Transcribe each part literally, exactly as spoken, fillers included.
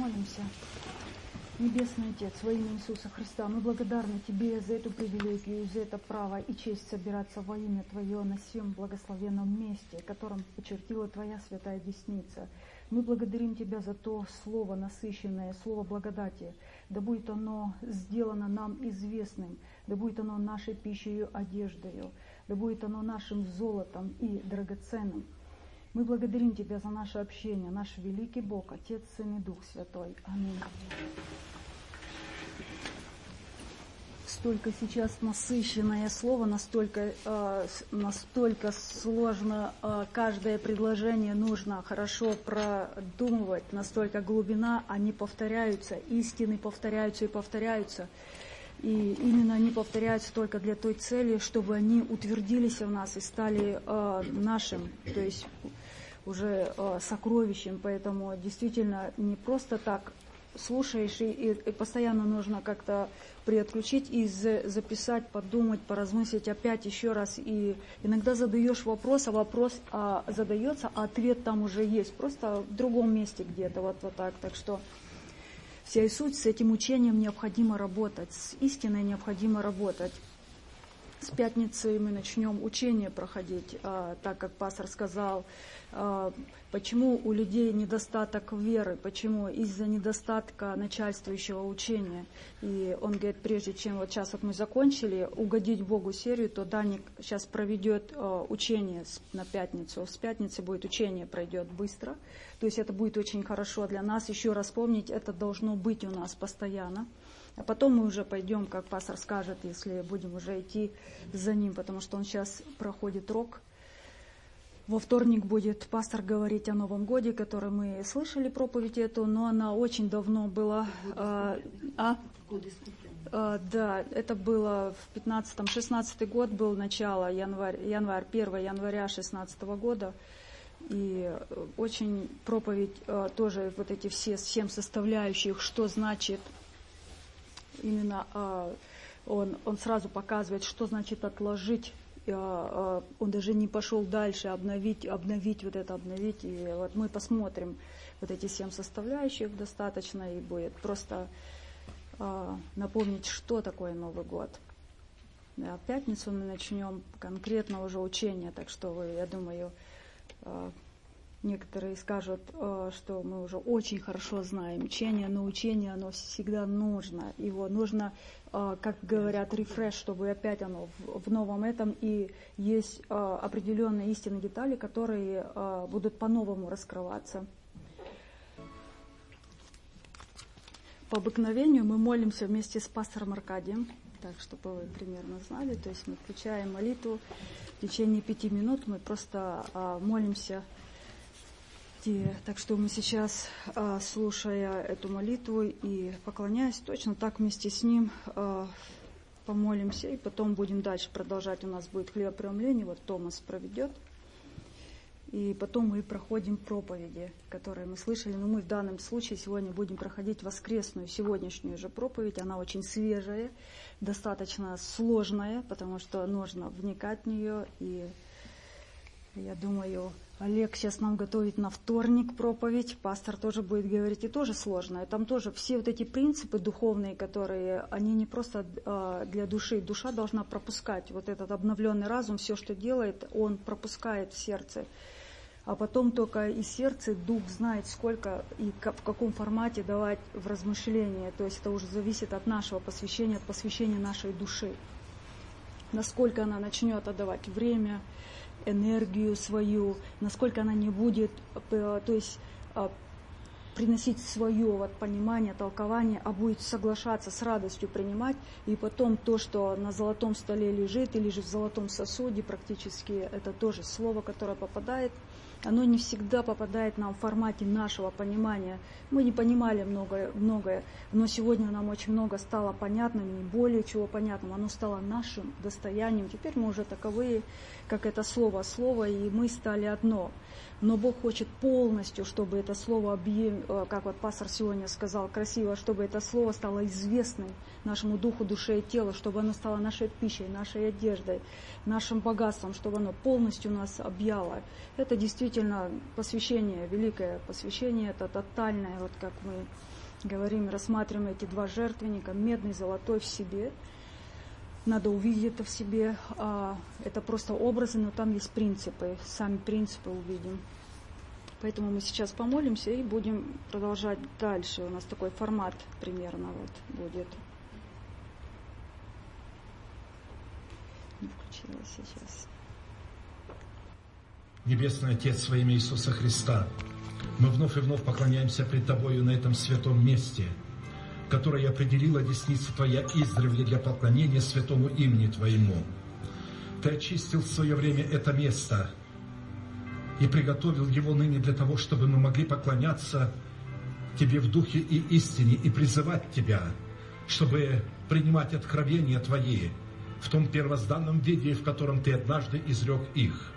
помолимся. Небесный Отец, во имя Иисуса Христа, мы благодарны Тебе за эту привилегию, за это право и честь собираться во имя Твое на сем благословенном месте, которым почертила Твоя святая десница. Мы благодарим Тебя за то слово насыщенное, слово благодати. Да будет оно сделано нам известным, да будет оно нашей пищей, одеждою, да будет оно нашим золотом и драгоценным. Мы благодарим Тебя за наше общение, наш великий Бог, Отец, Сын и Дух Святой. Аминь. Столько сейчас насыщенное слово, настолько, э, настолько сложно, э, каждое предложение нужно хорошо продумывать, настолько глубина, они повторяются, истины повторяются и повторяются. И именно они повторяются только для той цели, чтобы они утвердились в нас и стали э, нашим, то есть уже э, сокровищем. Поэтому действительно не просто так слушаешь, и, и постоянно нужно как-то приотключить и за, записать, подумать, поразмыслить опять еще раз. И иногда задаешь вопрос, а вопрос а, задается, а ответ там уже есть, просто в другом месте где-то, вот, вот так. Так что вся и суть, с этим учением необходимо работать, с истиной необходимо работать. С пятницы мы начнем учение проходить, а, так как пастор сказал, а, почему у людей недостаток веры, почему из-за недостатка начальствующего учения. И он говорит, прежде чем вот сейчас вот мы закончили угодить Богу серию, то Даник сейчас проведет а, учение на пятницу. С пятницы будет учение, пройдет быстро. То есть это будет очень хорошо для нас. Еще раз помнить, это должно быть у нас постоянно. А потом мы уже пойдем, как пастор скажет, если будем уже идти за ним, потому что он сейчас проходит рок. Во вторник будет пастор говорить о Новом Годе, который мы слышали проповедь эту, но она очень давно была. А, а? А, да, это было в пятнадцатом, шестнадцатый год был начало, январь, январь первого января шестнадцатого года. И очень проповедь а, тоже вот эти все семь составляющих, что значит. Именно э, он, он сразу показывает, что значит отложить. Э, э, он даже не пошел дальше, обновить, обновить вот это, обновить. И вот мы посмотрим вот эти семь составляющих достаточно, и будет просто э, напомнить, что такое Новый год. Да, в пятницу мы начнем конкретно уже учение, так что вы, я думаю, э, некоторые скажут, что мы уже очень хорошо знаем учение, но учение, оно всегда нужно. Его нужно, как говорят, рефреш, чтобы опять оно в новом этом. И есть определенные истинные детали, которые будут по-новому раскрываться. По обыкновению мы молимся вместе с пастором Аркадием, так, чтобы вы примерно знали. То есть мы включаем молитву. В течение пяти минут мы просто молимся. Так что мы сейчас, слушая эту молитву и поклоняясь, точно так вместе с ним помолимся, и потом будем дальше продолжать. У нас будет хлебопреломление, вот Томас проведет, и потом мы проходим проповеди, которые мы слышали. Но мы в данном случае сегодня будем проходить воскресную, сегодняшнюю же проповедь. Она очень свежая, достаточно сложная, потому что нужно вникать в нее, и я думаю, Олег сейчас нам готовит на вторник проповедь, пастор тоже будет говорить, и тоже сложно. И там тоже все вот эти принципы духовные, которые, они не просто э, для души. Душа должна пропускать вот этот обновленный разум, все, что делает, он пропускает в сердце. А потом только из сердца дух знает, сколько и в каком формате давать в размышление. То есть это уже зависит от нашего посвящения, от посвящения нашей души. Насколько она начнет отдавать время, энергию свою, насколько она не будет, то есть приносить свое вот понимание, толкование, а будет соглашаться с радостью принимать, и потом то, что на золотом столе лежит или же в золотом сосуде, практически это тоже слово, которое попадает, оно не всегда попадает нам в формате нашего понимания. Мы не понимали многое, многое, но сегодня нам очень много стало понятным, и более чего понятным, оно стало нашим достоянием. Теперь мы уже таковые, как это слово, слово, и мы стали одно. Но Бог хочет полностью, чтобы это слово объем, как вот пастор сегодня сказал красиво, чтобы это слово стало известным нашему духу, душе и телу, чтобы оно стало нашей пищей, нашей одеждой, нашим богатством, чтобы оно полностью нас объяло. Это действительно посвящение, великое посвящение, это тотальное, вот как мы говорим, рассматриваем эти два жертвенника, медный, золотой в себе. Надо увидеть это в себе. Это просто образы, но там есть принципы, сами принципы увидим. Поэтому мы сейчас помолимся и будем продолжать дальше. У нас такой формат примерно вот будет. Не включилось сейчас. Небесный Отец, во имя Иисуса Христа, мы вновь и вновь поклоняемся пред Тобою на этом святом месте, которое определила десница Твоя издревле для поклонения святому имени Твоему. Ты очистил в свое время это место и приготовил его ныне для того, чтобы мы могли поклоняться Тебе в духе и истине и призывать Тебя, чтобы принимать откровения Твои в том первозданном виде, в котором Ты однажды изрек их.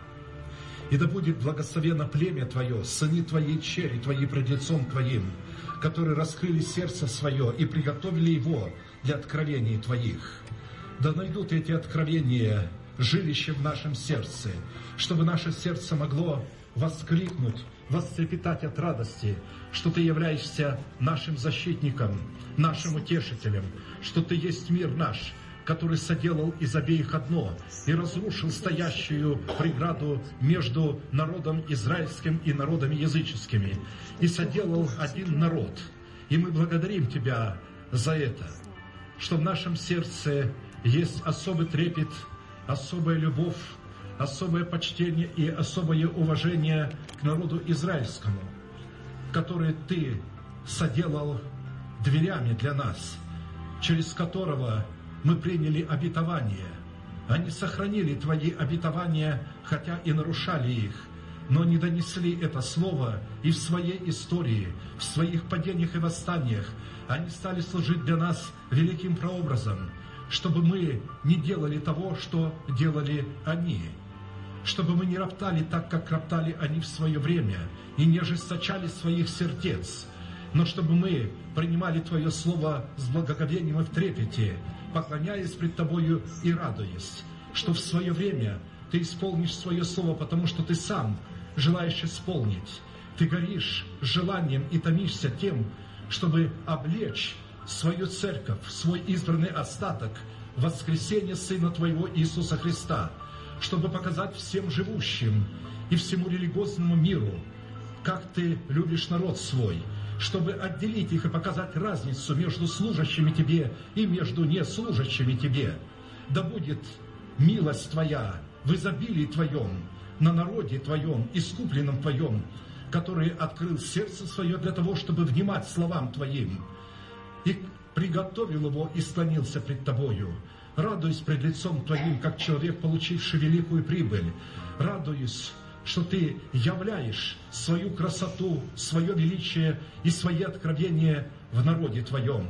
И да будет благословено племя Твое, сыны Твои, чери Твои пред лицом Твоим, которые раскрыли сердце свое и приготовили его для откровений Твоих. Да найдут эти откровения жилище в нашем сердце, чтобы наше сердце могло воскликнуть, вострепетать от радости, что Ты являешься нашим защитником, нашим утешителем, что Ты есть мир наш, который соделал из обеих одно и разрушил стоящую преграду между народом израильским и народами языческими, и соделал один народ. И мы благодарим Тебя за это, что в нашем сердце есть особый трепет, особая любовь, особое почтение и особое уважение к народу израильскому, который Ты соделал дверями для нас, через которого мы приняли обетование. Они сохранили Твои обетования, хотя и нарушали их, но не донесли это слово и в своей истории, в своих падениях и восстаниях. Они стали служить для нас великим прообразом, чтобы мы не делали того, что делали они, чтобы мы не роптали так, как роптали они в свое время, и не ожесточали своих сердец, но чтобы мы принимали Твое Слово с благоговением и в трепете, поклоняясь пред Тобою и радуясь, что в свое время Ты исполнишь свое Слово, потому что Ты сам желаешь исполнить. Ты горишь желанием и томишься тем, чтобы облечь свою церковь, свой избранный остаток в воскресение Сына Твоего Иисуса Христа, чтобы показать всем живущим и всему религиозному миру, как Ты любишь народ свой, чтобы отделить их и показать разницу между служащими Тебе и между неслужащими Тебе. Да будет милость Твоя в изобилии Твоем, на народе Твоем, искупленном Твоем, который открыл сердце свое для того, чтобы внимать словам Твоим, и приготовил его и склонился пред Тобою. Радуюсь пред лицом Твоим, как человек, получивший великую прибыль. Радуюсь, что Ты являешь свою красоту, свое величие и свои откровения в народе Твоем.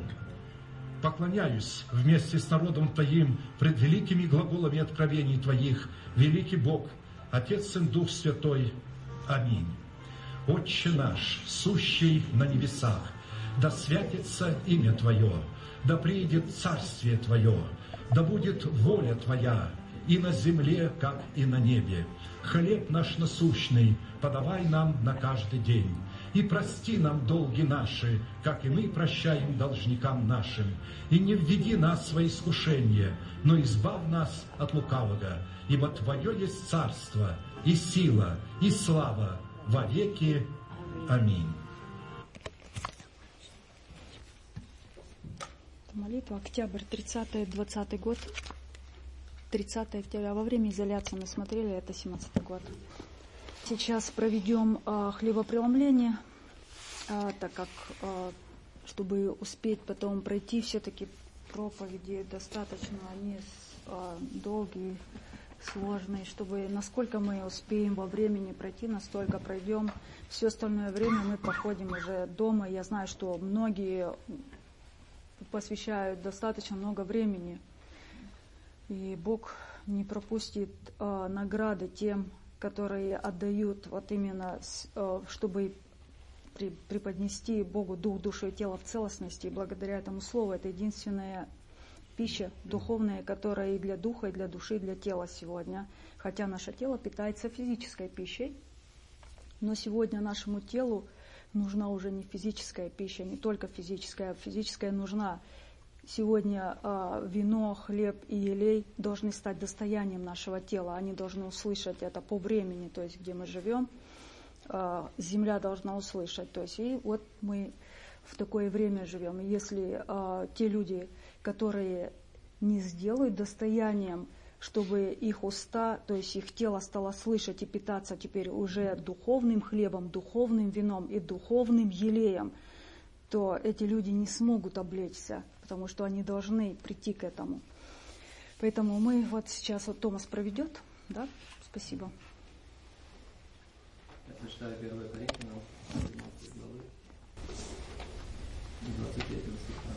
Поклоняюсь вместе с народом Твоим пред великими глаголами откровений Твоих, великий Бог, Отец, Сын, Дух Святой. Аминь. Отче наш, сущий на небесах, да святится имя Твое, да приидет царствие Твое, да будет воля Твоя и на земле, как и на небе. Хлеб наш насущный подавай нам на каждый день, и прости нам долги наши, как и мы прощаем должникам нашим. И не введи нас в искушение, но избавь нас от лукавого, ибо Твое есть царство, и сила, и слава во веки. Аминь. Молитва, октябрь, тридцатый, двадцатый год. тридцатого октября. Во время изоляции мы смотрели, это семнадцатый год. Сейчас проведем а, хлебопреломление, а, так как, а, чтобы успеть потом пройти, все-таки проповеди достаточно, они а, долгие, сложные, чтобы насколько мы успеем во времени пройти, настолько пройдем. Все остальное время мы проходим уже дома. Я знаю, что многие посвящают достаточно много времени. И Бог не пропустит э, награды тем, которые отдают вот именно, э, чтобы преподнести Богу дух, душу и тело в целостности. И благодаря этому слову это единственная пища духовная, которая и для духа, и для души, и для тела сегодня. Хотя наше тело питается физической пищей, но сегодня нашему телу нужна уже не физическая пища, не только физическая, а физическая нужна. Сегодня э, вино, хлеб и елей должны стать достоянием нашего тела. Они должны услышать это по времени, то есть где мы живем, э, земля должна услышать. То есть и вот мы в такое время живем. И если э, те люди, которые не сделают достоянием, чтобы их уста, то есть их тело стало слышать и питаться теперь уже духовным хлебом, духовным вином и духовным елеем, то эти люди не смогут облечься, потому что они должны прийти к этому. Поэтому мы вот сейчас, вот Томас проведет, да? Спасибо. Я прочитаю первое Коринфянам, двенадцатой главы, двадцать третьего стиха.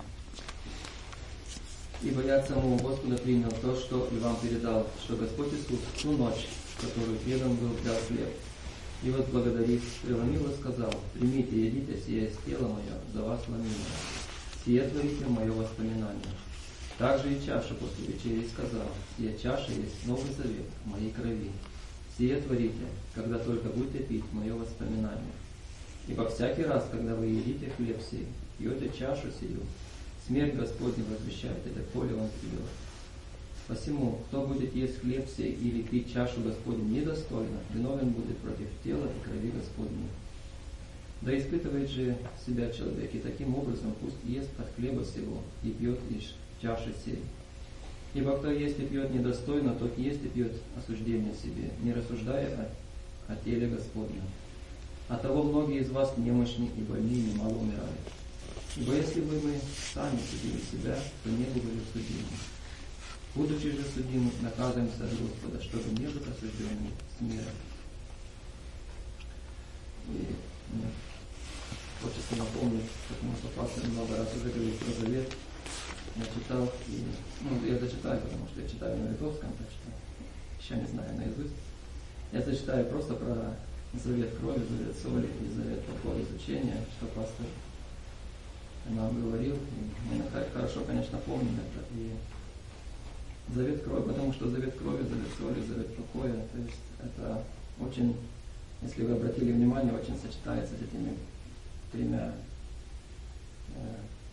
«Ибо я от самого Господа принял то, что и вам передал, что Господь Иисус в ту ночь, в которую предан был, взял хлеб, и возблагодарив, преломил и сказал: примите, едите, сие есть тело мое, за вас ломимое, сие творите в мое воспоминание. Также и чашу после вечери сказал: сие чаша есть новый завет в моей крови, сие творите, когда только будете пить в мое воспоминание. Ибо всякий раз, когда вы едите хлеб сей, пьете чашу сию, смерть Господня возвещаете, доколе он придет. Посему, кто будет есть хлеб сей или пить чашу Господню недостойно, виновен будет против тела и крови Господней. Да испытывает же себя человек, и таким образом пусть ест от хлеба сего и пьет из чаши сей. Ибо кто ест и пьет недостойно, тот ест и пьет осуждение себе, не рассуждая о, о теле Господнем. Оттого многие из вас немощны и больны, и немало умирают. Ибо если бы мы сами судили себя, то не были бы судимы. Будучи же судимы, наказываемся от Господа, чтобы не быть осужденными с мира». И мне хочется напомнить, потому что пастор много раз уже говорит про завет. Я читал, и, ну, я зачитаю, потому что я читаю на литовском, так что еще не знаю наизусть. Я зачитаю просто про завет крови, завет соли и завет такого изучения, что пастор нам говорил. И мне хорошо, конечно, помню это. И завет крови, потому что завет крови, завет соли, завет покоя, то есть это очень, если вы обратили внимание, очень сочетается с этими тремя э,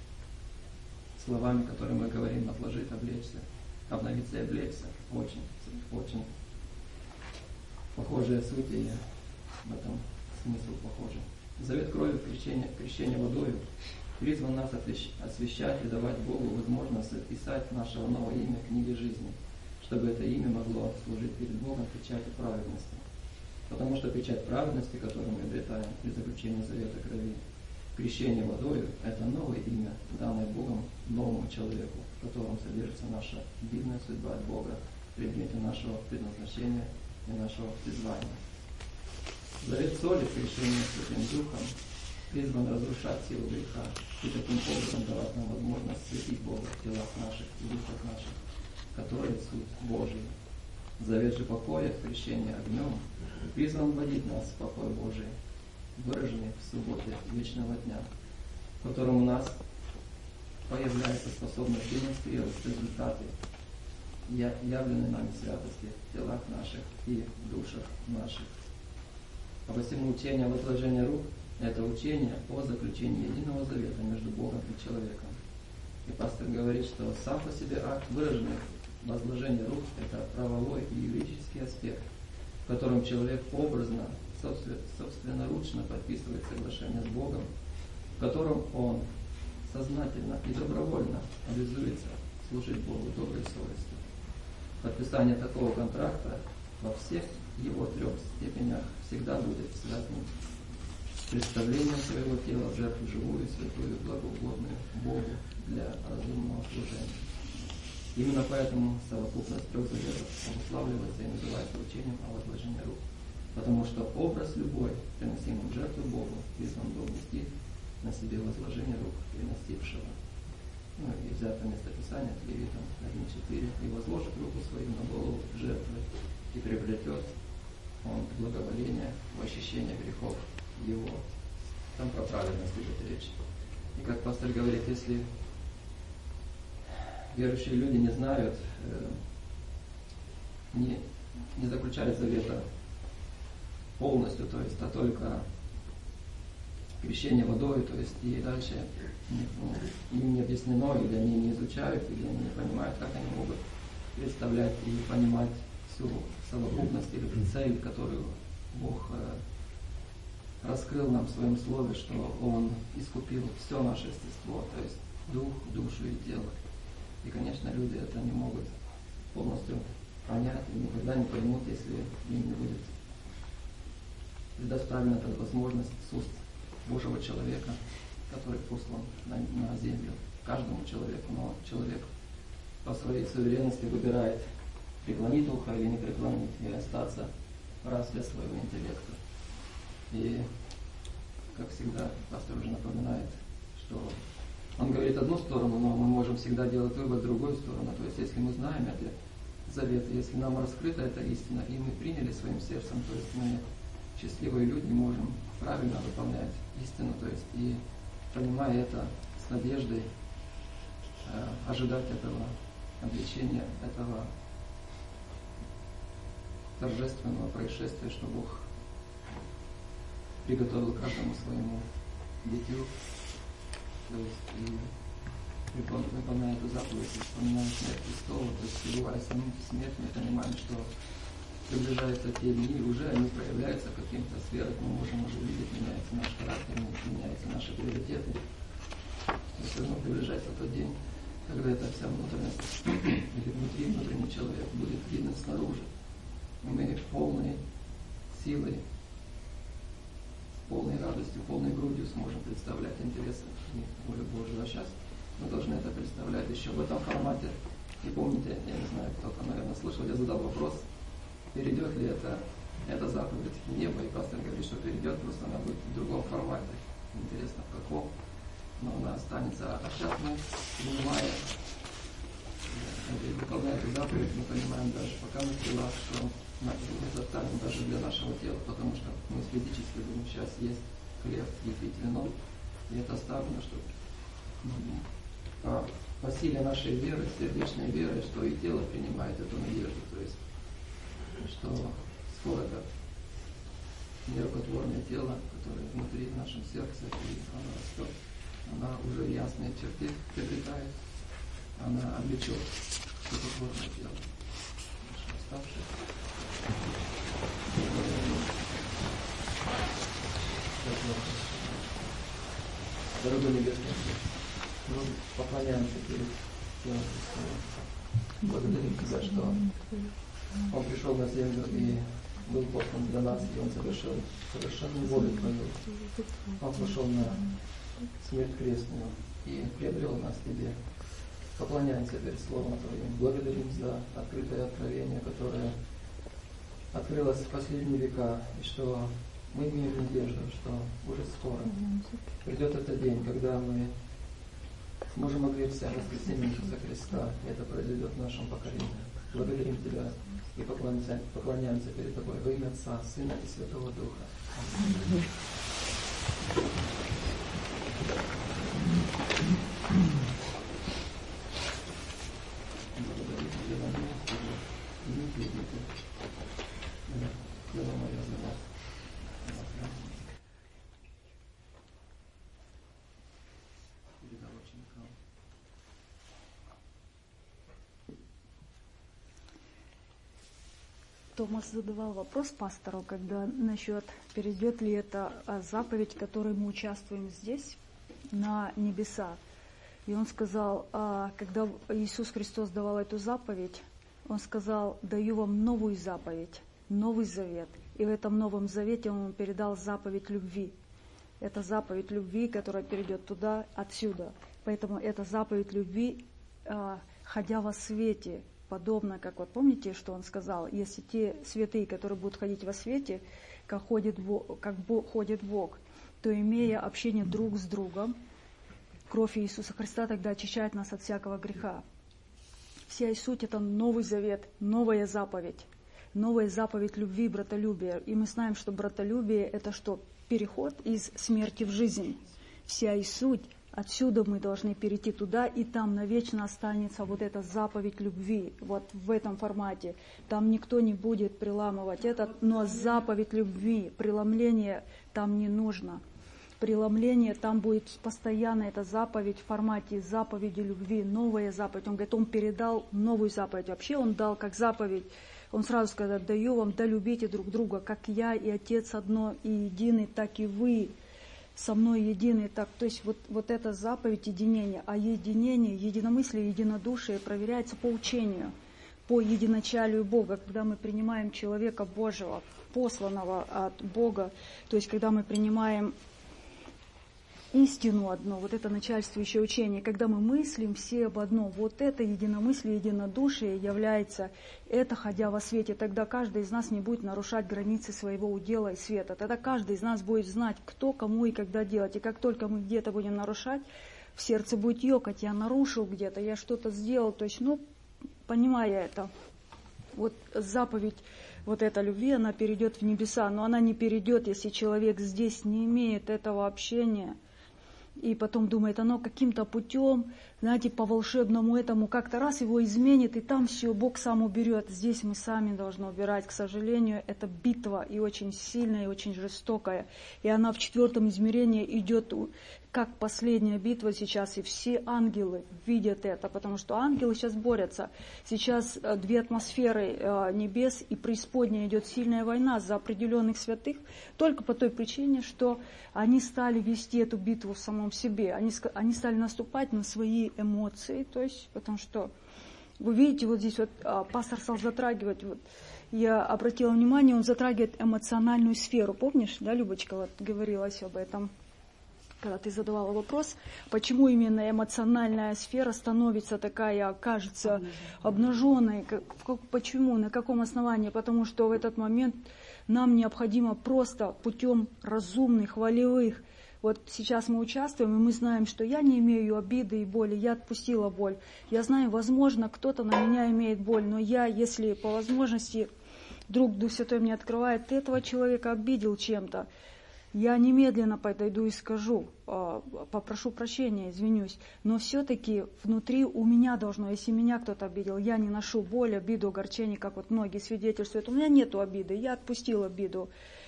словами, которые мы говорим: отложить, облечься, обновиться и облечься. Очень, очень похожие сути, и в этом смысл похожий. Завет крови, крещение, крещение водою, призван нас освящать и давать Богу возможность записать нашего новое имя в книге жизни, чтобы это имя могло служить перед Богом печатью праведности. Потому что печать праведности, которую мы обретаем при заключении завета крови, крещение водою, это новое имя, данное Богом новому человеку, в котором содержится наша видная судьба от Бога, предмете нашего предназначения и нашего призвания. Завет соли, крещение Святым Духом, призван разрушать силу греха и таким образом давать нам возможность светить Бога в телах наших и душах наших, которые суть Божий. Завет же покоя, крещение огнем, призван вводить нас в покой Божий, выраженный в субботе вечного дня, в котором у нас появляется способность демонстрировать результаты явленной нами святости в телах наших и в душах наших. А посему учение о возложении рук – это учение о заключении единого завета между Богом и человеком. И пастор говорит, что сам по себе акт выраженный возложения рук – это правовой и юридический аспект, в котором человек образно, собственноручно подписывает соглашение с Богом, в котором он сознательно и добровольно обязуется служить Богу доброй совестью. Подписание такого контракта во всех его трех степенях всегда будет связано с представлением своего тела в жертву живую, святую, благоугодную Богу для разумного служения. Именно поэтому совокупность трех заветов обуславливается и называется учением о возложении рук, потому что образ любой, приносимый в жертву Богу, призван был нести на себе возложение рук приносившего. Ну и взято местописание от Левитам один четыре. «И возложит руку свою на голову жертвы, и приобретет он благоволение в ощущение грехов его». там про праведность идет речь. И как пастор говорит, если верующие люди не знают, не, не заключают завета полностью, то есть, а только крещение водой, то есть, и дальше ну, им не объяснено, или они не изучают, или они не понимают, как они могут представлять и понимать всю совокупность или цель, которую Бог раскрыл нам в своем слове, что Он искупил все наше естество, то есть дух, душу и тело. И, конечно, люди это не могут полностью понять и никогда не поймут, если им не будет предоставлена эта возможность с уст Божьего человека, который послан на, на землю каждому человеку. Но человек по своей суверенности выбирает преклонить ухо или не преклонить, или остаться в рабстве своего интеллекта. И, как всегда, пастор уже напоминает, что он говорит одну сторону, но мы можем всегда делать вывод в другую сторону. То есть, если мы знаем эти заветы, если нам раскрыта эта истина, и мы приняли своим сердцем, то есть мы, счастливые люди, можем правильно выполнять истину, то есть и, понимая это с надеждой, э, ожидать этого обличения, этого торжественного происшествия, что Бог приготовил каждому своему дитю, то есть и выполняя эту заповедь, вспоминая смерть Христову, то есть пребывая самим в смерти, мы понимаем, что приближаются те дни, уже они проявляются каким-то сферах, мы можем уже видеть, меняется наш характер, меняются наши приоритеты. И все равно приближается тот день, когда эта вся внутренность, или внутри внутренний человек будет видно снаружи. И мы полной силой, полной радостью, полной грудью сможем представлять интересы и волю Божию. А сейчас мы должны это представлять еще в этом формате. И помните, я не знаю, кто-то, наверное, слышал, я задал вопрос, перейдет ли это, эта заповедь в небо, и пастор говорит, что перейдет, просто она будет в другом формате. Интересно, в каком, но она останется. А сейчас мы, принимая и выполняя эту заповедь, мы понимаем даже, пока мы в телах, что это оставим даже для нашего тела, потому что мы физически будем сейчас есть хлеб и пить вино, и это оставлено, чтобы по, по силе нашей веры, сердечной веры, что и тело принимает эту надежду, то есть что скоро это нерукотворное тело, которое внутри в нашем сердце, и оно растет, она уже ясные черты приобретает, она облечет рукотворное тело, наше оставшее. Дорогой Небесный Отец, мы поклоняемся перед телом Христовым. Благодарим Тебя, что Он пришел на землю и был послан для нас, и Он совершил совершенную волю Твою. Он пошел на смерть крестную и приобрел нас Тебе. Поклоняемся перед Словом Твоим. Благодарим за открытое откровение, которое открылось в последние века, и что мы имеем надежду, что уже скоро придет этот день, когда мы сможем оглядеться на воскресение Иисуса Христа, и это произойдет в нашем поколении. Благодарим Тебя и поклоняемся, поклоняемся перед Тобой во имя Отца, Сына и Святого Духа. Аминь. Благодарим Тебя за милость, за милость, Тело мое за вас. Передал ученикам. Томас задавал вопрос пастору, когда насчет, перейдет ли это заповедь, в которой мы участвуем здесь, на небеса. И он сказал, когда Иисус Христос давал эту заповедь, Он сказал, даю вам новую заповедь, новый завет. И в этом новом завете Он передал заповедь любви. Это заповедь любви, которая перейдет туда, отсюда. Поэтому это заповедь любви, ходя во свете, подобно, как вот помните, что Он сказал, если те святые, которые будут ходить во свете, как ходит Бог, как Бог, ходит Бог, то имея общение друг с другом, кровь Иисуса Христа тогда очищает нас от всякого греха. Вся и суть — это новый завет, новая заповедь. новая заповедь любви, братолюбия. И мы знаем, что братолюбие – это что? Переход из смерти в жизнь. Вся и суть. Отсюда мы должны перейти туда, и там навечно останется вот эта заповедь любви, вот в этом формате. Там никто не будет приламывать это, но заповедь любви, преломление там не нужно. Преломление, там будет постоянно эта заповедь в формате заповеди любви, новая заповедь. Он говорит, он передал новую заповедь. Вообще он дал как заповедь, он сразу сказал, даю вам, да любите друг друга, как я и Отец одно и единый, так и вы со мной единый. Так, то есть вот, вот эта заповедь единения, а единение, единомыслие, единодушие проверяется по учению, по единочалию Бога, когда мы принимаем человека Божьего, посланного от Бога, то есть когда мы принимаем истину одно, вот это начальствующее учение, когда мы мыслим все об одном, вот это единомыслие, единодушие является, это ходя во свете, тогда каждый из нас не будет нарушать границы своего удела и света, тогда каждый из нас будет знать, кто, кому и когда делать, и как только мы где-то будем нарушать, в сердце будет ёкать, я нарушил где-то, я что-то сделал, то есть, ну, понимая это, вот заповедь, вот эта любви, она перейдет в небеса, но она не перейдет, если человек здесь не имеет этого общения, и потом думает, оно каким-то путем, знаете, по волшебному этому как-то раз его изменит, и там все, Бог сам уберет. Здесь мы сами должны убирать. К сожалению, это битва и очень сильная, и очень жестокая. И она в четвертом измерении идет как последняя битва сейчас, и все ангелы видят это, потому что ангелы сейчас борются. Сейчас две атмосферы небес и преисподняя идет сильная война за определенных святых, только по той причине, что они стали вести эту битву в самом себе. Они, они стали наступать на свои эмоции, то есть, потому что, вы видите, вот здесь вот а, пастор стал затрагивать, вот, я обратила внимание, он затрагивает эмоциональную сферу, помнишь, да, Любочка, вот говорилась об этом, когда ты задавала вопрос, почему именно эмоциональная сфера становится такая, кажется, обнаженной, как, почему, на каком основании, потому что в этот момент нам необходимо просто путем разумных, волевых. Вот сейчас мы участвуем, и мы знаем, что я не имею обиды и боли, я отпустила боль. Я знаю, возможно, кто-то на меня имеет боль, но я, если по возможности, вдруг Дух Святой мне открывает, ты этого человека обидел чем-то, я немедленно подойду и скажу, попрошу прощения, извинюсь, но все-таки внутри у меня должно, если меня кто-то обидел, я не ношу боль, обиду, огорчение, как вот многие свидетельствуют, у меня нету обиды, я отпустил обиду.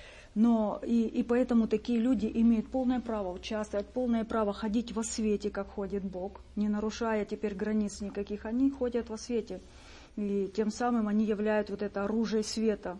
Но и, и поэтому такие люди имеют полное право участвовать, полное право ходить во свете, как ходит Бог, не нарушая теперь границ никаких, они ходят во свете. И тем самым они являют вот это оружие света.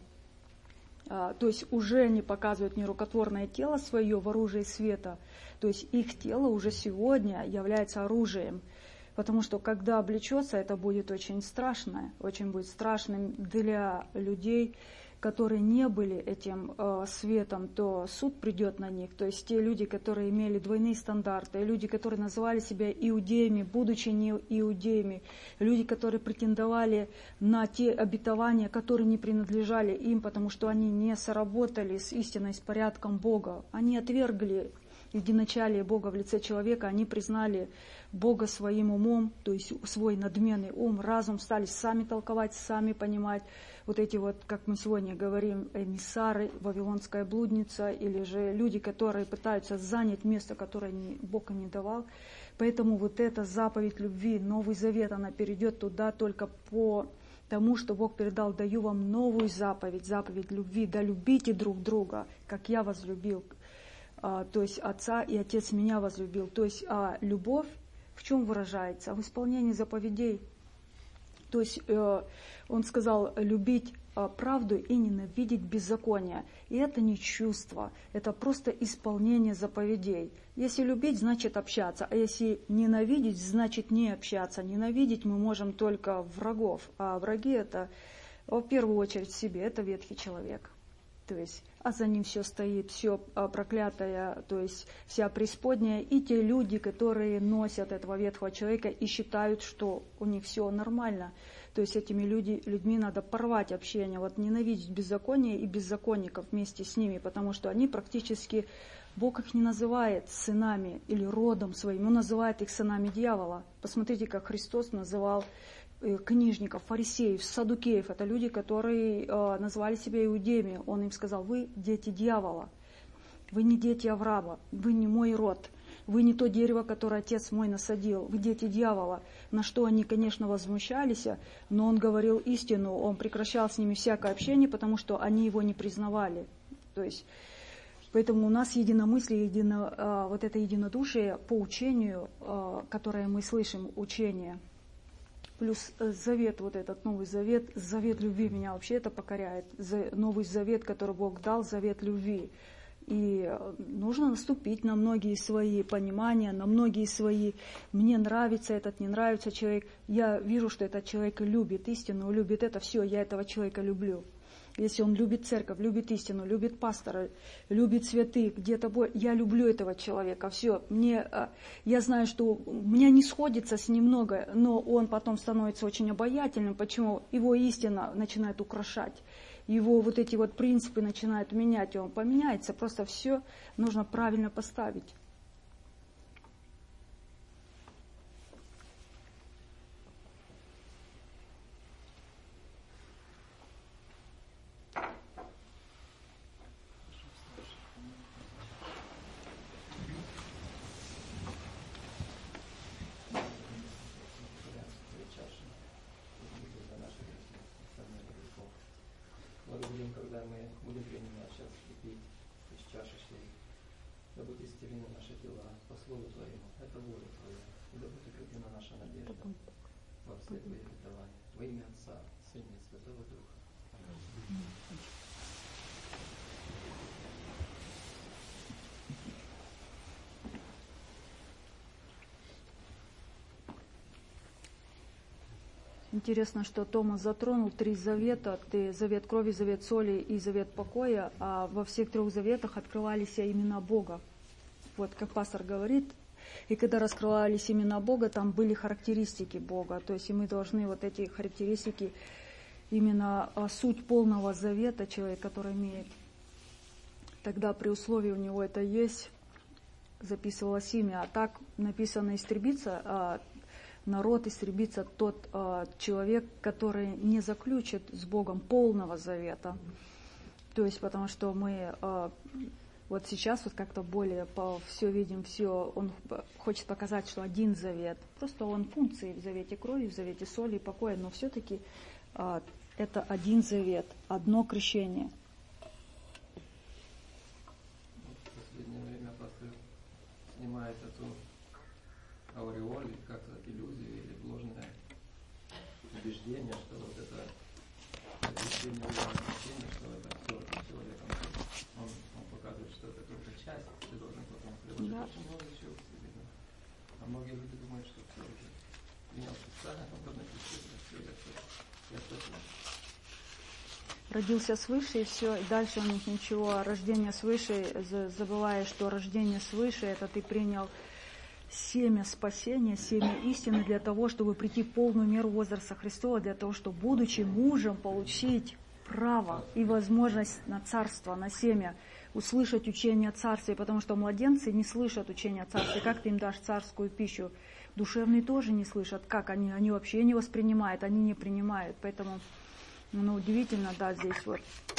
А, то есть уже они показывают нерукотворное тело свое в оружии света. То есть их тело уже сегодня является оружием. Потому что когда облечется, это будет очень страшно, очень будет страшным для людей, которые не были этим э, светом, то суд придет на них. То есть те люди, которые имели двойные стандарты, люди, которые называли себя иудеями, будучи не иудеями, люди, которые претендовали на те обетования, которые не принадлежали им, потому что они не соработали с истиной, с порядком Бога. Они отвергли единочалие Бога в лице человека, они признали Бога своим умом, то есть свой надменный ум, разум, стали сами толковать, сами понимать. Вот эти вот, как мы сегодня говорим, эмиссары, вавилонская блудница, или же люди, которые пытаются занять место, которое не, Бог им не давал. Поэтому вот эта заповедь любви, Новый Завет, она перейдет туда только по тому, что Бог передал, даю вам новую заповедь, заповедь любви, да любите друг друга, как я возлюбил. А, то есть Отца и Отец меня возлюбил. То есть а любовь в чем выражается? В исполнении заповедей. То есть э, он сказал любить э, правду и ненавидеть беззаконие. И это не чувство, это просто исполнение заповедей. Если любить, значит общаться, а если ненавидеть, значит не общаться. Ненавидеть мы можем только врагов, а враги это в первую очередь себе, это ветхий человек. То есть, а за ним все стоит, все проклятое, то есть вся преисподняя, и те люди, которые носят этого ветхого человека и считают, что у них все нормально. То есть этими люди, людьми надо порвать общение, вот ненавидеть беззаконие и беззаконников вместе с ними, потому что они практически, Бог их не называет сынами или родом своим, Он называет их сынами дьявола. Посмотрите, как Христос называл книжников, фарисеев, саддукеев. Это люди, которые э, называли себя иудеями. Он им сказал: вы дети дьявола, вы не дети Авраама, вы не мой род, вы не то дерево, которое отец мой насадил, вы дети дьявола. На что они, конечно, возмущались, но он говорил истину, он прекращал с ними всякое общение, потому что они его не признавали. То есть, поэтому у нас единомыслие, едино, э, вот это единодушие по учению, э, которое мы слышим, учение. Плюс завет, вот этот Новый Завет, завет любви меня вообще это покоряет. Новый Завет, который Бог дал, завет любви. И нужно наступить на многие свои понимания, на многие свои «мне нравится этот, не нравится человек». Я вижу, что этот человек любит истину, любит это, все, я этого человека люблю. Если он любит церковь, любит истину, любит пастора, любит святых, где-то бой, я люблю этого человека, все. Мне, я знаю, что у меня не сходится с ним много, но он потом становится очень обаятельным. Почему? Его истина начинает украшать, его вот эти вот принципы начинают менять, и он поменяется. Просто все нужно правильно поставить. Благодарим, когда мы будем принимать сейчас и пить из чаши сей. Да будут исцелены наши тела по слову Твоему, это воля Твоя, и да будет укреплена наша надежда во все Твои обетования. Во имя Отца, Сына и Святого Духа. Интересно, что Томас затронул три завета, ты завет крови, завет соли и завет покоя, а во всех трех заветах открывались имена Бога. Вот как пастор говорит, и когда раскрывались имена Бога, там были характеристики Бога, то есть и мы должны вот эти характеристики, именно суть полного завета человек, который имеет, тогда при условии у него это есть, записывалось имя, а так написано истребиться, народ истребится тот э, человек, который не заключит с Богом полного завета. То есть, потому что мы э, вот сейчас вот как-то более по, все видим, все, он хочет показать, что один завет. Просто он функции в завете крови, в завете соли и покоя, но все-таки э, это один завет, одно крещение. В последнее время пастор снимает эту ауреоль, или как-то иллюзию, или ложное убеждение, что вот это крещение, крещение, что это все, это человеком. Он, он показывает, что это только часть, ты должен потом приложить да. очень много еще усилий. Да. А многие люди думают, что все уже принял специально, потом написано, все, я все, я все знаю. Родился свыше, и все, и дальше у них ничего. Рождение свыше, забывая, что рождение свыше, это ты принял семя спасения, семя истины для того, чтобы прийти в полную меру возраста Христова, для того, чтобы, будучи мужем, получить право и возможность на царство, на семя, услышать учение о царстве, потому что младенцы не слышат учения о царстве. Как ты им дашь царскую пищу? Душевные тоже не слышат. Как они? Они вообще не воспринимают, они не принимают. Поэтому, ну, удивительно, да, здесь вот.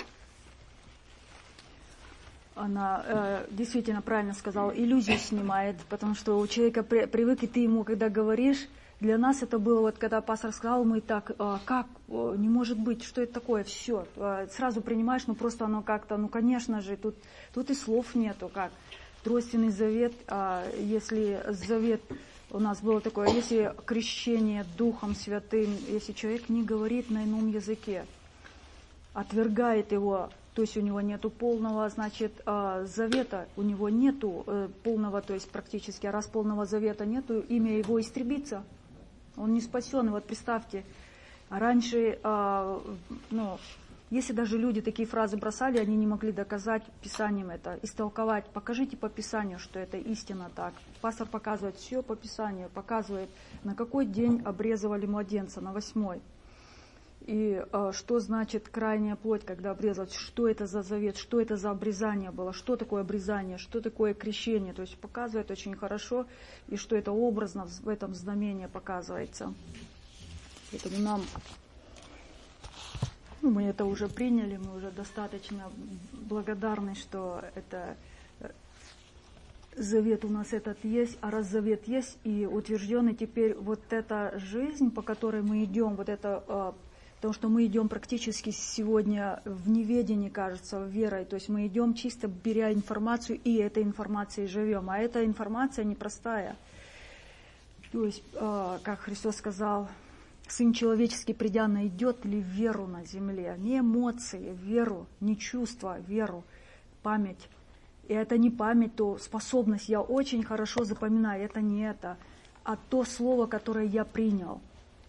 Она э, действительно правильно сказала, иллюзию снимает, потому что у человека при, привык, и ты ему, когда говоришь, для нас это было, вот когда пастор сказал, мы так, э, как, э, не может быть, что это такое, все, э, сразу принимаешь, ну просто оно как-то, ну конечно же, тут, тут и слов нету, как, тройственный завет, э, если завет, у нас было такое, если крещение Духом Святым, если человек не говорит на ином языке, отвергает его, то есть у него нету полного, значит, завета, у него нету полного, то есть практически, а раз полного завета нету, имя его истребится. Он не спасен. И вот представьте, раньше, ну, если даже люди такие фразы бросали, они не могли доказать Писанием это, истолковать. Покажите по Писанию, что это истина так. Пастор показывает все по Писанию, показывает, на какой день обрезывали младенца, на восьмой. И э, что значит крайняя плоть, когда обрезалась, что это за завет, что это за обрезание было, что такое обрезание, что такое крещение. То есть показывает очень хорошо, и что это образно в этом знамении показывается. Поэтому нам, ну, мы это уже приняли, мы уже достаточно благодарны, что это завет у нас этот есть, а раз завет есть и утвержденный, теперь вот эта жизнь, по которой мы идем, вот это, потому что мы идем практически сегодня в неведении, кажется, верой, то есть мы идем чисто беря информацию и этой информацией живем, а эта информация непростая. То есть, как Христос сказал, Сын человеческий, придя, найдет ли веру на земле, не эмоции, веру, не чувства, веру, память. И это не память, то способность, я очень хорошо запоминаю, это не это, а то слово, которое я принял,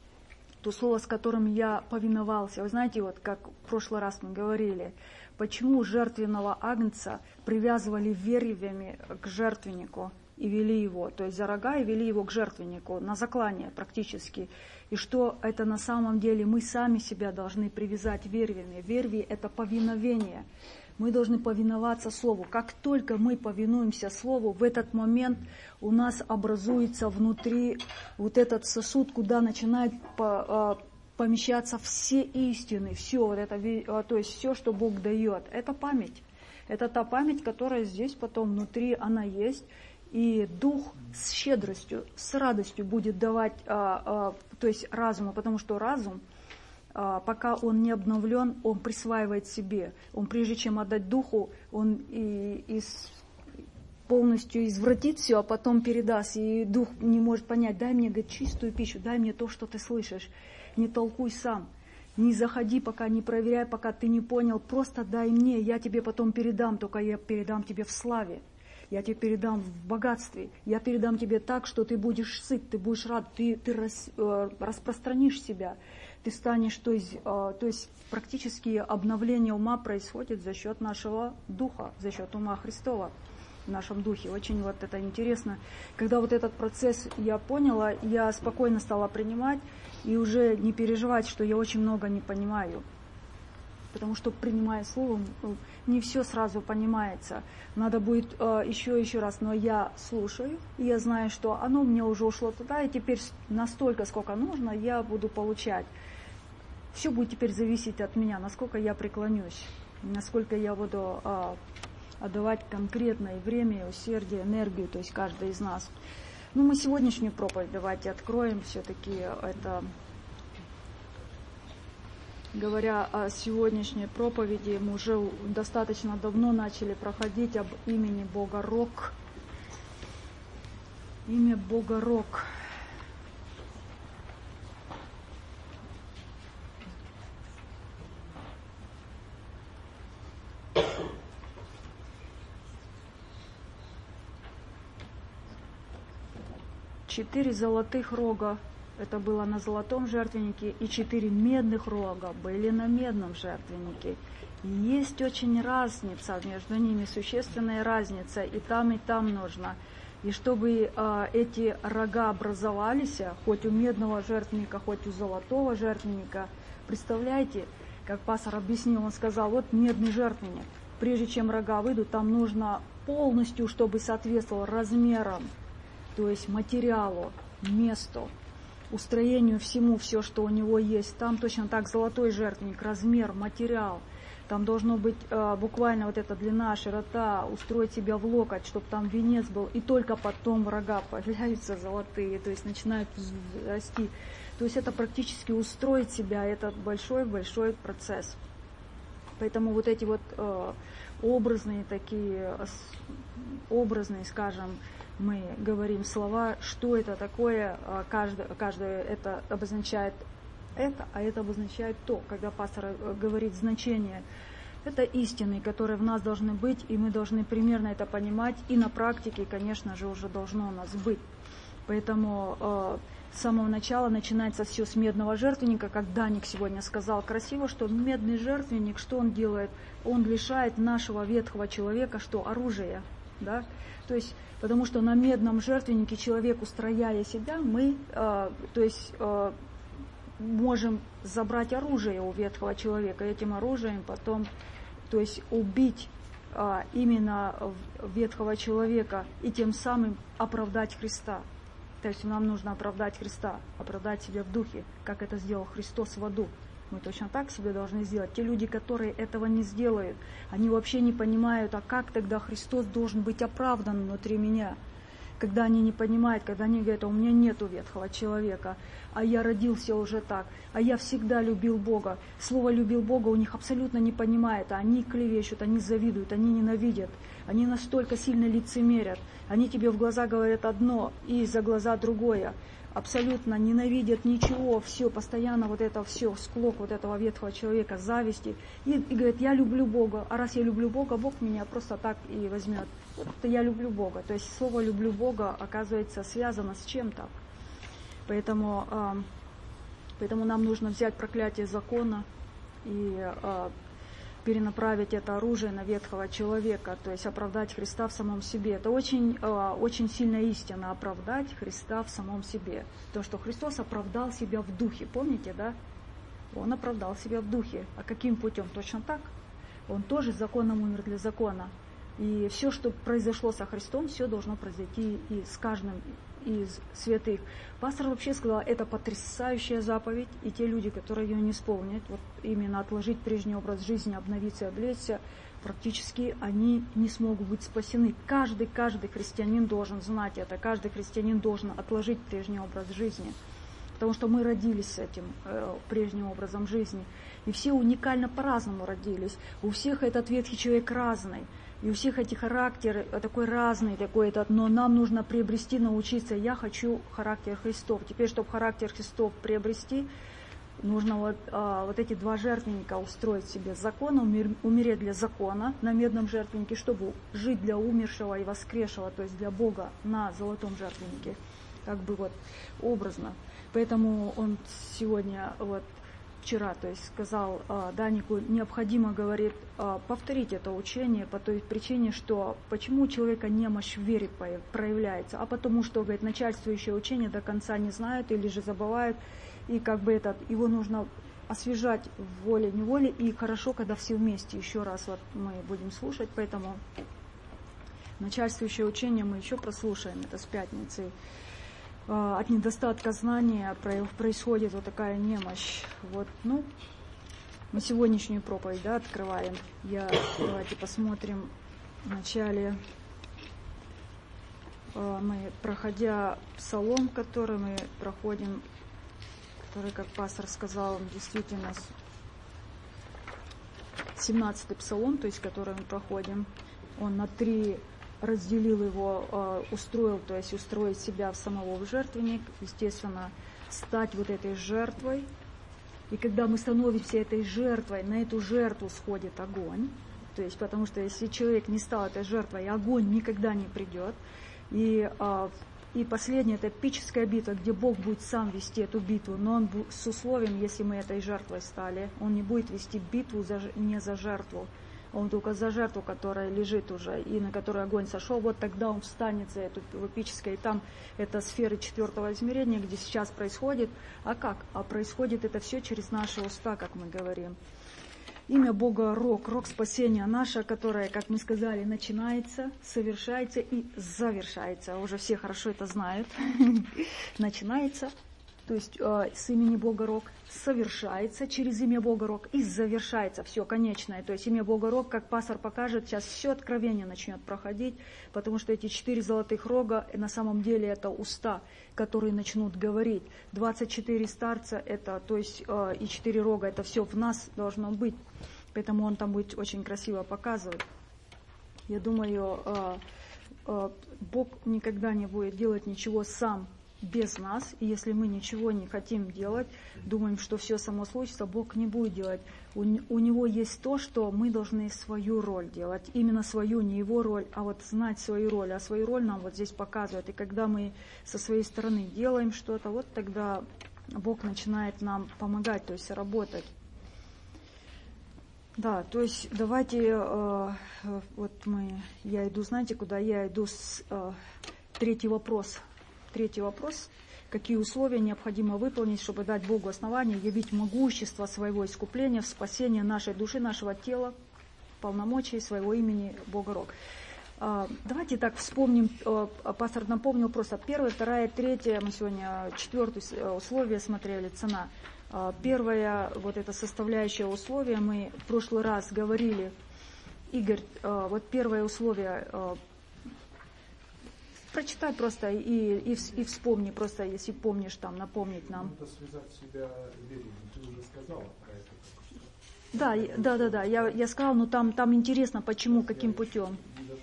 то слово, с которым я повиновался. Вы знаете, вот как в прошлый раз мы говорили, почему жертвенного агнца привязывали веревьями к жертвеннику и вели его, то есть за рога и вели его к жертвеннику, на заклание практически. И что это на самом деле мы сами себя должны привязать веревьями. Верви – это повиновение. Мы должны повиноваться Слову. Как только мы повинуемся Слову, в этот момент у нас образуется внутри вот этот сосуд, куда начинают помещаться все истины, все, вот это, то есть все, что Бог дает. Это память. Это та память, которая здесь потом внутри, она есть. И Дух с щедростью, с радостью будет давать, то есть разуму, потому что разум, пока он не обновлен, он присваивает себе. Он, прежде чем отдать Духу, он и, и полностью извратит все, а потом передаст. И Дух не может понять, дай мне, говорит, чистую пищу, дай мне то, что ты слышишь. Не толкуй сам, не заходи пока, не проверяй, пока ты не понял. Просто дай мне, я тебе потом передам, только я передам тебе в славе. Я тебе передам в богатстве. Я передам тебе так, что ты будешь сыт, ты будешь рад, ты, ты рас, э, распространишь себя. Ты станешь, то есть, э, то есть практически обновление ума происходит за счет нашего духа, за счет ума Христова в нашем духе. Очень вот это интересно. Когда вот этот процесс я поняла, я спокойно стала принимать и уже не переживать, что я очень много не понимаю. Потому что, принимая слово, не все сразу понимается. Надо будет э, еще еще раз, но я слушаю, и я знаю, что оно мне уже ушло туда, и теперь настолько, сколько нужно, я буду получать. Все будет теперь зависеть от меня, насколько я преклонюсь, насколько я буду э, отдавать конкретное время, усердие, энергию, то есть каждый из нас. Ну, мы сегодняшнюю проповедь давайте откроем, все-таки это... Говоря о сегодняшней проповеди, мы уже достаточно давно начали проходить об имени Бога Рок. Имя Бога Рок. Четыре золотых рога. Это было на золотом жертвеннике, и четыре медных рога были на медном жертвеннике. И есть очень разница между ними, существенная разница, и там, и там нужно. И чтобы э, эти рога образовались, хоть у медного жертвенника, хоть у золотого жертвенника, представляете, как пастор объяснил, он сказал, вот медный жертвенник, прежде чем рога выйдут, там нужно полностью, чтобы соответствовал размерам, то есть материалу, месту, устроению всему, все, что у него есть. Там точно так золотой жертвенник, размер, материал. Там должно быть э, буквально вот эта длина, широта, устроить себя в локоть, чтобы там венец был. И только потом рога появляются золотые, то есть начинают расти. То есть это практически устроить себя, это большой-большой процесс. Поэтому вот эти вот э, образные такие, образные, скажем, мы говорим слова, что это такое, каждое, каждое это обозначает это, а это обозначает то. Когда пастор говорит значение, это истины, которые в нас должны быть, и мы должны примерно это понимать, и на практике, конечно же, уже должно у нас быть. Поэтому э, с самого начала начинается все с медного жертвенника, как Даник сегодня сказал красиво, что медный жертвенник, что он делает? Он лишает нашего ветхого человека, что оружие, да? То есть, потому что на медном жертвеннике человек, устрояя себя, мы, э, то есть, э, можем забрать оружие у ветхого человека, этим оружием потом, то есть, убить э, именно ветхого человека и тем самым оправдать Христа. по-настоящему нам нужно оправдать Христа, оправдать себя в духе, как это сделал Христос в аду. Мы точно так себе должны сделать. Те люди, которые этого не сделают, они вообще не понимают, а как тогда Христос должен быть оправдан внутри меня. Когда они не понимают, когда они говорят, а у меня нету ветхого человека, а я родился уже так, а я всегда любил Бога. Слово «любил Бога» у них абсолютно не понимает, а они клевещут, они завидуют, они ненавидят, они настолько сильно лицемерят, они тебе в глаза говорят одно и за глаза другое. Абсолютно ненавидят ничего, все, постоянно вот это все, склок вот этого ветхого человека, зависти. И, и говорят, я люблю Бога, а раз я люблю Бога, Бог меня просто так и возьмет. Вот это я люблю Бога. То есть слово «люблю Бога» оказывается связано с чем-то. Поэтому, э, поэтому нам нужно взять проклятие закона и э, перенаправить это оружие на ветхого человека, то есть оправдать Христа в самом себе. Это очень, очень сильная истина, оправдать Христа в самом себе. То, что Христос оправдал себя в духе, помните, да? Он оправдал себя в духе. А каким путем? Точно так. Он тоже законом умер для закона. И все, что произошло со Христом, все должно произойти и с каждым из святых. Пастор вообще сказал, это потрясающая заповедь, и те люди, которые ее не исполнят, вот именно отложить прежний образ жизни, обновиться и облечься, практически они не смогут быть спасены. Каждый, каждый христианин должен знать это, каждый христианин должен отложить прежний образ жизни, потому что мы родились с этим э, прежним образом жизни, и все уникально по-разному родились, у всех этот ветхий человек разный. И у всех эти характеры такой разный, такой этот, но нам нужно приобрести, научиться. Я хочу характер Христов. Теперь, чтобы характер Христов приобрести, нужно вот, а, вот эти два жертвенника устроить себе. Закон, умер, умереть для закона на медном жертвеннике, чтобы жить для умершего и воскресшего, то есть для Бога на золотом жертвеннике. Как бы вот образно. Поэтому он сегодня вот вчера, то есть сказал э, Данику, необходимо, говорит, э, повторить это учение по той причине, что почему у человека немощь в вере проявляется, а потому что, говорит, начальствующее учение до конца не знают или же забывают, и как бы этот, его нужно освежать в воле-неволе, и хорошо, когда все вместе, еще раз вот мы будем слушать, поэтому начальствующее учение мы еще прослушаем, это с пятницы. От недостатка знания происходит вот такая немощь. Вот, ну, мы сегодняшнюю проповедь, да, открываем. Я, давайте посмотрим в начале, мы, проходя псалом, который мы проходим, который, как пастор сказал, действительно семнадцатый псалом, то есть который мы проходим, он на три разделил его, устроил, то есть устроить себя в самого в жертвенник, естественно, стать вот этой жертвой. И когда мы становимся этой жертвой, на эту жертву сходит огонь. То есть, потому что если человек не стал этой жертвой, огонь никогда не придет. И, и последняя, это эпическая битва, где Бог будет сам вести эту битву, но Он с условием, если мы этой жертвой стали, Он не будет вести битву за, не за жертву. Он только за жертву, которая лежит уже, и на которую огонь сошел, вот тогда он встанет за эту в эпическое. И там это сферы четвертого измерения, где сейчас происходит. А как? А происходит это все через наши уста, как мы говорим. Имя Бога Рог, Рог спасения наше, которое, как мы сказали, начинается, совершается и завершается. Уже все хорошо это знают. Начинается. То есть э, с имени Бога Рог совершается через имя Бога Рог и завершается все конечное. То есть имя Бога Рог, как пастор покажет, сейчас все откровение начнет проходить, потому что эти четыре золотых рога на самом деле это уста, которые начнут говорить. двадцать четыре старца это, то есть э, и четыре рога, это все в нас должно быть. Поэтому он там будет очень красиво показывать. Я думаю, э, э, Бог никогда не будет делать ничего сам без нас, и если мы ничего не хотим делать, думаем, что все само случится, Бог не будет делать. У, у Него есть то, что мы должны свою роль делать, именно свою, не Его роль, а вот знать свою роль, а свою роль нам вот здесь показывает. И когда мы со своей стороны делаем что-то, вот тогда Бог начинает нам помогать, то есть работать. Да, то есть давайте, э, вот мы, я иду, знаете, куда я иду, с, э, третий вопрос. Третий вопрос. Какие условия необходимо выполнить, чтобы дать Богу основание явить могущество своего искупления в спасение нашей души, нашего тела, полномочий своего имени Бога Рог. Давайте так вспомним, пастор напомнил просто первое, второе, третье, мы сегодня четвертое условие смотрели, цена. Первое, вот это составляющее условие, мы в прошлый раз говорили, Игорь, вот первое условие, прочитай просто и, и, и вспомни, просто если помнишь, там, напомнить нам. Это связать себя верой, ты уже сказала про это. Да, да, да, да, я, я сказала, но там, там интересно, почему, каким путем.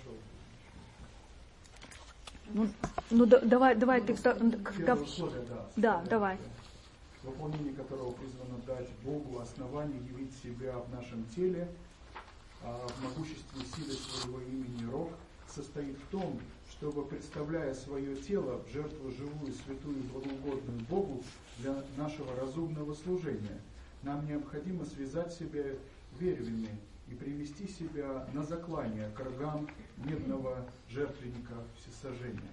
Ну, ну да, давай, давай ну, ты... Первое условие, да. Да, давай. Выполнение которого призвано дать Богу основание явить себя в нашем теле, а в могуществе и силе своего имени Рог состоит в том, чтобы, представляя свое тело в жертву живую, святую и благоугодную Богу для нашего разумного служения, нам необходимо связать себя веревями и привести себя на заклание к рогам медного жертвенника всесожжения.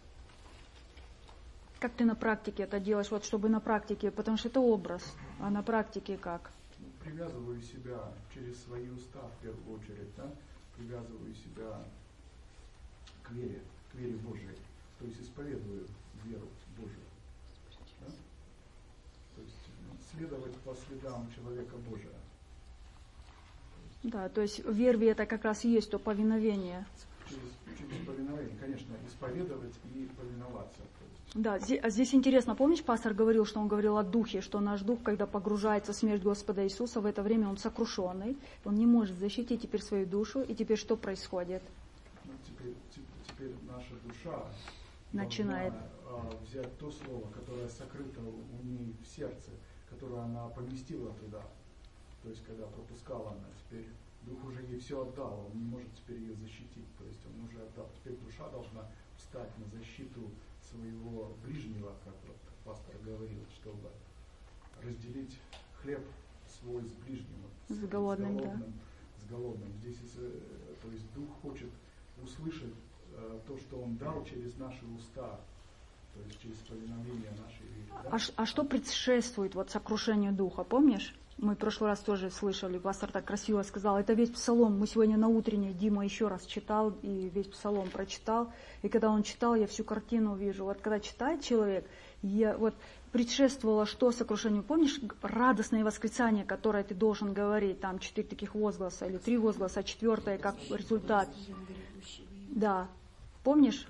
Как ты на практике это делаешь, вот чтобы на практике, потому что это образ, а на практике как? Привязываю себя через свои уста, в первую очередь, да? Привязываю себя к вере, к вере Божией, то есть исповедую веру Божию. Да? То есть следовать по следам человека Божия. Да, то есть в вере это как раз и есть то повиновение. Через, через повиновение, конечно, исповедовать и повиноваться. Да, здесь интересно, помнишь, пастор говорил, что он говорил о духе, что наш дух, когда погружается в смерть Господа Иисуса, в это время он сокрушенный, он не может защитить теперь свою душу, и теперь что происходит? Ну, теперь, теперь наша душа начинает должна, а, взять то слово, которое сокрыто у ней в сердце, которое она поместила туда. То есть, когда пропускала она, теперь дух уже ей все отдал, он не может теперь ее защитить. То есть, он уже отдал. Теперь душа должна встать на защиту своего ближнего, как вот пастор говорил, чтобы разделить хлеб свой с ближним, с, с голодным, с голодным, да. с голодным. Здесь, то есть, дух хочет услышать э, то, что он дал через наши уста, то есть через повиновение нашей веры. Да? А, а что предшествует вот сокрушению духа, помнишь? Мы в прошлый раз тоже слышали, пастор так красиво сказал, это весь псалом, мы сегодня на утренней, Дима еще раз читал и весь псалом прочитал, и когда он читал, я всю картину вижу, вот когда читает человек, я, вот предшествовало что сокрушению, помнишь, радостное восклицание, которое ты должен говорить, там четыре таких возгласа или три возгласа, а четвертое как результат, да, помнишь?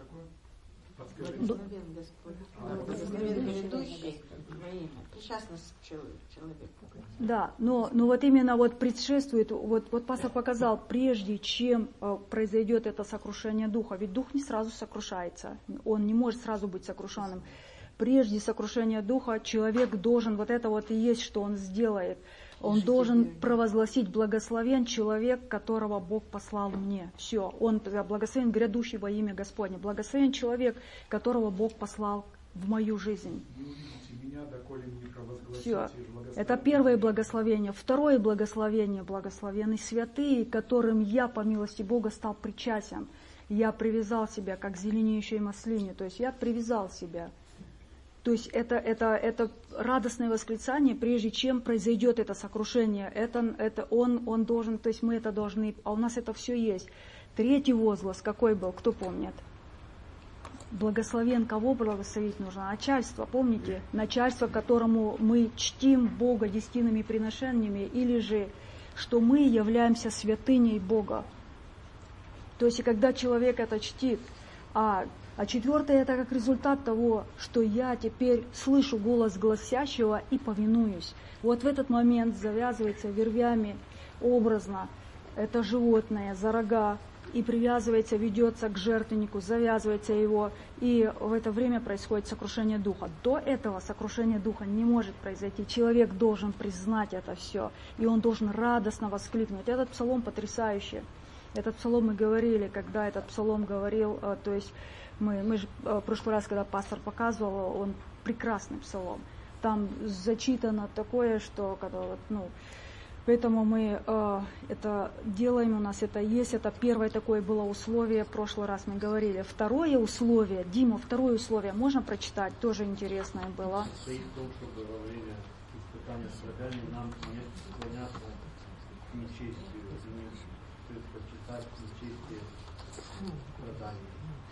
Да, но, но вот именно вот предшествует, вот, вот пастор показал, прежде чем э, произойдет это сокрушение духа, ведь дух не сразу сокрушается, он не может сразу быть сокрушенным. Прежде сокрушения духа человек должен, вот это вот и есть, что он сделает, он должен провозгласить: благословен человек, которого Бог послал мне. Все, он благословен грядущий во имя Господне, благословен человек, которого Бог послал в мою жизнь. Все, это первое благословение. Второе благословение, благословенны святые, которым я по милости Бога стал причастен. Я привязал себя, как зеленеющей маслине, то есть я привязал себя. То есть это, это, это радостное восклицание, прежде чем произойдет это сокрушение. Это, это он, он должен, то есть мы это должны, а у нас это все есть. Третий возглас какой был, кто помнит? Благословен, кого благословить нужно? Начальство, помните? Начальство, которому мы чтим Бога десятинными приношениями, или же, что мы являемся святыней Бога. То есть, и когда человек это чтит, а, а четвертое, это как результат того, что я теперь слышу голос гласящего и повинуюсь. Вот в этот момент завязывается вервями образно это животное за рога, и привязывается, ведется к жертвеннику, завязывается его, и в это время происходит сокрушение духа. До этого сокрушения духа не может произойти. Человек должен признать это все, и он должен радостно воскликнуть. Этот псалом потрясающий. Этот псалом мы говорили, когда этот псалом говорил, то есть мы, мы же в прошлый раз, когда пастор показывал, он прекрасный псалом. Там зачитано такое, что когда вот, ну, поэтому мы э, это делаем, у нас это есть. Это первое такое было условие, в прошлый раз мы говорили. Второе условие, Дима, второе условие, можно прочитать? Тоже интересное было. Состоит в том, чтобы во время испытания страданий нам не склоняться к нечестию. То предпочитать нечестие страдания.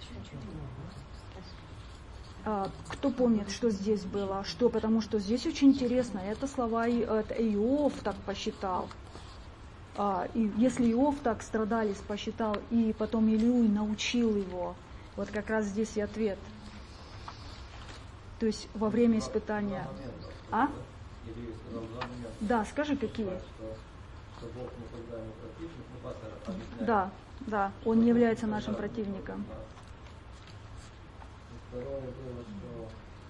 А, кто помнит, что здесь было? Что? Потому что здесь очень интересно. Это слова И- это Иов так посчитал. А, и если Иов так страдалец посчитал, и потом Илиуй научил его, вот как раз здесь и ответ. То есть во время испытания. А? Да, скажи, какие? Да, да, он не является нашим противником. Второе было, что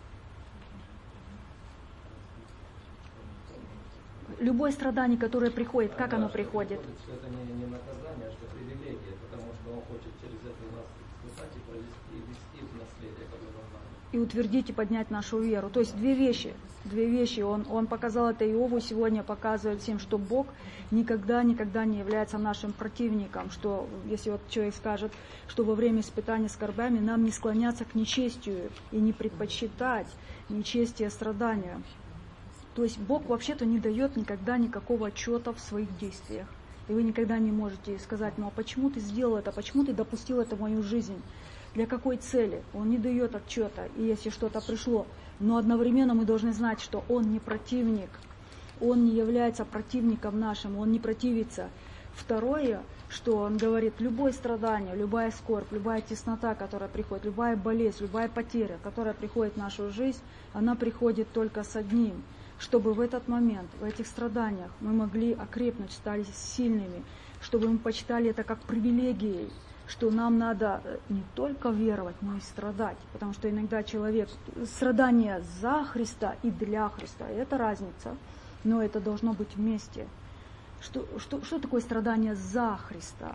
Любое страдание, которое приходит, как да, оно что приходит? Что это не, не наказание, а что привилегия, потому что он хочет через это нас испытать и провести, и вести в наследие, которое нам. И утвердить и поднять нашу веру. То есть две вещи. Две вещи. Он, он показал это Иову, сегодня показывает всем, что Бог никогда, никогда не является нашим противником. Что если вот человек скажет, что во время испытания скорбями нам не склоняться к нечестию и не предпочитать нечестие страданию. То есть Бог вообще-то не дает никогда никакого отчета в своих действиях. И вы никогда не можете сказать, ну а почему ты сделал это, почему ты допустил это в мою жизнь? Для какой цели? Он не дает отчета, и если что-то пришло. Но одновременно мы должны знать, что он не противник. Он не является противником нашим, он не противится. Второе, что он говорит, любое страдание, любая скорбь, любая теснота, которая приходит, любая болезнь, любая потеря, которая приходит в нашу жизнь, она приходит только с одним. Чтобы в этот момент, в этих страданиях мы могли окрепнуть, стали сильными, чтобы мы почитали это как привилегией, что нам надо не только веровать, но и страдать. Потому что иногда человек, страдание за Христа и для Христа, это разница, но это должно быть вместе. Что, что, что такое страдание за Христа?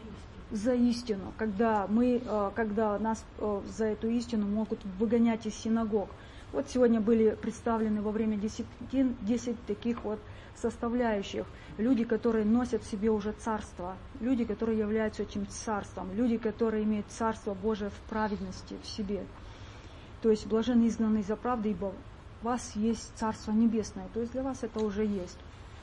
За истину. Когда, мы, когда нас за эту истину могут выгонять из синагог. Вот сегодня были представлены во время десятин десять таких вот составляющих. Люди, которые носят в себе уже царство. Люди, которые являются этим царством. Люди, которые имеют царство Божие в праведности в себе. То есть блаженны изгнанные за правду, ибо у вас есть царство небесное. То есть для вас это уже есть.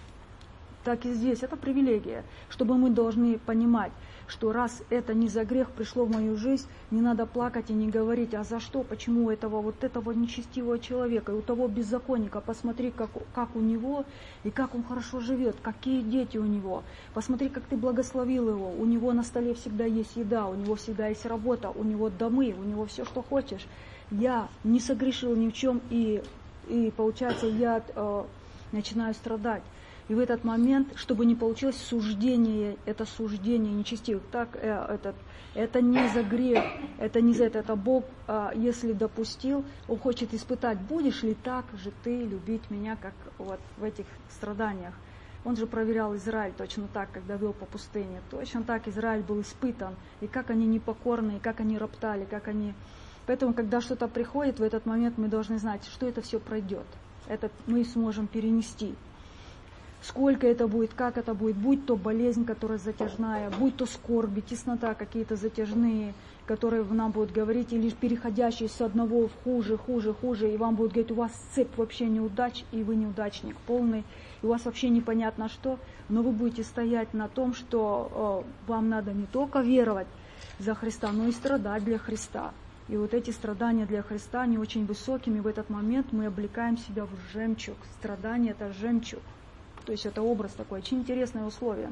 Так и здесь. Это привилегия. Чтобы мы должны понимать, что раз это не за грех пришло в мою жизнь, не надо плакать и не говорить, а за что, почему этого вот этого нечестивого человека, и у того беззаконника, посмотри, как, как у него, и как он хорошо живет, какие дети у него, посмотри, как ты благословил его, у него на столе всегда есть еда, у него всегда есть работа, у него домы, у него все, что хочешь. Я не согрешил ни в чем, и, и получается, я э, начинаю страдать. И в этот момент, чтобы не получилось суждение, это суждение нечестивых, так, э, этот, это не за грех, это не за это, это Бог, э, если допустил, Он хочет испытать, будешь ли так же ты любить меня, как вот в этих страданиях. Он же проверял Израиль точно так, когда вел по пустыне. Точно так Израиль был испытан, и как они непокорны, и как они роптали, как они... Поэтому, когда что-то приходит, в этот момент мы должны знать, что это все пройдет. Это мы сможем перенести. Сколько это будет, как это будет, будь то болезнь, которая затяжная, будь то скорби, теснота какие-то затяжные, которые нам будут говорить, или переходящие с одного в хуже, хуже, хуже, и вам будут говорить, у вас цепь вообще неудач, и вы неудачник полный, и у вас вообще непонятно что, но вы будете стоять на том, что э, вам надо не только веровать за Христа, но и страдать для Христа. И вот эти страдания для Христа, они очень высокими, в этот момент мы облекаем себя в жемчуг. Страдание – это жемчуг. То есть это образ такой, очень интересное условие.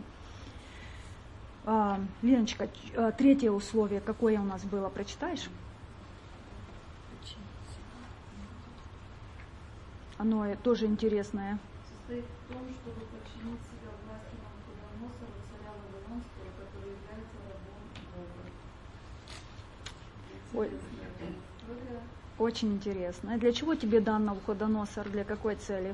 А, Леночка, третье условие, какое у нас было, прочитаешь? Оно тоже интересное. Состоит в том, чтобы подчинить себя власти Навуходоносора, царя Вавилонского, который является рабом Бога. Ой, очень интересно. Для чего тебе дан Навуходоносор? Для какой цели?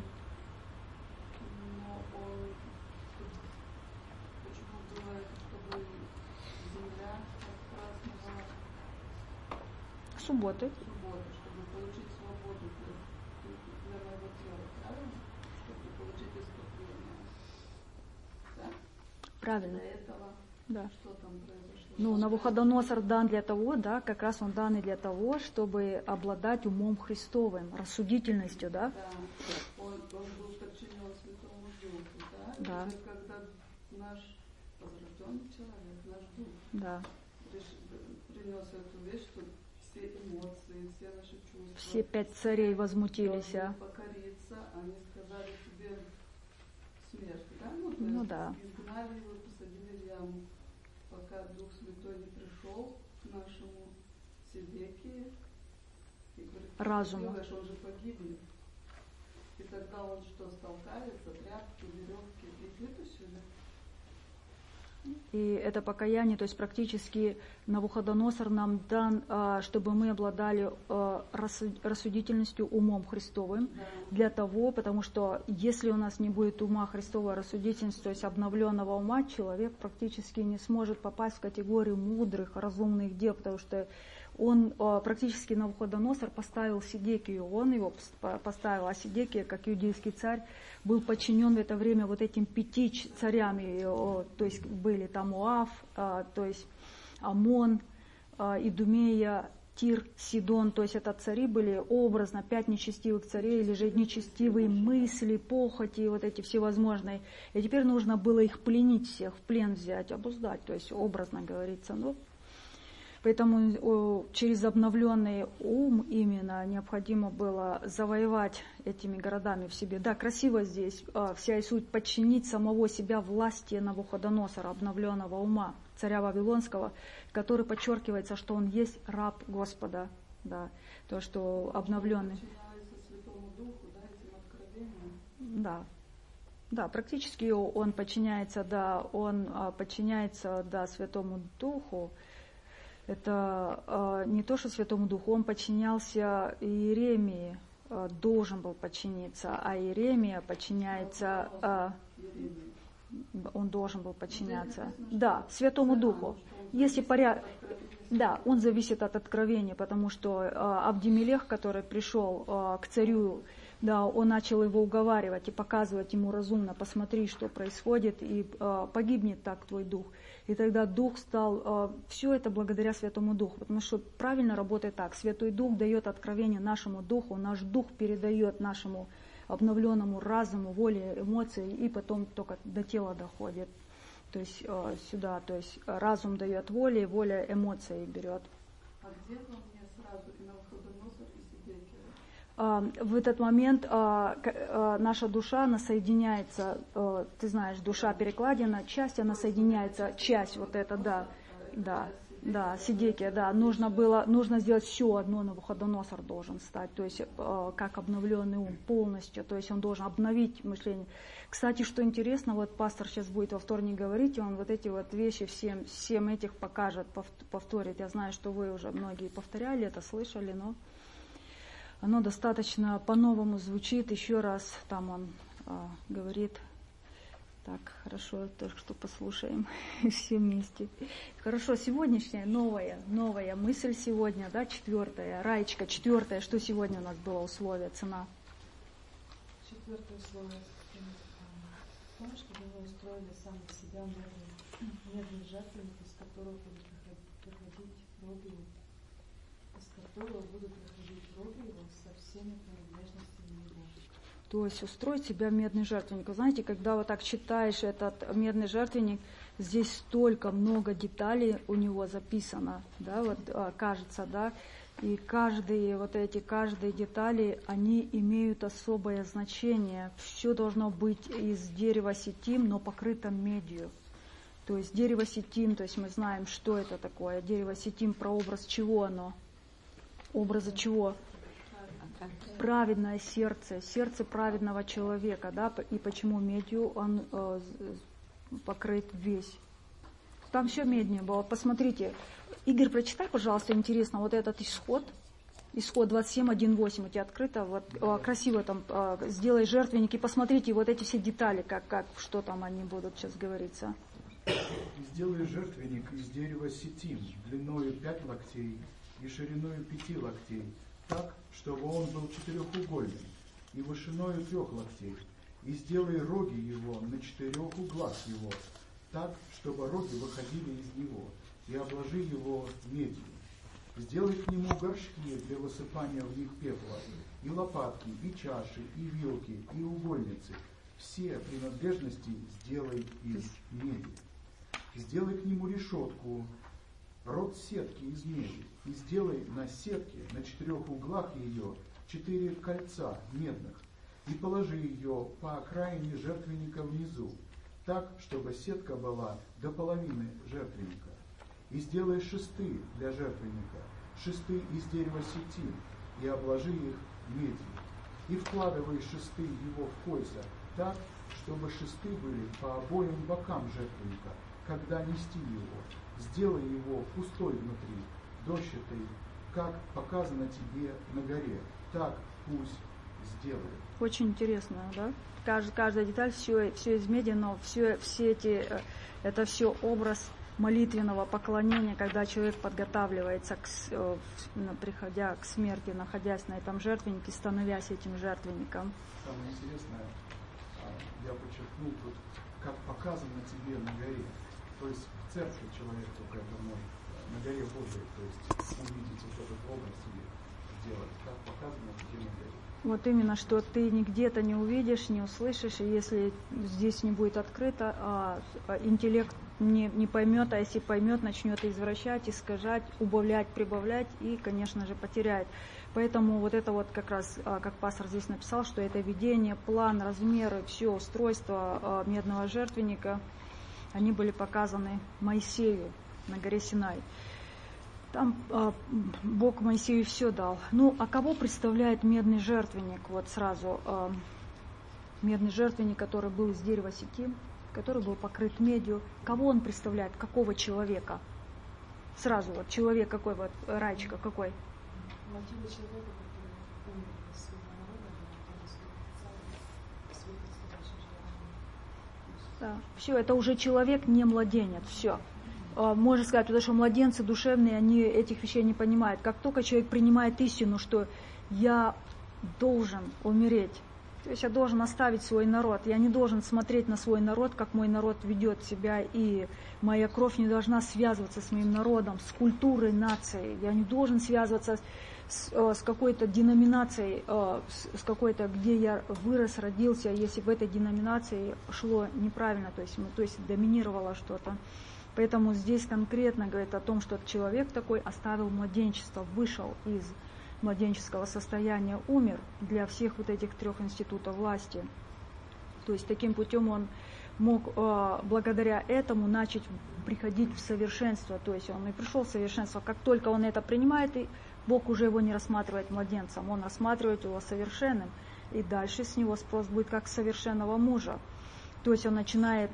Субботы. Субботы, чтобы получить свободу для, для моего тела, правильно? Чтобы получить искупление. Да? Правильно. До этого да. Что там произошло? Ну, Навуходоносор дан для того, да, как раз он дан и для того, чтобы обладать умом Христовым, рассудительностью, да? Да. Он, он был подчинен Святому Духу, да? Да. И когда наш возрожденный он человек, наш дух. Да. Реш- принес эту вещь, что все эмоции, все наши чувства. Все пять царей возмутились, а? Покориться, они сказали тебе смерть, да? Ну, то Ну есть да. изгнали его, посадили в яму, пока Дух Святой не пришел к нашему Седекии и говорит, Разуму. делаешь, он же погибнет. И тогда он что, столкается, тряпки, веревки, их вытащили? И это покаяние, то есть практически Навуходоносор нам дан, а, чтобы мы обладали а, рассуд- рассудительностью, умом Христовым, Да. для того, потому что если у нас не будет ума Христова, рассудительности, то есть обновленного ума, человек практически не сможет попасть в категорию мудрых, разумных дел, потому что он а, практически Навуходоносор поставил Седекию, он его пос- поставил, а Седекия, как иудейский царь, был подчинен в это время вот этим пяти ч- царям, и, о, то есть были там Моав, а, то есть Амон, а, Идумея, Тир, Сидон, то есть это цари были образно, пять нечестивых царей, или же нечестивые мысли, похоти, вот эти всевозможные. И теперь нужно было их пленить всех, в плен взять, обуздать, то есть образно говорится. Ну, поэтому о, через обновленный ум именно необходимо было завоевать этими городами в себе. Да, красиво здесь, а, вся и суть подчинить самого себя власти Навуходоносора, обновленного ума, царя Вавилонского, который подчеркивается, что он есть раб Господа. Да, то, что обновленный. Подчиняется Святому Духу, да, этим откровениям. Да. Да, практически он подчиняется, да, он а, подчиняется, да, Святому Духу. Это а, не то, что Святому Духу, он подчинялся Иеремии, а, должен был подчиниться, а Иеремия подчиняется, а, он должен был подчиняться, да, Святому Духу. Если поряд... Да, он зависит от откровения, потому что а, Авдимелех, который пришел а, к царю, да, он начал его уговаривать и показывать ему разумно, посмотри, что происходит, и а, погибнет так твой дух. И тогда Дух стал, а, все это благодаря Святому Духу, потому что правильно работает так, Святой Дух дает откровение нашему Духу, наш Дух передает нашему обновленному разуму, воле, эмоции, и потом только до тела доходит. То есть а, сюда, то есть разум дает воле, воля эмоции берет. А где во мне сразу и Навуходоносор, и Седекия? А, в этот момент а, к- а, наша душа, она соединяется, а, ты знаешь, душа перекладина, часть, она соединяется, часть вот эта, да, да, да, Седекия, да, нужно было, нужно сделать все одно, Навуходоносор должен стать, то есть а, как обновленный ум полностью, то есть он должен обновить мышление. Кстати, что интересно, вот пастор сейчас будет во вторник говорить, и он вот эти вот вещи всем, всем этих покажет, пов- повторит. Я знаю, что вы уже многие повторяли это, слышали, но оно достаточно по-новому звучит. Еще раз там он а, говорит, так, хорошо, только что послушаем все вместе. Хорошо, сегодняшняя новая, новая мысль сегодня, да, четвертая, Раечка, четвертая, что сегодня у нас было условие, цена? Четвертое условие в том, чтобы вы устроили сами себя медный, медный жертвенник, из которого будут выходить роги, из которого будут выходить роги его со всеми принадлежностями его. То есть устроить себя медный жертвенник. Вы знаете, когда вот так читаешь этот медный жертвенник, здесь столько много деталей у него записано, да, вот а, кажется, да, и каждые вот эти, каждые детали, они имеют особое значение. Все должно быть из дерева ситим, но покрыто медью. То есть дерево ситим, то есть мы знаем, что это такое. Дерево ситим, прообраз чего оно? Образа чего? Праведное сердце, сердце праведного человека, да, и почему медью он э, покрыт весь. Там все меднее было. Посмотрите, Игорь, прочитай, пожалуйста, интересно, вот этот исход, исход двадцать семь, один, восемь, у тебя открыто, вот э, красиво там, э, сделай жертвенники, посмотрите вот эти все детали, как, как, что там они будут сейчас говориться. Сделай жертвенник из дерева ситим, длиною пять локтей и шириною пяти локтей, так, чтобы он был четырехугольный, и вышиною трех локтей, и сделай роги его на четырех углах его, так, чтобы роги выходили из него, и обложи его медью. Сделай к нему горшки для высыпания в них пепла, и лопатки, и чаши, и вилки, и угольницы. Все принадлежности сделай из меди. Сделай к нему решетку, рот сетки из меди, и сделай на сетке, на четырех углах ее, четыре кольца медных, и положи ее по окраине жертвенника внизу, так, чтобы сетка была до половины жертвенника. И сделай шесты для жертвенника, шесты из дерева сетин, и обложи их медью. И вкладывай шесты его в кольца, так, чтобы шесты были по обоим бокам жертвенника, когда нести его. Сделай его пустой внутри, дощатый, как показано тебе на горе. Так пусть сделает. Очень интересно, да? Кажд, каждая деталь, все, все из меди, но все, все эти, это все образ молитвенного поклонения, когда человек подготавливается, к, приходя к смерти, находясь на этом жертвеннике, становясь этим жертвенником. Самое интересное, я подчеркнул тут, как показано тебе на горе. То есть в церкви человек только это может, на горе Божией, то есть увидеть вот этот образ себе сделать, как показано тебе на горе. Вот именно, что ты нигде-то не увидишь, не услышишь, и если здесь не будет открыто, а интеллект не, не поймет, а если поймет, начнет извращать, искажать, убавлять, прибавлять и, конечно же, потеряет. Поэтому вот это вот как раз, как пастор здесь написал, что это видение, план, размеры, все устройство медного жертвенника, они были показаны Моисею на горе Синай. Там а, Бог Моисею все дал. Ну, а кого представляет медный жертвенник? Вот сразу а, медный жертвенник, который был из дерева сетим, который был покрыт медью. Кого он представляет? Какого человека? Сразу вот человек какой, вот Раечка какой? Мотивы человека, который умер из своего народа, который стал свидетельствовать дальше желание. Да. Все, это уже человек, не младенец. Все. Можно сказать, потому что младенцы душевные, они этих вещей не понимают. Как только человек принимает истину, что я должен умереть, то есть я должен оставить свой народ, я не должен смотреть на свой народ, как мой народ ведет себя, и моя кровь не должна связываться с моим народом, с культурой нации, я не должен связываться с, с какой-то деноминацией, с какой-то, где я вырос, родился, если в этой деноминации шло неправильно, то есть, то есть доминировало что-то. Поэтому здесь конкретно говорит о том, что человек такой оставил младенчество, вышел из младенческого состояния, умер для всех вот этих трех институтов власти. То есть таким путем он мог благодаря этому начать приходить в совершенство. То есть он и пришел в совершенство. Как только он это принимает, и Бог уже его не рассматривает младенцем, он рассматривает его совершенным. И дальше с него спрос будет как совершенного мужа. То есть он начинает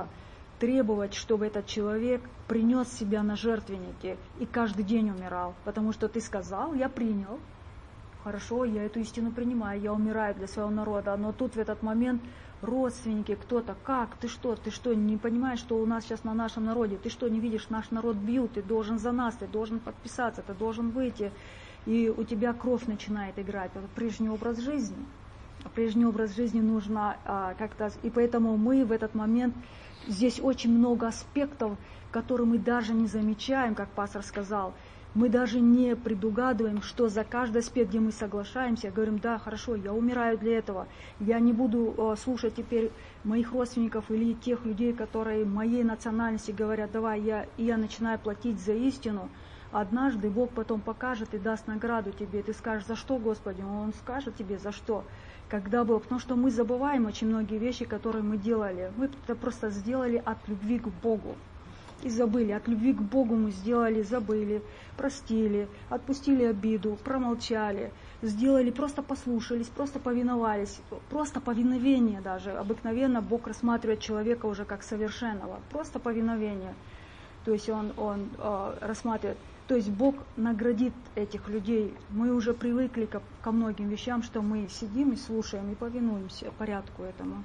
требовать, чтобы этот человек принес себя на жертвенники и каждый день умирал. Потому что ты сказал, я принял, хорошо, я эту истину принимаю, я умираю для своего народа. Но тут в этот момент родственники, кто-то, как, ты что, ты что, не понимаешь, что у нас сейчас на нашем народе, ты что, не видишь, наш народ бьют, ты должен за нас, ты должен подписаться, ты должен выйти. И у тебя кровь начинает играть, это прежний образ жизни. А прежний образ жизни нужно а, как-то, и поэтому мы в этот момент, здесь очень много аспектов, которые мы даже не замечаем, как пастор сказал. Мы даже не предугадываем, что за каждый аспект, где мы соглашаемся, говорим, да, хорошо, я умираю для этого. Я не буду э, слушать теперь моих родственников или тех людей, которые моей национальности говорят, давай, я, и я начинаю платить за истину. Однажды Бог потом покажет и даст награду тебе. И ты скажешь, за что, Господи? Он скажет тебе, за что. Когда было, потому что мы забываем очень многие вещи, которые мы делали. Мы это просто сделали от любви к Богу. И забыли. От любви к Богу мы сделали, забыли, простили, отпустили обиду, промолчали, сделали, просто послушались, просто повиновались. Просто повиновение даже. Обыкновенно Бог рассматривает человека уже как совершенного. Просто повиновение. То есть Он, он э, рассматривает. То есть Бог наградит этих людей. Мы уже привыкли ко, ко многим вещам, что мы сидим и слушаем, и повинуемся порядку этому.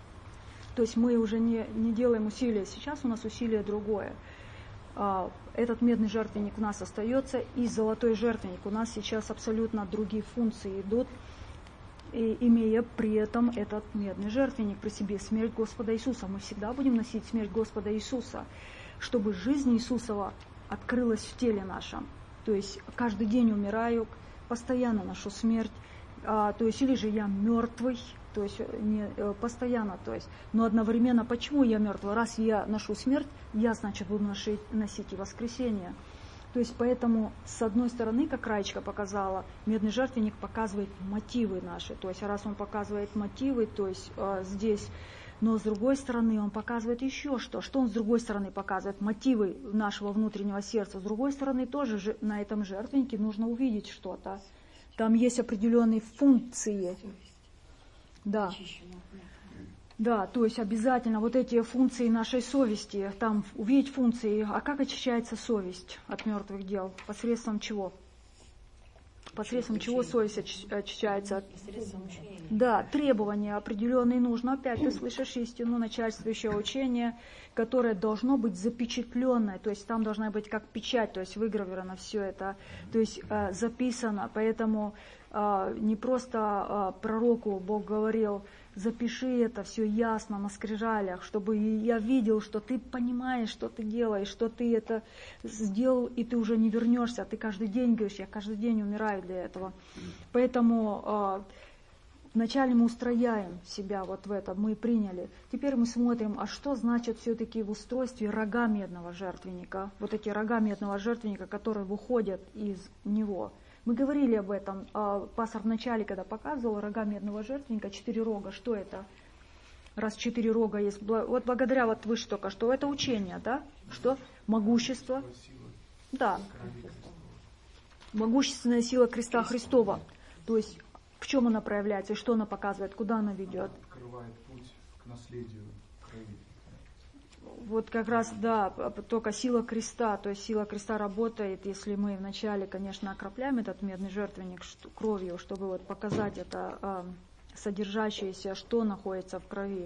То есть мы уже не, не делаем усилия. Сейчас у нас усилие другое. Этот медный жертвенник у нас остается, и золотой жертвенник. У нас сейчас абсолютно другие функции идут, и, имея при этом этот медный жертвенник при себе, смерть Господа Иисуса. Мы всегда будем носить смерть Господа Иисуса, чтобы жизнь Иисусова открылась в теле нашем. То есть каждый день умираю, постоянно ношу смерть. А, то есть или же я мертвый, то есть не, постоянно, то есть, но одновременно, почему я мертва? Раз я ношу смерть, я, значит, буду носить, носить и воскресение. То есть поэтому, с одной стороны, как Раечка показала, медный жертвенник показывает мотивы наши. То есть раз он показывает мотивы, то есть э, здесь, но с другой стороны он показывает еще что. Что он с другой стороны показывает? Мотивы нашего внутреннего сердца. С другой стороны тоже же, на этом жертвеннике нужно увидеть что-то. Там есть определенные функции. Да. Да, то есть обязательно вот эти функции нашей совести, там увидеть функции. А как очищается совесть от мертвых дел? Посредством чего? Посредством чего совесть очищается? Да, требования определенные нужно. Опять ты слышишь истину, начальствующее учение, которое должно быть запечатленное. То есть там должна быть как печать, то есть выгравировано все это, то есть э, записано. Поэтому э, не просто э, пророку Бог говорил, запиши это все ясно на скрижалях, чтобы я видел, что ты понимаешь, что ты делаешь, что ты это сделал, и ты уже не вернешься. Ты каждый день говоришь, я каждый день умираю для этого. Поэтому э, вначале мы устрояем себя вот в этом, мы приняли. Теперь мы смотрим, а что значит все-таки в устройстве рога медного жертвенника, вот эти рога медного жертвенника, которые выходят из него. Мы говорили об этом, пастор в начале, когда показывал рога медного жертвенника, четыре рога, что это? Раз четыре рога есть, вот благодаря вот выше только что, это учение, да? Что? Могущество. Да. Могущественная сила креста Христова. То есть в чем она проявляется и что она показывает, куда она ведет? Открывает путь к наследию крови. Вот как раз, да, только сила креста, то есть сила креста работает, если мы вначале, конечно, окропляем этот медный жертвенник кровью, чтобы вот показать это э, содержащееся, что находится в крови.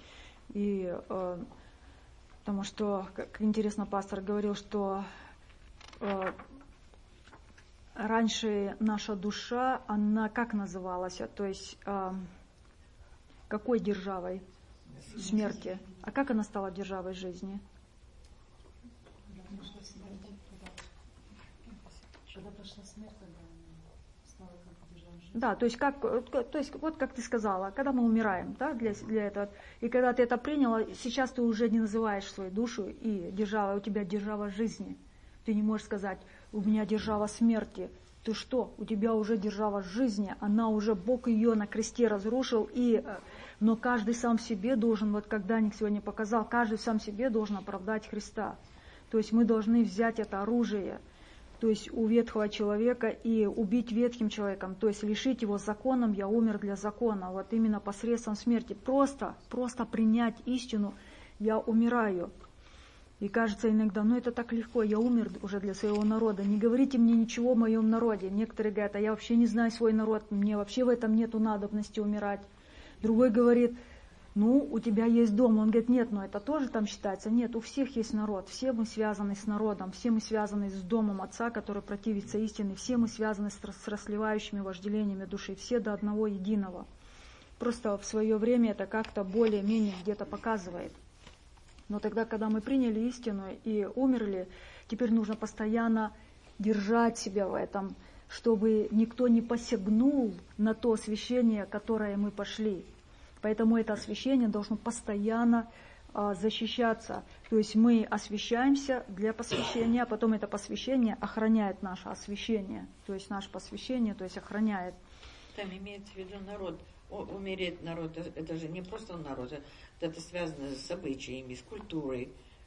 И э, потому что, как интересно, пастор говорил, что э, раньше наша душа, она как называлась, то есть э, какой державой? Смерти. А как она стала державой жизни? Когда прошла смерть, тогда она стала как державой жизни. Да, то есть как, то есть вот как ты сказала, когда мы умираем, да, для, для этого, и когда ты это приняла, сейчас ты уже не называешь свою душу и держава, у тебя держава жизни. Ты не можешь сказать, у меня держава смерти. Ты что? У тебя уже держава жизни, она уже, Бог ее на кресте разрушил, и, но каждый сам себе должен, вот как Даник сегодня показал, каждый сам себе должен оправдать Христа. То есть мы должны взять это оружие, то есть у ветхого человека и убить ветхим человеком, то есть лишить его законом, я умер для закона, вот именно посредством смерти. Просто, просто принять истину, я умираю. И кажется иногда, ну это так легко, я умер уже для своего народа, не говорите мне ничего о моем народе. Некоторые говорят, а я вообще не знаю свой народ, мне вообще в этом нету надобности умирать. Другой говорит, ну у тебя есть дом. Он говорит, нет, но это тоже там считается. Нет, у всех есть народ, все мы связаны с народом, все мы связаны с домом Отца, который противится истине, все мы связаны с расливающими вожделениями души, все до одного единого. Просто в свое время это как-то более-менее где-то показывает. Но тогда, когда мы приняли истину и умерли, теперь нужно постоянно держать себя в этом, чтобы никто не посягнул на то освящение, которое мы пошли. Поэтому это освящение должно постоянно а, защищаться. То есть мы освящаемся для посвящения, а потом это посвящение охраняет наше освящение. То есть наше посвящение, то есть охраняет. Там имеется в виду народ. Умереть народ, это же не просто народ, это связано с обычаями, с культурой.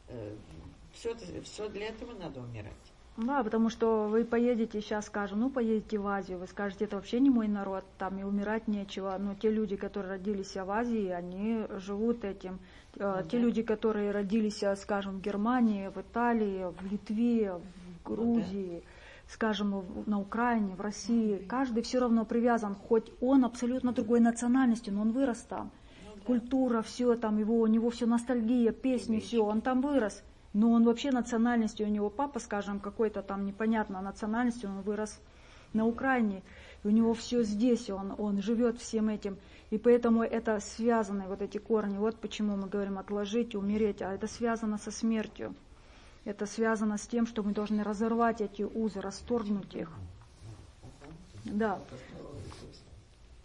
Все, все для этого надо умирать. Да, потому что вы поедете сейчас, скажем, ну поедете в Азию, вы скажете, это вообще не мой народ, там и умирать нечего. Но те люди, которые родились в Азии, они живут этим. Mm-hmm. Те люди, которые родились, скажем, в Германии, в Италии, в Литве, в Грузии, mm-hmm. скажем, на Украине, в России, каждый все равно привязан, хоть он абсолютно другой национальности, но он вырос там. Mm-hmm. Культура, все там, его, у него все ностальгия, песни, mm-hmm. все, он там вырос. Но он вообще национальностью, у него папа, скажем, какой-то там непонятной национальности, он вырос на Украине, и у него все здесь, он, он живет всем этим. И поэтому это связаны, вот эти корни, вот почему мы говорим отложить, умереть, а это связано со смертью. Это связано с тем, что мы должны разорвать эти узы, расторгнуть их. Да. На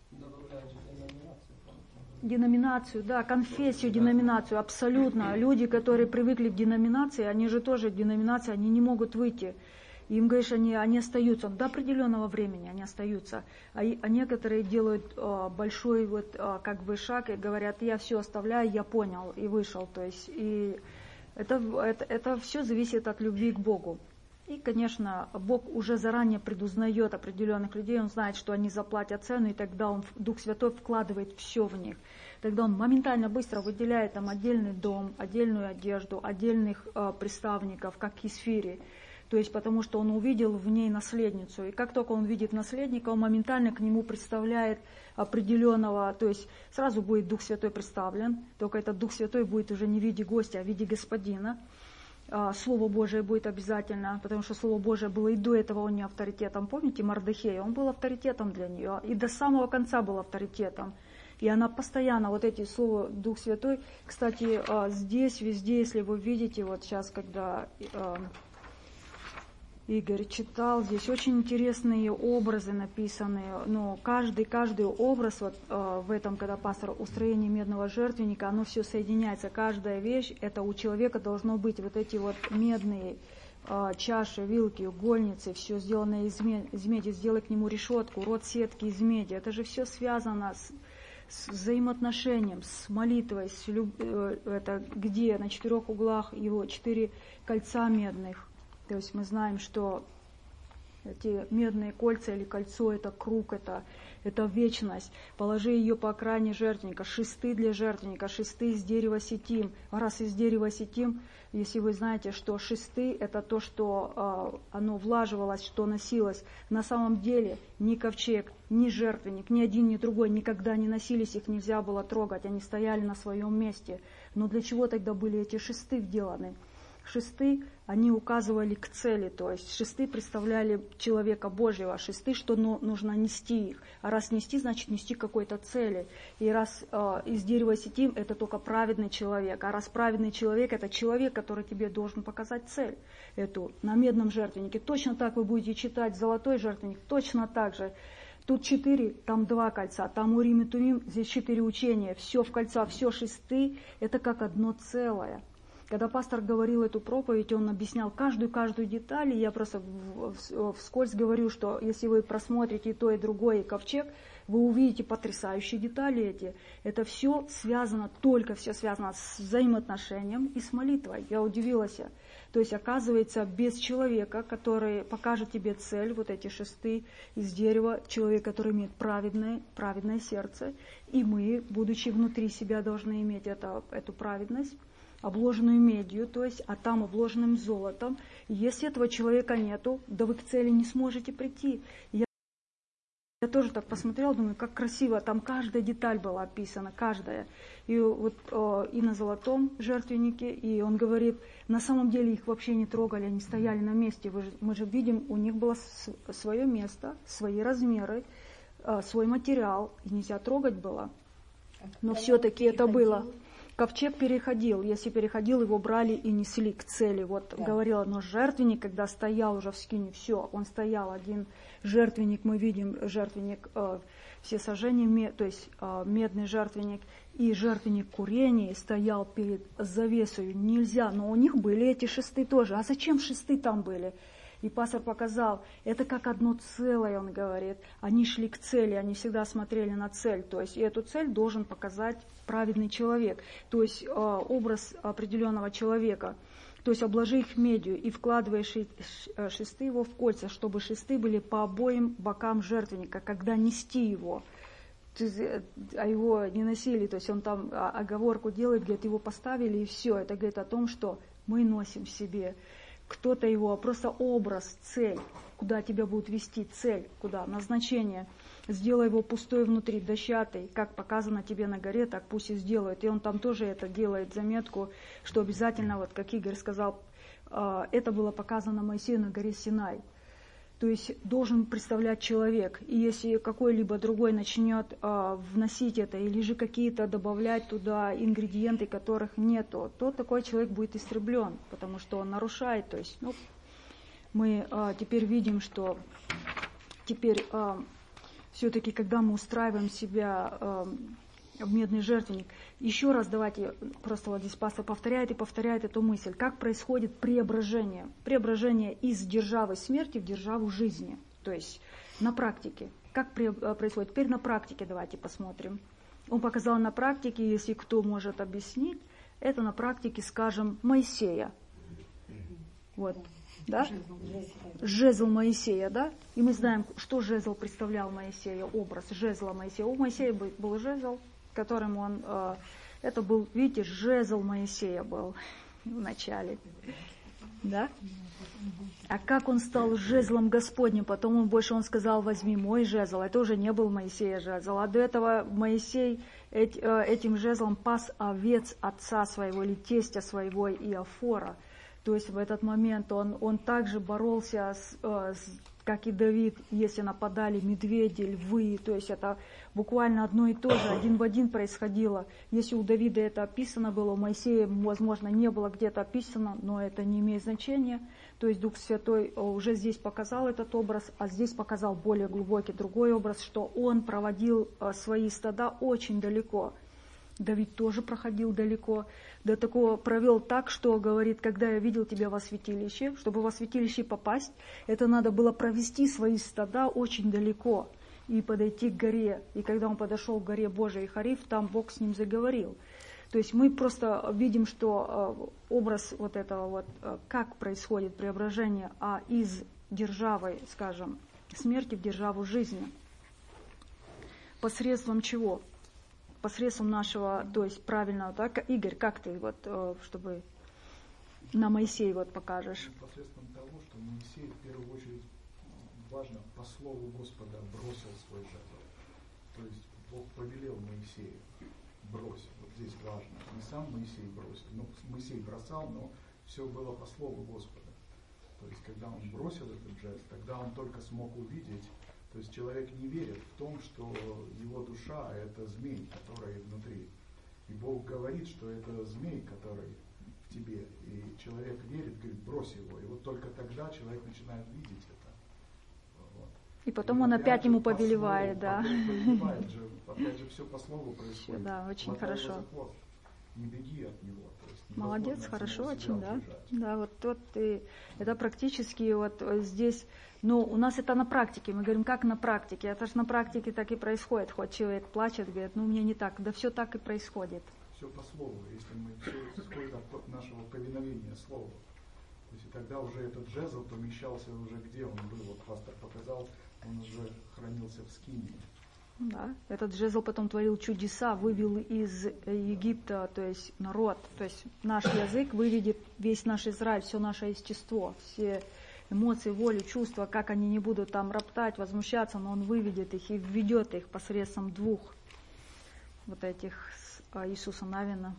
Деноминацию, да, конфессию, деноминацию, абсолютно. Люди, которые привыкли к деноминации, они же тоже деноминации, они не могут выйти. Им, говоришь, они, они остаются до определенного времени, они остаются. А, и, а некоторые делают а, большой вот, а, как бы шаг и говорят, я все оставляю, я понял и вышел. То есть, и это, это, это все зависит от любви к Богу. И, конечно, Бог уже заранее предузнает определенных людей, Он знает, что они заплатят цену, и тогда Он, Дух Святой, вкладывает все в них. Тогда Он моментально, быстро выделяет там отдельный дом, отдельную одежду, отдельных э, представников, как Исфири. То есть, потому что Он увидел в ней наследницу. И как только Он видит наследника, Он моментально к нему представляет определенного, то есть сразу будет Дух Святой представлен, только этот Дух Святой будет уже не в виде гостя, а в виде господина. Слово Божие будет обязательно, потому что Слово Божие было и до этого он не авторитетом. Помните Мордехей? Он был авторитетом для нее, и до самого конца был авторитетом. И она постоянно, вот эти слова Дух Святой, кстати, здесь, везде, если вы видите, вот сейчас, когда Игорь читал, здесь очень интересные образы написаны, но каждый, каждый образ вот, э, в этом, когда пастор устроение медного жертвенника, оно все соединяется, каждая вещь, это у человека должно быть вот эти вот медные э, чаши, вилки, угольницы, все сделано из, из меди, сделай к нему решетку, рот сетки из меди, это же все связано с, с взаимоотношением, с молитвой, с люб, э, это где на четырех углах его четыре кольца медных. То есть мы знаем, что эти медные кольца или кольцо, это круг, это, это вечность. Положи ее по окраине жертвенника, шесты для жертвенника, шесты из дерева ситим. Раз из дерева ситим, если вы знаете, что шесты это то, что э, оно влаживалось, что носилось. На самом деле ни ковчег, ни жертвенник, ни один, ни другой никогда не носились, их нельзя было трогать, они стояли на своем месте. Но для чего тогда были эти шесты вделаны? Шесты, они указывали к цели, то есть шесты представляли человека Божьего, шесты, что ну, нужно нести их. А раз нести, значит нести какой-то цели. И раз э, из дерева ситим, это только праведный человек. А раз праведный человек, это человек, который тебе должен показать цель эту на медном жертвеннике. Точно так вы будете читать золотой жертвенник, точно так же. Тут четыре, там два кольца, там Урим и Тумим, здесь четыре учения. Все в кольца, все шесты, это как одно целое. Когда пастор говорил эту проповедь, он объяснял каждую-каждую деталь, и я просто вскользь говорю, что если вы просмотрите и то, и другое, и ковчег, вы увидите потрясающие детали эти. Это все связано, только все связано с взаимоотношением и с молитвой. Я удивилась. То есть, оказывается, без человека, который покажет тебе цель, вот эти шесты из дерева, человек, который имеет праведное, праведное сердце, и мы, будучи внутри себя, должны иметь это, эту праведность, обложенную медью, то есть, а там обложенным золотом. Если этого человека нету, да вы к цели не сможете прийти. Я, я тоже так посмотрела, думаю, как красиво, там каждая деталь была описана, каждая. И вот э, и на золотом жертвеннике, и он говорит, на самом деле их вообще не трогали, они стояли на месте. Вы же, мы же видим, у них было свое место, свои размеры, э, свой материал, и нельзя трогать было. Но все-таки это было. Ковчег переходил, если переходил, его брали и несли к цели. Вот да. Говорила, но жертвенник, когда стоял уже в скине, все, он стоял один жертвенник, мы видим жертвенник э, всесожжения, то есть э, медный жертвенник, и жертвенник курения стоял перед завесой. Нельзя, но у них были эти шесты тоже. А зачем шесты там были? И пастор показал, это как одно целое, он говорит. Они шли к цели, они всегда смотрели на цель. То есть и эту цель должен показать праведный человек. То есть э, образ определенного человека. То есть обложи их медью и вкладываешь шесты его в кольца, чтобы шесты были по обоим бокам жертвенника, когда нести его. А его не носили, то есть он там оговорку делает, говорит, его поставили и все. Это говорит о том, что мы носим в себе. Кто-то его, просто образ, цель, куда тебя будут вести, цель, куда, назначение. Сделай его пустой внутри, дощатый, как показано тебе на горе, так пусть и сделают. И он там тоже это делает, заметку, что обязательно, вот как Игорь сказал, это было показано Моисею на горе Синай. То есть должен представлять человек. И если какой-либо другой начнет э, вносить это, или же какие-то добавлять туда ингредиенты, которых нету, то такой человек будет истреблен, потому что он нарушает. То есть, ну, мы э, теперь видим, что теперь э, все-таки, когда мы устраиваем себя э, в медный жертвенник, еще раз давайте, просто вот здесь пастор повторяет и повторяет эту мысль, как происходит преображение. Преображение из державы смерти в державу жизни. То есть на практике. Как происходит? Теперь на практике давайте посмотрим. Он показал на практике, если кто может объяснить, это на практике, скажем, Моисея. Вот, да? Жезл Моисея, да? И мы знаем, что жезл представлял Моисея, образ жезла Моисея. У Моисея был жезл, которым он... Это был, видите, жезл Моисея был в начале. Да? А как он стал жезлом Господним? Потом он больше он сказал, возьми мой жезл. Это уже не был Моисея жезл. А до этого Моисей этим жезлом пас овец отца своего или тестя своего Иофора. То есть в этот момент он, он также боролся, с, с, как и Давид, если нападали медведи, львы. То есть это буквально одно и то же, один в один происходило. Если у Давида это описано было, у Моисея, возможно, не было где-то описано, но это не имеет значения. То есть Дух Святой уже здесь показал этот образ, а здесь показал более глубокий другой образ, что он проводил свои стада очень далеко. Давид тоже проходил далеко, до такого провел так, что говорит, когда я видел тебя во святилище, чтобы во святилище попасть, это надо было провести свои стада очень далеко и подойти к горе. И когда он подошел к горе Божией Хариф, там Бог с ним заговорил. То есть мы просто видим, что образ вот этого вот, как происходит преображение, а из державы, скажем, смерти в державу жизни. Посредством чего? Посредством нашего, то есть правильного, так, Игорь, как ты вот, чтобы на Моисея вот покажешь? Посредством того, что Моисей в первую очередь, важно, по слову Господа бросил свой жезл. То есть Бог повелел Моисею бросить. Вот здесь важно. Не сам Моисей бросил, ну, Моисей бросал, но все было по слову Господа. То есть когда он бросил этот жезл, тогда он только смог увидеть. То есть человек не верит в том, что его душа – это змей, который внутри. И Бог говорит, что это змей, который в тебе. И человек верит, говорит, брось его. И вот только тогда человек начинает видеть это. Вот. И потом и он опять ему повелевает, слову, да. Повелевает же, опять же, все по слову происходит. Да, очень Хватай хорошо. его за хвост, не беги от него. То есть молодец, хорошо очень, да. Убежать. Да, вот вот и это практически вот здесь, но у нас это на практике, мы говорим, как на практике, это же на практике так и происходит, хоть человек плачет, говорит, ну мне не так, да все так и происходит. Все по слову, если мы все исходит от нашего повиновения слову. То есть и тогда уже этот жезл помещался уже где он был, вот пастор показал, он уже хранился в скинии. Да, этот жезл потом творил чудеса, вывел из Египта, то есть народ, то есть наш язык выведет весь наш Израиль, все наше естество, все эмоции, волю, чувства, как они не будут там роптать, возмущаться, но он выведет их и введет их посредством двух вот этих Иисуса Навина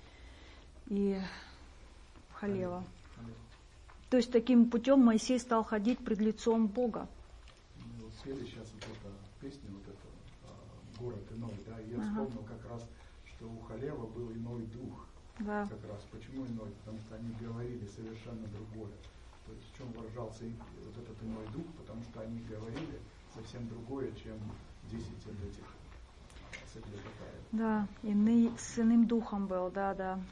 и Халева. То есть таким путем Моисей стал ходить пред лицом Бога. Мы вот спели сейчас вот эту песню, вот эту «Город иной», да, и я ага. вспомнил как раз, что у Халева был иной дух. Да. Как раз. Почему иной? Потому что они говорили совершенно другое. То есть в чем выражался их, вот этот иной дух? Потому что они говорили совсем другое, чем десять этих соглядатаев. Да, иный, с иным духом был, да, да.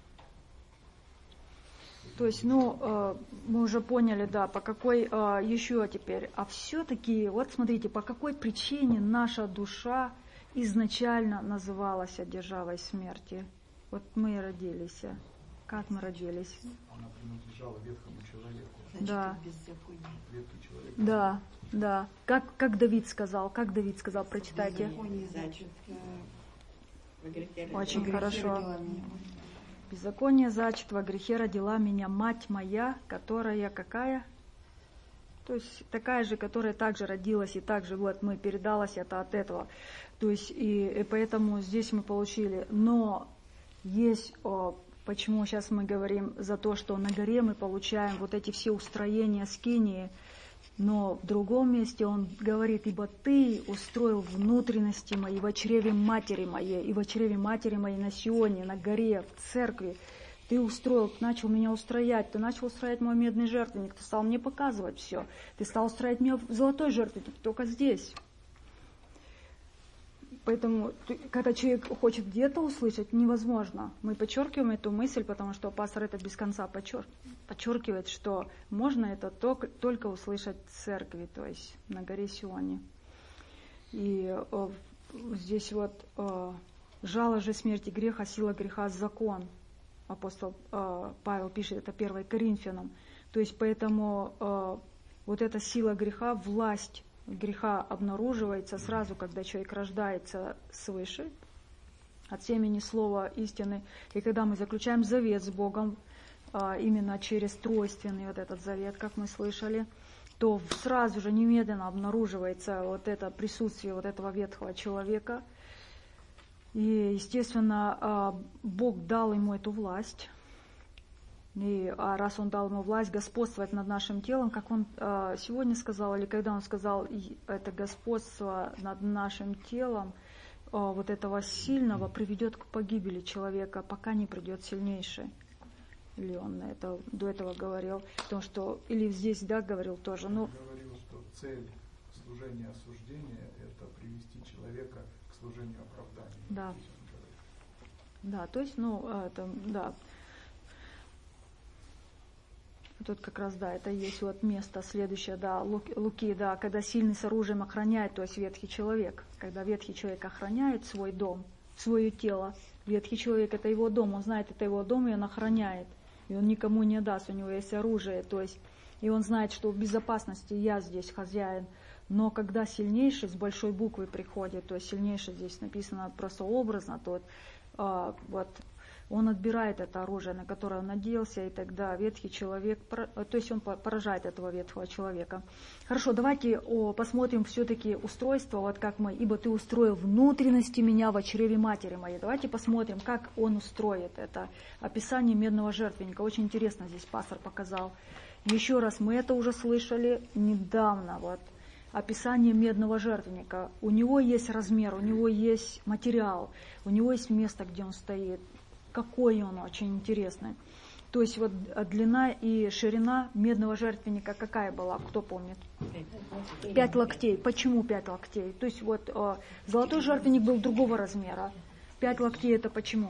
То есть, ну, э, мы уже поняли, да, по какой э, еще теперь. А все-таки, вот смотрите, по какой причине наша душа изначально называлась державой смерти. Вот мы родились. Как мы родились? Она принадлежала ветхому человеку. Значит, да. Ветхий человек. Да, да. Как, как Давид сказал, как Давид сказал, прочитайте. Очень хорошо. Беззаконие зачат, во грехе родила меня мать моя, которая какая? То есть такая же, которая также родилась, и также вот мы передалась это от этого. То есть и, и поэтому здесь мы получили. Но есть, о, почему сейчас мы говорим за то, что на горе мы получаем вот эти все устроения скинии, но в другом месте он говорит, ибо ты устроил внутренности мои в чреве матери моей, и в чреве матери моей на Сионе, на горе, в церкви. Ты устроил, начал меня устроять, ты начал устроять мой медный жертвенник, ты стал мне показывать все. Ты стал устроять меня в золотой жертвенник, только здесь. Поэтому, когда человек хочет где-то услышать, невозможно. Мы подчеркиваем эту мысль, потому что пастор это без конца подчерк... подчеркивает, что можно это только, только услышать в церкви, то есть на горе Сионе. И э, здесь вот э, жало же смерти греха, сила греха закон. Апостол э, Павел пишет это первое Коринфянам. То есть поэтому э, вот эта сила греха, власть греха обнаруживается сразу, когда человек рождается свыше, от семени слова истины. И когда мы заключаем завет с Богом, именно через тройственный вот этот завет, как мы слышали, то сразу же немедленно обнаруживается вот это присутствие вот этого ветхого человека. И, естественно, Бог дал ему эту власть. И а раз Он дал ему власть господствовать над нашим телом, как Он а, сегодня сказал, или когда Он сказал, это господство над нашим телом, а, вот этого сильного приведет к погибели человека, пока не придет сильнейший. Или Он это, до этого говорил, потому что, или здесь, да, говорил тоже. Он говорил, что цель служения осуждения – это привести человека к служению оправдания. Да. Да, то есть, ну, это, да. Тут как раз, да, это есть вот место следующее, да, Луки, да, когда сильный с оружием охраняет, то есть ветхий человек. Когда ветхий человек охраняет свой дом, свое тело, ветхий человек – это его дом, он знает, это его дом, и он охраняет. И он никому не даст, у него есть оружие, то есть, и он знает, что в безопасности я здесь хозяин. Но когда сильнейший с большой буквы приходит, то есть сильнейший здесь написано просто образно, то а, вот он отбирает это оружие, на которое он надеялся, и тогда ветхий человек, то есть он поражает этого ветхого человека. Хорошо, давайте о, посмотрим все-таки устройство, вот как мы, ибо ты устроил внутренности меня в чреве матери моей. Давайте посмотрим, как он устроит это. Описание медного жертвенника. Очень интересно здесь пастор показал. Еще раз, мы это уже слышали недавно, вот. Описание медного жертвенника. У него есть размер, у него есть материал, у него есть место, где он стоит. Какой он очень интересный. То есть вот длина и ширина медного жертвенника какая была, кто помнит? Пять локтей. Почему пять локтей? То есть вот э, золотой жертвенник был другого размера. Пять локтей это почему?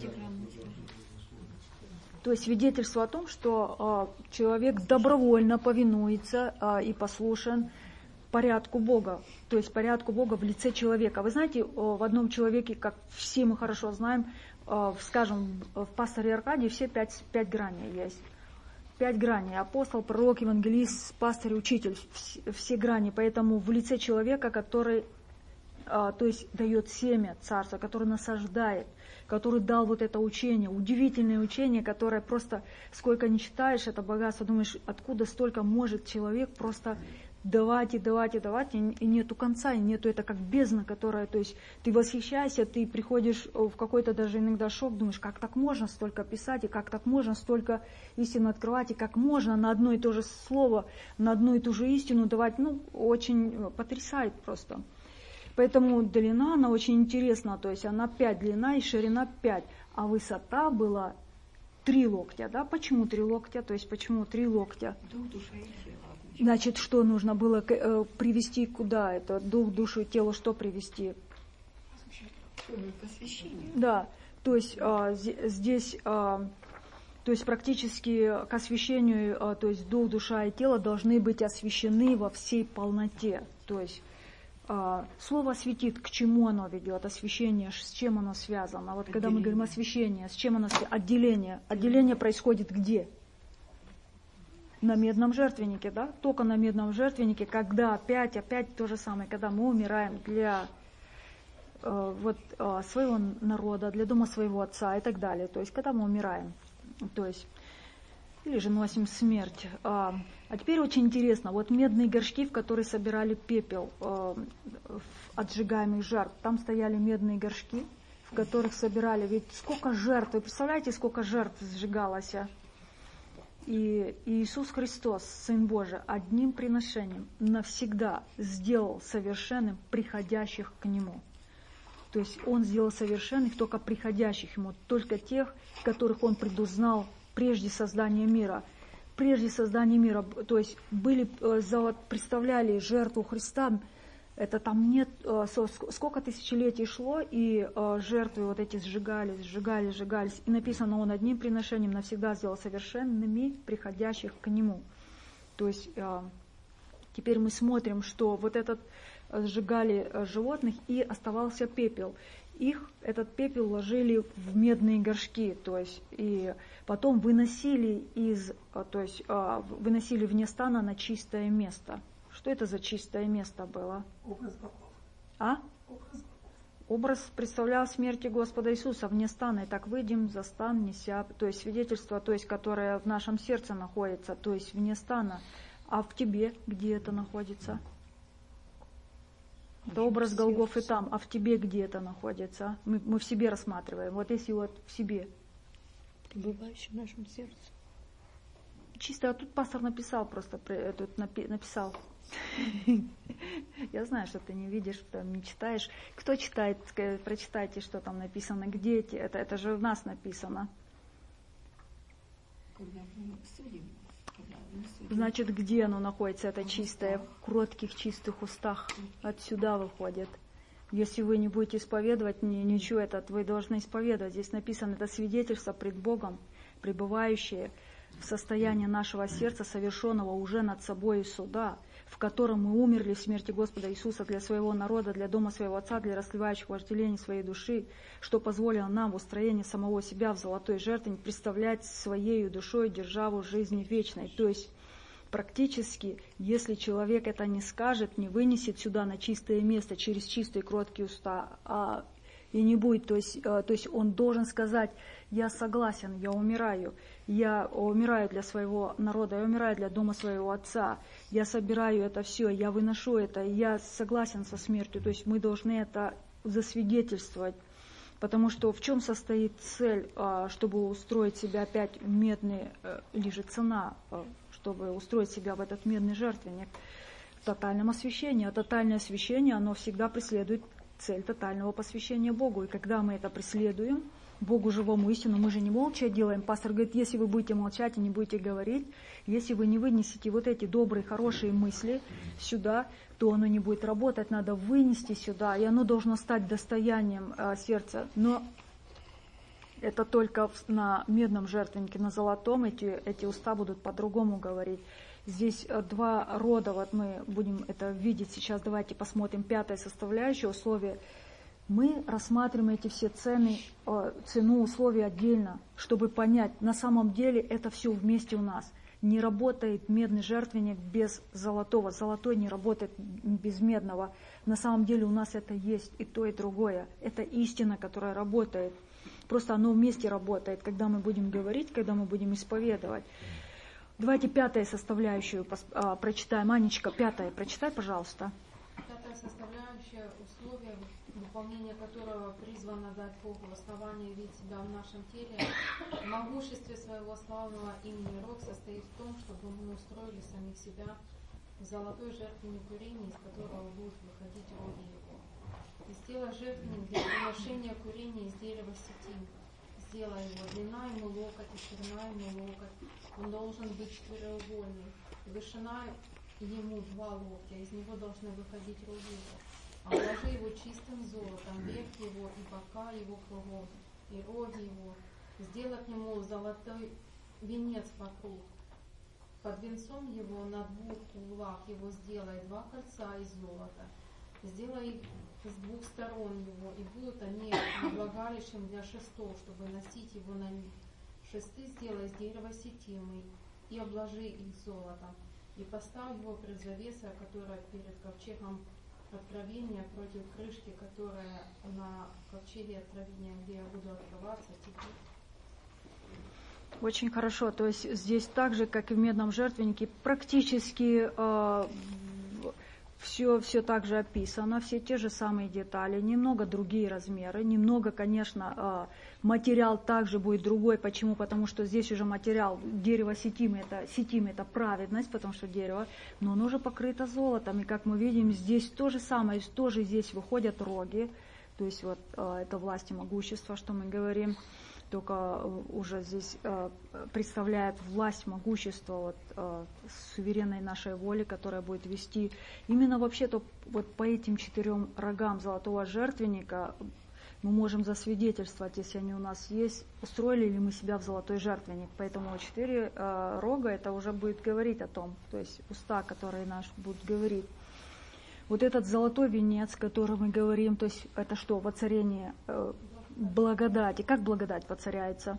То есть свидетельство о том, что э, человек добровольно повинуется э, и послушен порядку Бога, то есть порядку Бога в лице человека. Вы знаете, в одном человеке, как все мы хорошо знаем, скажем, в пасторе Аркадии все пять, пять граней есть. Пять граней. Апостол, пророк, евангелист, пастырь, учитель. Все, все грани. Поэтому в лице человека, который, то есть, дает семя царства, который насаждает, который дал вот это учение, удивительное учение, которое просто, сколько не читаешь, это богатство, думаешь, откуда столько может человек просто давать и давать и давать, и нету конца, и нету это как бездна, которая, то есть ты восхищаешься, ты приходишь в какой-то даже иногда шок, думаешь, как так можно столько писать, и как так можно столько истин открывать, и как можно на одно и то же слово, на одну и ту же истину давать, ну, очень потрясает просто. Поэтому длина, она очень интересна, то есть она пять длина и ширина пять, а высота была три локтя, да, почему три локтя, то есть почему три локтя? Значит, что нужно было э, привести куда это? Дух, душу и тело что привести? Посвящение. Да, то есть э, здесь, э, то есть практически к освящению, э, то есть дух, душа и тело должны быть освящены во всей полноте. То есть э, слово осветит, к чему оно ведет, освящение, с чем оно связано. Вот отделение. Когда мы говорим освящение, с чем оно связано? Отделение. Отделение происходит где? На медном жертвеннике, да? Только на медном жертвеннике, когда опять, опять то же самое, когда мы умираем для э, вот, э, своего народа, для дома своего отца и так далее. То есть, когда мы умираем, то есть, или же носим смерть. А, а теперь очень интересно, вот медные горшки, в которые собирали пепел э, от сжигаемых жертв, там стояли медные горшки, в которых собирали, ведь сколько жертв, вы представляете, сколько жертв сжигалось? И Иисус Христос, Сын Божий, одним приношением навсегда сделал совершенным приходящих к Нему. То есть Он сделал совершенных только приходящих Ему, только тех, которых Он предузнал прежде создания мира. Прежде создания мира, то есть были, представляли жертву Христа Это там нет, сколько тысячелетий шло, и жертвы вот эти сжигались, сжигались, сжигались. И написано, он одним приношением навсегда сделал совершенными приходящих к нему. То есть теперь мы смотрим, что вот этот сжигали животных, и оставался пепел. Их, этот пепел, ложили в медные горшки, то есть, и потом выносили из, то есть, выносили вне стана на чистое место. Что это за чистое место было? Образ богов. А? Образ. Образ представлял смерти Господа Иисуса вне стана. И так выйдем за стан, неся, то есть свидетельство, то есть, которое в нашем сердце находится, то есть вне стана. А в тебе где это находится? Это образ Голгофы там, а в тебе где это находится? Мы, мы в себе рассматриваем. Вот если вот в себе. Пребывающий в нашем сердце. Чисто, а тут пастор написал просто, тут написал. Я знаю, что ты не видишь, там не читаешь. Кто читает, прочитайте, что там написано, где эти, это, это же у нас написано. Значит, где оно находится, это чистое, в кротких, чистых устах, отсюда выходит. Если вы не будете исповедовать ничего, это вы должны исповедовать. Здесь написано, это свидетельство пред Богом, пребывающее в состоянии нашего сердца, совершенного уже над собой суда, в котором мы умерли в смерти Господа Иисуса для своего народа, для дома своего Отца, для расливающих вожделений своей души, что позволило нам в устроении самого себя в золотой жертвенник представлять своей душой державу жизни вечной. То есть практически, если человек это не скажет, не вынесет сюда на чистое место через чистые кроткие уста, а и не будет, то есть, то есть он должен сказать: я согласен, я умираю, я умираю для своего народа, я умираю для дома своего Отца, я собираю это все, я выношу это, я согласен со смертью. То есть мы должны это засвидетельствовать, потому что в чем состоит цель, чтобы устроить себя опять в медный, или же цена, чтобы устроить себя в этот медный жертвенник? В тотальном освящении. А тотальное освящение, оно всегда преследует цель тотального посвящения Богу. И когда мы это преследуем, Богу живому истину, мы же не молча делаем. Пастор говорит, если вы будете молчать и не будете говорить, если вы не вынесете вот эти добрые, хорошие мысли сюда, то оно не будет работать. Надо вынести сюда, и оно должно стать достоянием э, сердца. Но это только на медном жертвеннике, на золотом эти, эти уста будут по-другому говорить. Здесь два рода, вот мы будем это видеть сейчас. Давайте посмотрим пятое составляющее, условие. Мы рассматриваем эти все цены, цену, условия отдельно, чтобы понять, на самом деле это все вместе у нас. Не работает медный жертвенник без золотого, золотой не работает без медного. На самом деле у нас это есть и то, и другое. Это истина, которая работает. Просто оно вместе работает, когда мы будем говорить, когда мы будем исповедовать. Давайте пятую составляющую а, прочитаем. Анечка, пятая, прочитай, пожалуйста. Пятая составляющая, условие, выполнение которого призвано дать Богу основание видеть себя в нашем теле, в могуществе своего славного имени Рог, состоит в том, чтобы мы устроили самих себя в золотой жертвенник курения, из которого будут выходить роги его. И сделай жертвенник для приношения курения из дерева сетим. Сделай его, длина ему локоть и ширина ему локоть. Он должен быть четыреугольный. Вышина ему два локтя, из него должны выходить роги его. Обложи его чистым золотом, верх его и бока его кругом, и роги его. Сделай к нему золотой венец вокруг. Под венцом его на двух углах его сделай два кольца из золота. Сделай их с двух сторон его, и будут они влагалищем для шестов, чтобы носить его на них. Шесты сделай из дерева сетимы, и обложи их золотом. И поставь его пред завесой, которая перед ковчегом откровения, против крышки, которая на ковчеге откровения, где я буду открываться теперь. Очень хорошо. То есть здесь так же, как и в медном жертвеннике, практически э, все, все так же описано, все те же самые детали, немного другие размеры, немного, конечно, э, материал также будет другой. Почему? Потому что здесь уже материал дерево сетимы, это, сетимы, это праведность, потому что дерево, но оно уже покрыто золотом. И как мы видим, здесь то же самое, тоже здесь выходят роги, то есть вот э, это власть и могущество, что мы говорим. только уже здесь э, представляет власть, могущество вот, э, суверенной нашей воли, которая будет вести именно вообще-то вот по этим четырем рогам золотого жертвенника. Мы можем засвидетельствовать, если они у нас есть, устроили ли мы себя в золотой жертвенник. Поэтому четыре э, рога, это уже будет говорить о том, то есть уста, которые наши будут говорить. Вот этот золотой венец, о котором мы говорим, то есть это что, воцарение э, благодати. Как благодать воцаряется?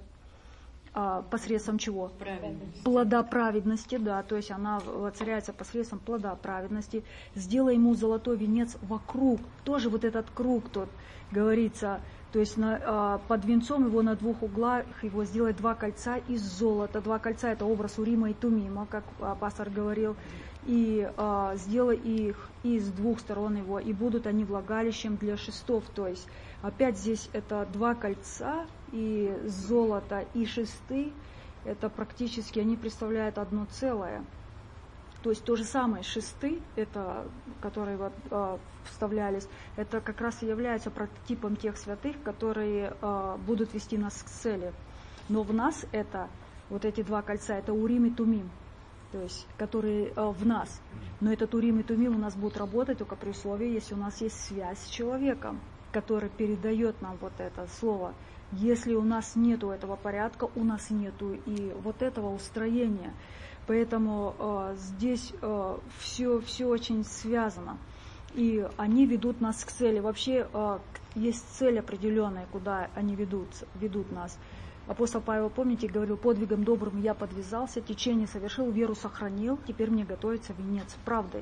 А, посредством чего? Праведности. Плода праведности, да, то есть она воцаряется посредством плода праведности. Сделай ему золотой венец вокруг. Тоже вот этот круг тут говорится, то есть на, а, под венцом его на двух углах его сделать два кольца из золота. Два кольца — это образ Урима и Тумима, как а, пастор говорил. И а, сделай их из двух сторон его, и будут они влагалищем для шестов. То есть опять здесь это два кольца, и золото, и шесты, это практически они представляют одно целое. То есть то же самое шесты, это, которые вот, а, вставлялись, это как раз и является прототипом тех святых, которые а, будут вести нас к цели. Но в нас это, вот эти два кольца, это Урим и Тумим. То есть, которые э, в нас. Но этот Урим и Тумим у нас будут работать только при условии, если у нас есть связь с человеком, который передает нам вот это слово. Если у нас нету этого порядка, у нас нету и вот этого устроения. Поэтому э, здесь э, все, все очень связано. И они ведут нас к цели. Вообще э, есть цель определенная, куда они ведут, ведут нас. Апостол Павел, помните, говорил: подвигом добрым я подвязался, течение совершил, веру сохранил, теперь мне готовится венец правдой.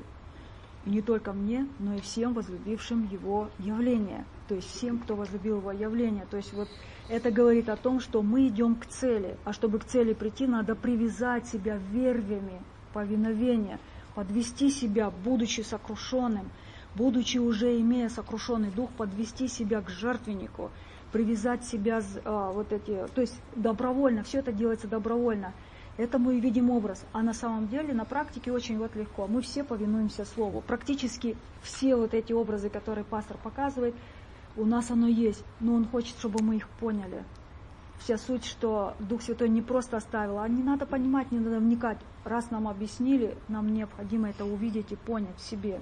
И не только мне, но и всем возлюбившим его явление. То есть всем, кто возлюбил его явление. То есть вот это говорит о том, что мы идем к цели. А чтобы к цели прийти, надо привязать себя вервями повиновения, подвести себя, будучи сокрушенным, будучи уже имея сокрушенный дух, подвести себя к жертвеннику, привязать себя, а, вот эти, то есть добровольно, все это делается добровольно. Это мы видим образ, а на самом деле на практике очень вот легко. Мы все повинуемся Слову. Практически все вот эти образы, которые пастор показывает, у нас оно есть, но он хочет, чтобы мы их поняли. Вся суть, что Дух Святой не просто оставил, а не надо понимать, не надо вникать. Раз нам объяснили, нам необходимо это увидеть и понять в себе,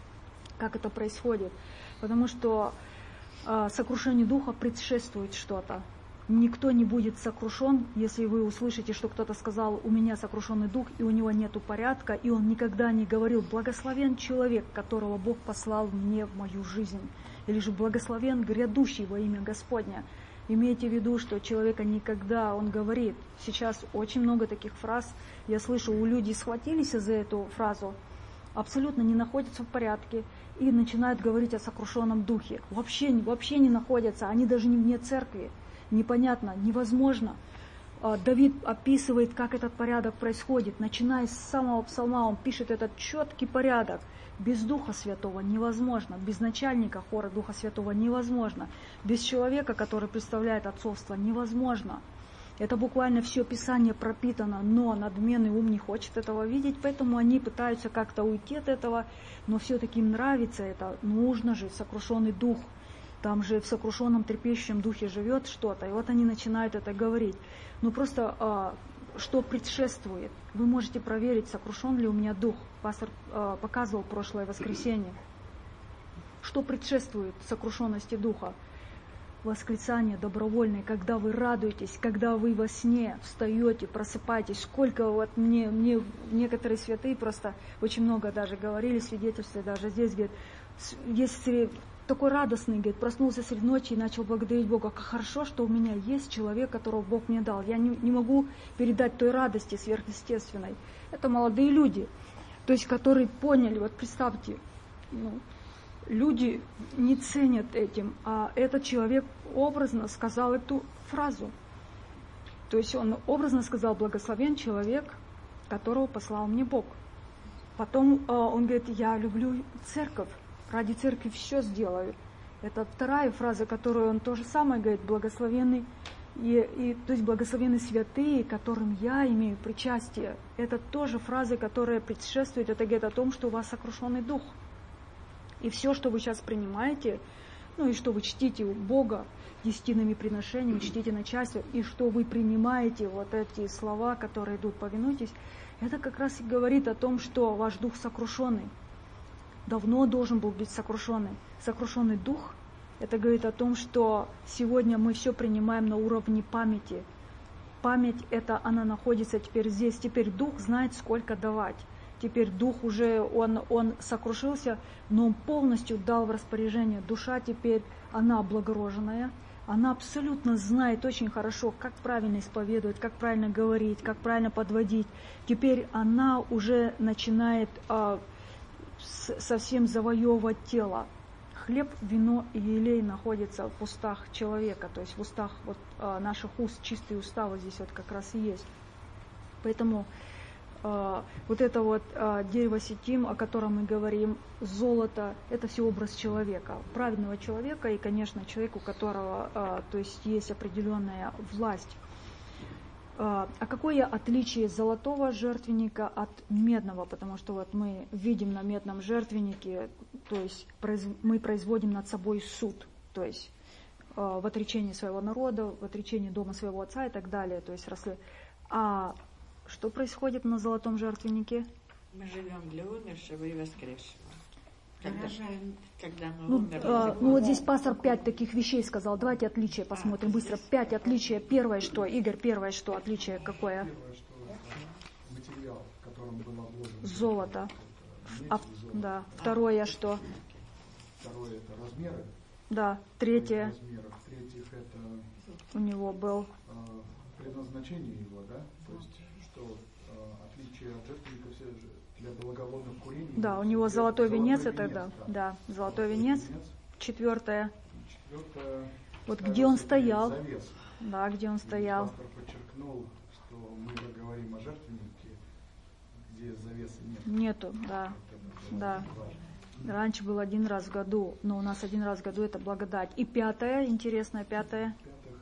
как это происходит. Потому что сокрушению духа предшествует что-то. Никто не будет сокрушен, если вы услышите, что кто-то сказал: у меня сокрушенный дух, и у него нету порядка, и он никогда не говорил: благословен человек, которого Бог послал мне в мою жизнь, или же благословен грядущий во имя Господня. Имейте в виду, что человека никогда, он говорит, сейчас очень много таких фраз, я слышу, у людей схватились за эту фразу, абсолютно не находятся в порядке, и начинают говорить о сокрушенном духе. Вообще, вообще не находятся, они даже не вне церкви. Непонятно, невозможно. Давид описывает, как этот порядок происходит. Начиная с самого псалма, он пишет этот четкий порядок. Без Духа Святого невозможно, без начальника хора Духа Святого невозможно, без человека, который представляет отцовство, невозможно. Это буквально все Писание пропитано, но надменный ум не хочет этого видеть, поэтому они пытаются как-то уйти от этого, но все-таки им нравится это. Нужно же, сокрушенный дух, там же в сокрушенном трепещущем духе живет что-то, и вот они начинают это говорить. Ну просто а, что предшествует? Вы можете проверить, сокрушен ли у меня дух. Пастор а, показывал прошлое воскресенье. Что предшествует сокрушенности духа? Восклицание добровольное, когда вы радуетесь, когда вы во сне встаете, просыпаетесь. Сколько вот мне, мне некоторые святые просто очень много даже говорили, свидетельства даже здесь, говорят, если такой радостный, говорит, проснулся среди ночи и начал благодарить Бога. Как хорошо, что у меня есть человек, которого Бог мне дал. Я не, не могу передать той радости сверхъестественной. Это молодые люди, то есть которые поняли, вот представьте, ну, люди не ценят этим, а этот человек образно сказал эту фразу. То есть он образно сказал: благословен человек, которого послал мне Бог. Потом э, он говорит: я люблю церковь, ради церкви все сделаю. Это вторая фраза, которую он то же самое говорит: благословенный, и, и, то есть благословенные святые, которым я имею причастие. Это тоже фраза, которая предшествует, это говорит о том, что у вас сокрушенный дух. И все, что вы сейчас принимаете, ну и что вы чтите Бога десятинными приношениями, чтите начальство, и что вы принимаете вот эти слова, которые идут, повинуйтесь, это как раз и говорит о том, что ваш дух сокрушенный. Давно должен был быть сокрушенный. Сокрушенный дух, это говорит о том, что сегодня мы все принимаем на уровне памяти. Память, это она находится теперь здесь. Теперь дух знает, сколько давать. Теперь дух уже, он, он сокрушился, но он полностью дал в распоряжение. Душа теперь, она облагороженная. Она абсолютно знает очень хорошо, как правильно исповедовать, как правильно говорить, как правильно подводить. Теперь она уже начинает а, с, совсем завоевывать тело. Хлеб, вино и елей находятся в устах человека, то есть в устах вот, а, наших уст, чистые уста вот здесь вот как раз и есть. Поэтому а, вот это вот а, дерево ситим, о котором мы говорим, золото, это все образ человека, праведного человека и, конечно, человека, у которого а, то есть есть определенная власть. А какое отличие золотого жертвенника от медного? Потому что вот мы видим на медном жертвеннике, то есть мы производим над собой суд, то есть в отречении своего народа, в отречении дома своего отца и так далее. То есть росли. А что происходит на золотом жертвеннике? Мы живем для умершего и воскресшего. Когда, когда мы ну, умерли. А, ну вот здесь пастор пять таких вещей сказал. Давайте отличия посмотрим а, быстро. Пять отличия. Первое что? Игорь, первое что? Отличие какое? Первое, что материал, которым было обложено. Золото. А, да. Второе что? Второе это размеры. Да. Третье. Размеров. В-третьих, это у него был э, предназначение его, да? То есть, что э, отличие от жертвенника все же для благовонных курений. Да, у него золотой, золотой венец, венец, это да, да, золотой, золотой венец. венец. Четвертое. Четвертое. Вот где он стоял. Завес. Да, где он И стоял. пастор подчеркнул, что мы говорим о жертвеннике, где завесы нет. Нету, да, да. Раньше был один раз в году, но у нас один раз в году это благодать. И пятое, интересное, пятое.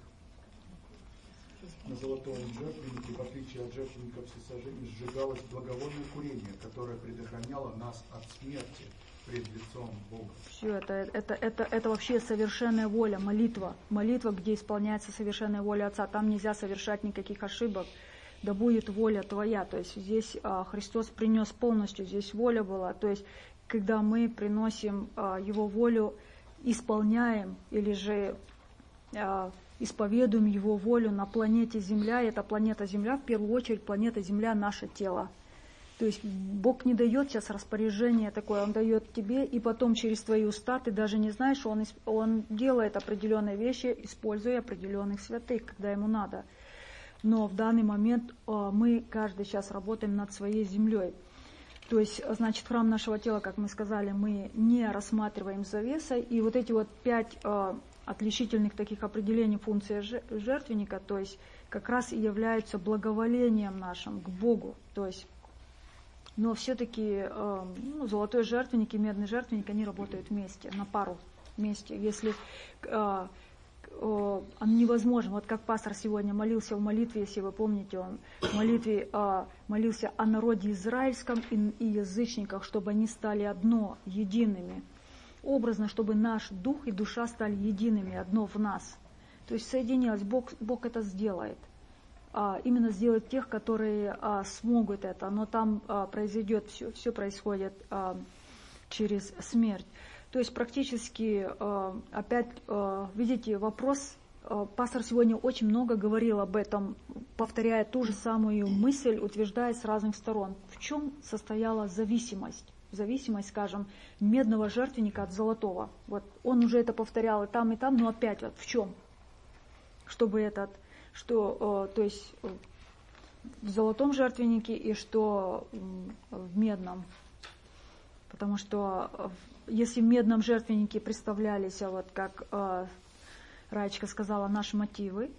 На золотом жертвеннике, в отличие от жертвенника всесожжения, сжигалось благовонное курение, которое предохраняло нас от смерти пред лицом Бога. Все, это, это, это, это вообще совершенная воля, молитва. Молитва, где исполняется совершенная воля Отца. Там нельзя совершать никаких ошибок. Да будет воля Твоя. То есть здесь а, Христос принес полностью, здесь воля была. То есть когда мы приносим а, Его волю, исполняем или же а, исповедуем Его волю на планете Земля, и эта планета Земля, в первую очередь, планета Земля — наше тело. То есть Бог не дает сейчас распоряжение такое, Он дает тебе, и потом через твои уста ты даже не знаешь, что Он, он делает определенные вещи, используя определенных святых, когда Ему надо. Но в данный момент мы каждый сейчас работаем над своей землей. То есть, значит, храм нашего тела, как мы сказали, мы не рассматриваем завесой, и вот эти вот пять отличительных таких определений функции жертвенника, то есть как раз и являются благоволением нашим к Богу. То есть, но все-таки э, ну, золотой жертвенник и медный жертвенник, они работают вместе, на пару вместе. Если э, э, невозможно, вот как пастор сегодня молился в молитве, если вы помните, он в молитве э, молился о народе израильском и, и язычниках, чтобы они стали одно, едиными. Образно, чтобы наш дух и душа стали едиными, одно в нас. То есть соединилось, Бог, Бог это сделает. А, именно сделает тех, которые а, смогут это, но там а, произойдет, все, все происходит а, через смерть. То есть практически, а, опять, а, видите, вопрос, а, пастор сегодня очень много говорил об этом, повторяя ту же самую мысль, утверждая с разных сторон. В чем состояла зависимость? Зависимость, скажем, медного жертвенника от золотого. Вот он уже это повторял и там, и там, но опять вот в чем? Чтобы этот, что, то есть в золотом жертвеннике и что в медном. Потому что если в медном жертвеннике представлялись, вот как Раечка сказала, наши мотивы,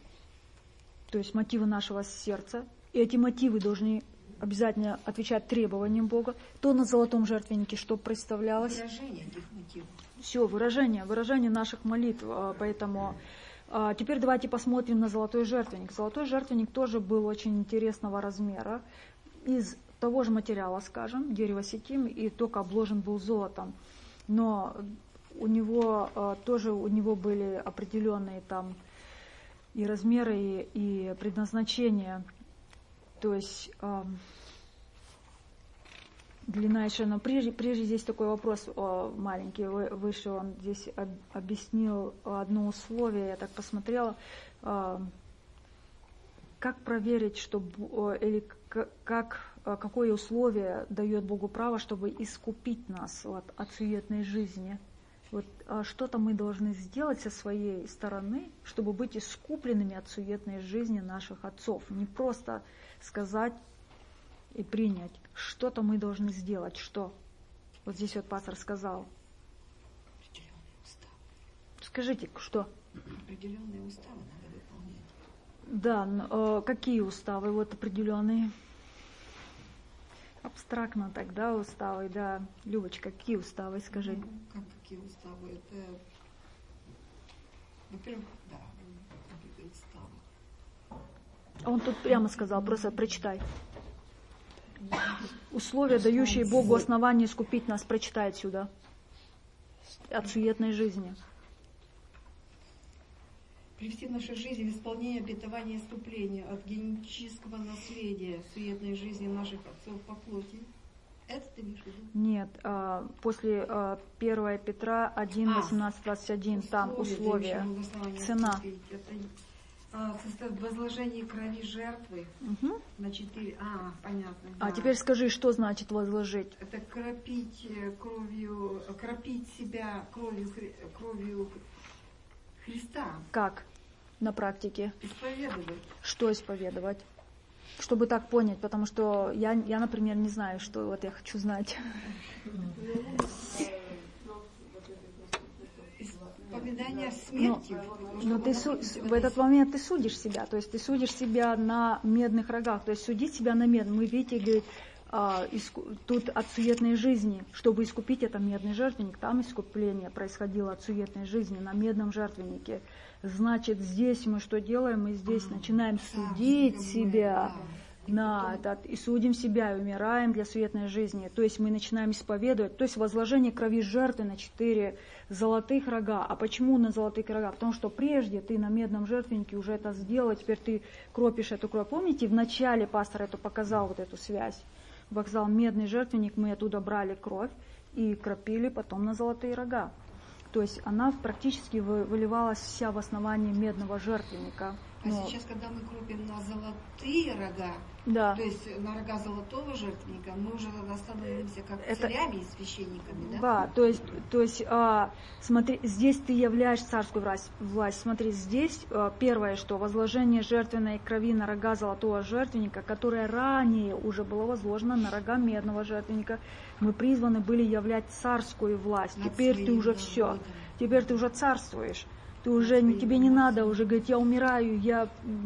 то есть мотивы нашего сердца, и эти мотивы должны обязательно отвечать требованиям Бога, то на золотом жертвеннике что представлялось? Выражение этих мотивов. Все, выражение, выражение наших молитв. Поэтому а, теперь давайте посмотрим на золотой жертвенник. Золотой жертвенник тоже был очень интересного размера, из того же материала, скажем, дерева ситим, и только обложен был золотом. Но у него э, тоже у него были определенные там и размеры, и, и предназначения. То есть э, длина и ширина. Прежде, прежде здесь такой вопрос о, маленький выше, он здесь об, объяснил одно условие, я так посмотрела. Э, как проверить, чтобы, или как, какое условие дает Богу право, чтобы искупить нас вот, от суетной жизни? Вот, что-то мы должны сделать со своей стороны, чтобы быть искупленными от суетной жизни наших отцов. Не просто сказать и принять. Что-то мы должны сделать. Что? Вот здесь вот пастор сказал. Определенные уставы. Скажите, что? Определенные уставы надо выполнять. Да, но, э, какие уставы вот определенные? Абстрактно тогда уставы, да. Любочка, какие уставы, скажи? Ну, как какие уставы? Это, во-первых, да, какие уставы. Он тут прямо сказал, просто прочитай. Условия, дающие Богу основание искупить нас, прочитай отсюда. От суетной жизни. Привести в нашу жизнь в исполнение обетования искупления от генетического наследия суетной жизни наших отцов по плоти. Это ты имеешь в виду? Нет, а, после а, первое Петра один, восемнадцать, двадцать один, там условия, цена. Это а, состоит в возложении крови жертвы Угу. на четыре. А, понятно. А да. теперь скажи, что значит возложить? Это кропить кровью, кропить себя кровью, Хри- кровью Христа. Как на практике? Исповедовать. Что исповедовать? Чтобы так понять, потому что я, я, например, не знаю, что вот я хочу знать. Исповедание смерти. Но ты су- в этот момент ты судишь себя, то есть ты судишь себя на медных рогах, то есть судить себя на медных. Мы, видите, говорит, а, иску- тут от суетной жизни, чтобы искупить это медный жертвенник, там искупление происходило от суетной жизни на медном жертвеннике. Значит, здесь мы что делаем? Мы здесь а, начинаем судить себя на этот, и судим себя, и умираем для суетной жизни. То есть мы начинаем исповедовать, то есть возложение крови жертвы на четыре золотых рога. А почему на золотых рога? Потому что прежде ты на медном жертвеннике уже это сделал, теперь ты кропишь эту кровь. Помните, в начале пастор это показал, вот эту связь. Показал медный жертвенник, мы оттуда брали кровь и кропили потом на золотые рога. То есть она практически выливалась вся в основании медного жертвенника. А Но... сейчас, когда мы кропим на золотые рога, да. то есть на рога золотого жертвенника, мы уже становимся как это... царями и священниками, да? Да, то есть, то есть а, смотри, здесь ты являешь царскую власть. власть. Смотри, здесь а, первое, что возложение жертвенной крови на рога золотого жертвенника, которое ранее уже было возложено на рога медного жертвенника, мы призваны были являть царскую власть. Над Теперь ты уже все, народом. Теперь ты уже царствуешь. Ты уже, тебе не надо уже говорить, я умираю, я,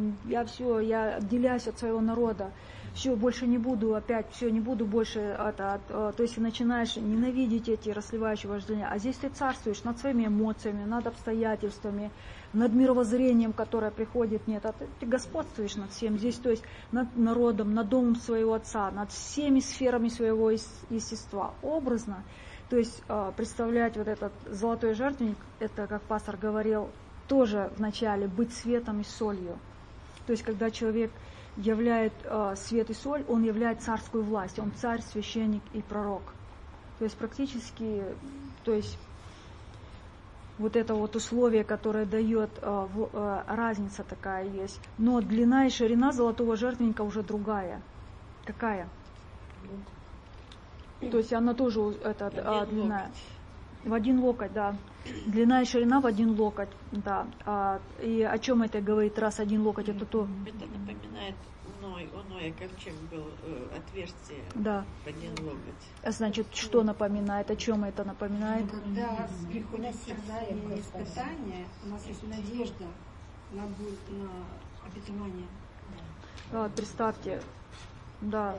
я все, я отделяюсь от своего народа, все, больше не буду опять, все, не буду больше, это, от, то есть начинаешь ненавидеть эти расливающие вожделения, а здесь ты царствуешь над своими эмоциями, над обстоятельствами, над мировоззрением, которое приходит, нет, а ты, ты господствуешь над всем здесь, то есть над народом, над домом своего отца, над всеми сферами своего естества, образно. То есть представлять вот этот золотой жертвенник, это, как пастор говорил, тоже вначале быть светом и солью. То есть когда человек являет свет и соль, он являет царскую власть, он царь, священник и пророк. То есть практически, то есть вот это вот условие, которое дает, разница такая есть. Но длина и ширина золотого жертвенника уже другая. Какая? То есть она тоже это, а, длина. В один локоть, да. Длина и ширина в один локоть, да. А, и о чем это говорит, раз один локоть, это то. Это напоминает Ной, у Ноя ковчег был э, отверстие да. в один локоть. А значит, что напоминает, о чем это напоминает? Когда приходит страдания и испытания, у нас есть надежда на, на обетование. Да, представьте, да.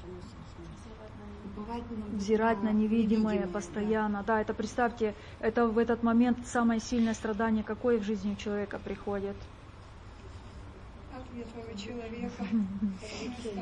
Взирать на невидимое, невидимое постоянно. Да. да, это представьте, это в этот момент самое сильное страдание, какое в жизни у человека приходит. От ветхого человека.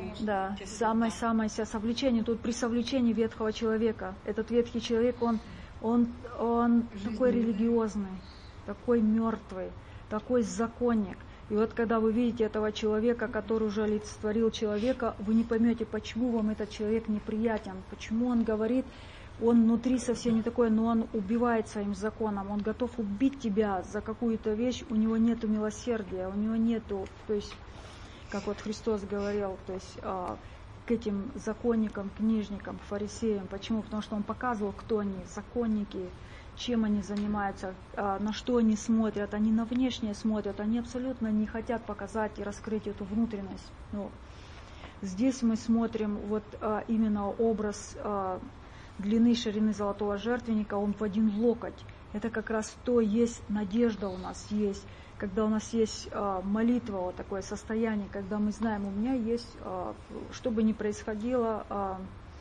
Да, самое-самое совлечение. Тут при совлечении ветхого человека. Этот ветхий человек, он Он, он такой религиозный, такой мертвый, такой законник. И вот когда вы видите этого человека, который уже олицетворил человека, вы не поймете, почему вам этот человек неприятен, почему он говорит, он внутри совсем не такой, но он убивает своим законом, он готов убить тебя за какую-то вещь, у него нету милосердия, у него нету, то есть, как вот Христос говорил, то есть к этим законникам, книжникам, фарисеям. Почему? Потому что он показывал, кто они, законники, чем они занимаются, на что они смотрят. Они на внешнее смотрят, они абсолютно не хотят показать и раскрыть эту внутренность. Ну, здесь мы смотрим вот именно образ длины, ширины золотого жертвенника, он в один локоть. Это как раз то есть надежда у нас есть. Когда у нас есть э, молитва, вот такое состояние, когда мы знаем, у меня есть, э, что бы ни происходило, э,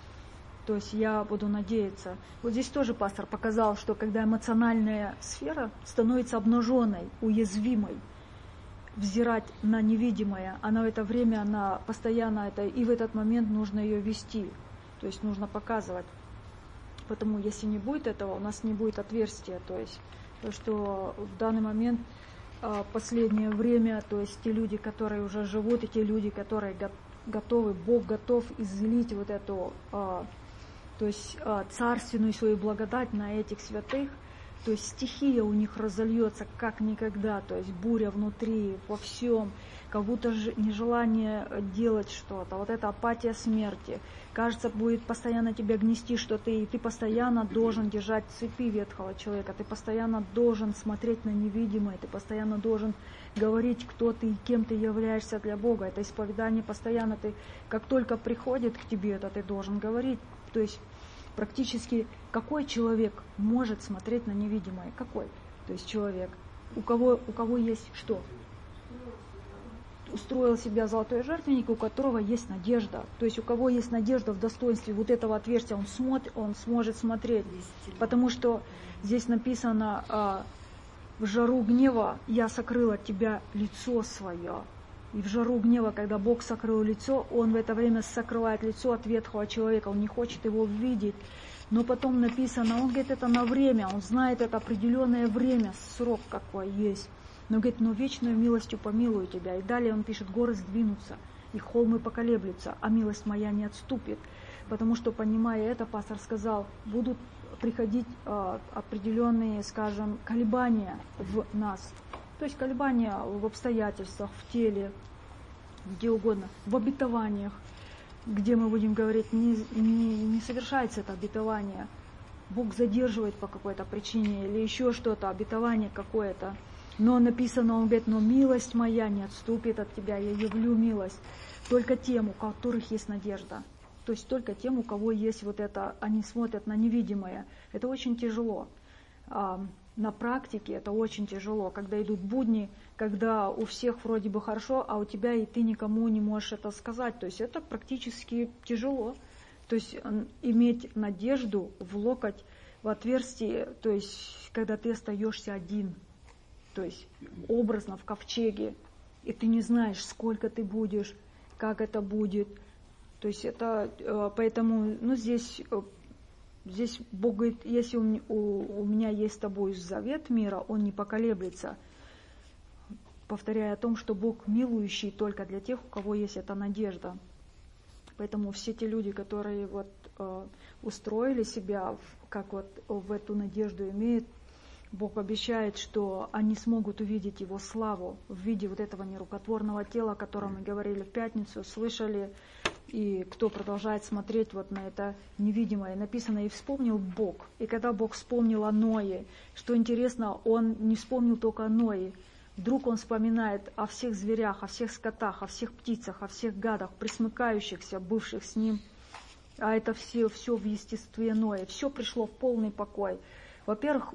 то есть я буду надеяться. Вот здесь тоже пастор показал, что когда эмоциональная сфера становится обнаженной, уязвимой, взирать на невидимое, она в это время, она постоянно это, и в этот момент нужно ее вести, то есть нужно показывать. Потому если не будет этого, у нас не будет отверстия, то есть то, что в данный момент последнее время, то есть те люди, которые уже живут, и те люди, которые готовы, Бог готов излить вот эту, то есть царственную свою благодать на этих святых, то есть стихия у них разольется как никогда, то есть буря внутри, во всем, как будто нежелание делать что-то, вот эта апатия смерти. Кажется, будет постоянно тебя гнести, что ты, и ты постоянно должен держать цепи ветхого человека, ты постоянно должен смотреть на невидимое, ты постоянно должен говорить, кто ты и кем ты являешься для Бога. Это исповедание постоянно, ты, как только приходит к тебе это, ты должен говорить. То есть практически какой человек может смотреть на невидимое? Какой? То есть человек, у кого, у кого есть что? Устроил себя золотой жертвенник, у которого есть надежда. То есть у кого есть надежда в достоинстве вот этого отверстия, он, смотр, он сможет смотреть. Потому что здесь написано, а, в жару гнева я сокрыл от тебя лицо свое. И в жару гнева, когда Бог сокрыл лицо, Он в это время сокрывает лицо от ветхого человека, Он не хочет его видеть. Но потом написано, Он говорит, это на время, Он знает это определенное время, срок какой есть. Но говорит, но вечную милостью помилую тебя. И далее он пишет, горы сдвинутся, и холмы поколеблются, а милость моя не отступит. Потому что, понимая это, пастор сказал, будут приходить э, определенные, скажем, колебания в нас. То есть колебания в обстоятельствах, в теле, где угодно, в обетованиях, где мы будем говорить, не, не, не совершается это обетование. Бог задерживает по какой-то причине или еще что-то, обетование какое-то. Но написано, он говорит, но милость моя не отступит от тебя, я явлю милость только тем, у которых есть надежда. То есть только тем, у кого есть вот это, они смотрят на невидимое. Это очень тяжело. А, на практике это очень тяжело, когда идут будни, когда у всех вроде бы хорошо, а у тебя и ты никому не можешь это сказать. То есть это практически тяжело. То есть иметь надежду в локоть, в отверстие, то есть когда ты остаешься один. То есть образно в ковчеге, и ты не знаешь, сколько ты будешь, как это будет. То есть это, поэтому, ну здесь, здесь Бог говорит, если у, у, у меня есть с тобой завет мира, он не поколеблется, повторяя о том, что Бог милующий только для тех, у кого есть эта надежда. Поэтому все те люди, которые вот э, устроили себя, в, как вот в эту надежду имеют, Бог обещает, что они смогут увидеть Его славу в виде вот этого нерукотворного тела, о котором мы говорили в пятницу, слышали, и кто продолжает смотреть вот на это невидимое. Написано, и вспомнил Бог. И когда Бог вспомнил о Ное, что интересно, Он не вспомнил только о Ное. Вдруг Он вспоминает о всех зверях, о всех скотах, о всех птицах, о всех гадах, присмыкающихся, бывших с Ним. А это все, все в естестве Ноя. Все пришло в полный покой. Во-первых,